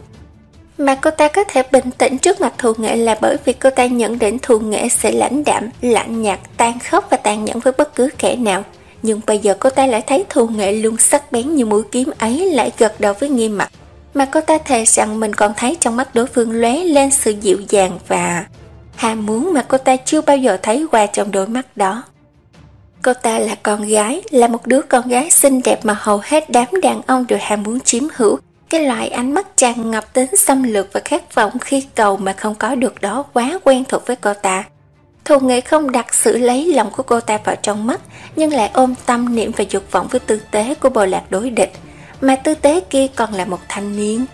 Speaker 1: Mà cô ta có thể bình tĩnh trước mặt Thù Nghệ là bởi vì cô ta nhận định Thù Nghệ sẽ lãnh đạm, lạnh nhạt, tàn khốc và tàn nhẫn với bất cứ kẻ nào. Nhưng bây giờ cô ta lại thấy Thù Nghệ luôn sắc bén như mũi kiếm ấy lại gật đầu với Nghiêm Mặt. Mà cô ta thề rằng mình còn thấy trong mắt đối phương lóe lên sự dịu dàng và ham muốn mà cô ta chưa bao giờ thấy qua trong đôi mắt đó. Cô ta là con gái, là một đứa con gái xinh đẹp mà hầu hết đám đàn ông đều ham muốn chiếm hữu. Cái loại ánh mắt tràn ngập tính xâm lược và khát vọng khi cầu mà không có được đó quá quen thuộc với cô ta. Thù Nghệ không đặt sự lấy lòng của cô ta vào trong mắt, nhưng lại ôm tâm niệm và dục vọng với tư tế của bộ lạc đối địch, mà tư tế kia còn là một thanh niên.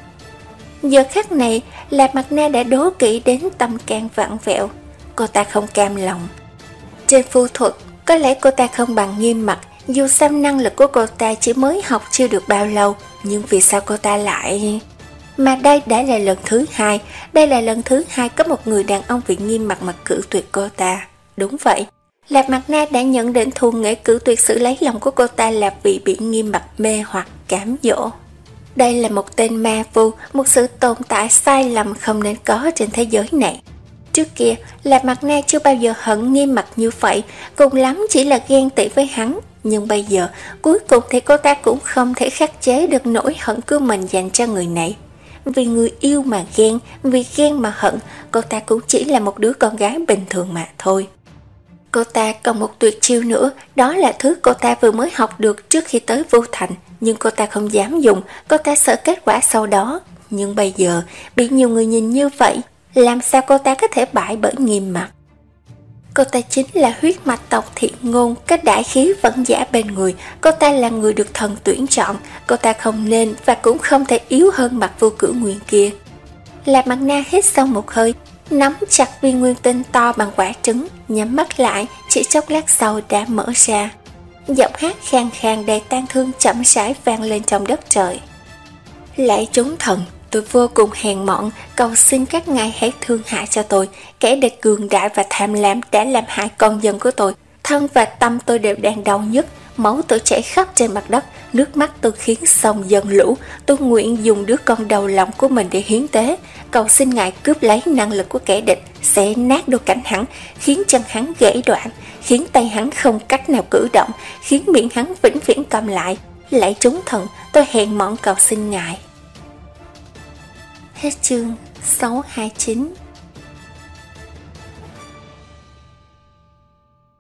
Speaker 1: Giờ khắc này, Lạc Mặt Na đã đố kỵ đến tâm can vặn vẹo. Cô ta không cam lòng. Trên phu thuật, có lẽ cô ta không bằng Nghiêm Mặt, dù sao năng lực của cô ta chỉ mới học chưa được bao lâu, nhưng vì sao cô ta lại... Mà đây đã là lần thứ hai, đây là lần thứ hai có một người đàn ông vì Nghiêm Mặt mà cự tuyệt cô ta. Đúng vậy, Lạc Mặt Na đã nhận định Thù Nghệ cự tuyệt sự lấy lòng của cô ta là vì bị Nghiêm Mặt mê hoặc cám dỗ. Đây là một tên ma vu, một sự tồn tại sai lầm không nên có trên thế giới này. Trước kia, Lạc Mặt Na chưa bao giờ hận Nghiêm Mặt như vậy, cùng lắm chỉ là ghen tị với hắn. Nhưng bây giờ, cuối cùng thì cô ta cũng không thể khắc chế được nỗi hận của mình dành cho người này. Vì người yêu mà ghen, vì ghen mà hận, cô ta cũng chỉ là một đứa con gái bình thường mà thôi. Cô ta còn một tuyệt chiêu nữa, đó là thứ cô ta vừa mới học được trước khi tới Vu Thành. Nhưng cô ta không dám dùng, cô ta sợ kết quả sau đó. Nhưng bây giờ, bị nhiều người nhìn như vậy, làm sao cô ta có thể bại bởi Nghiêm Mặt? Cô ta chính là huyết mạch tộc Thiện Ngôn, cái đại khí vẫn giả bên người. Cô ta là người được thần tuyển chọn. Cô ta không nên và cũng không thể yếu hơn mặt Vô Cửu Nguyên kia. Lạc Mặt Na hít sâu một hơi, nắm chặt viên nguyên tinh to bằng quả trứng, nhắm mắt lại, chỉ chốc lát sau đã mở ra. Giọng hát khàn khàn đầy tang thương chậm rãi vang lên trong đất trời. Lạy chúng thần, tôi vô cùng hèn mọn, cầu xin các ngài hãy thương hại cho tôi. Kẻ địch cường đại và tham lam đã làm hại con dân của tôi. Thân và tâm tôi đều đang đau nhức, máu tôi chảy khắp trên mặt đất, nước mắt tôi khiến sông dần lũ. Tôi nguyện dùng đứa con đầu lòng của mình để hiến tế. Cầu xin ngài cướp lấy năng lực của kẻ địch, xé nát đôi cánh hắn, khiến chân hắn gãy đoạn, khiến tay hắn không cách nào cử động, khiến miệng hắn vĩnh viễn cầm lại. Lạy chúng thần, tôi hèn mọn cầu xin ngài. Hết chương sáu hai chín.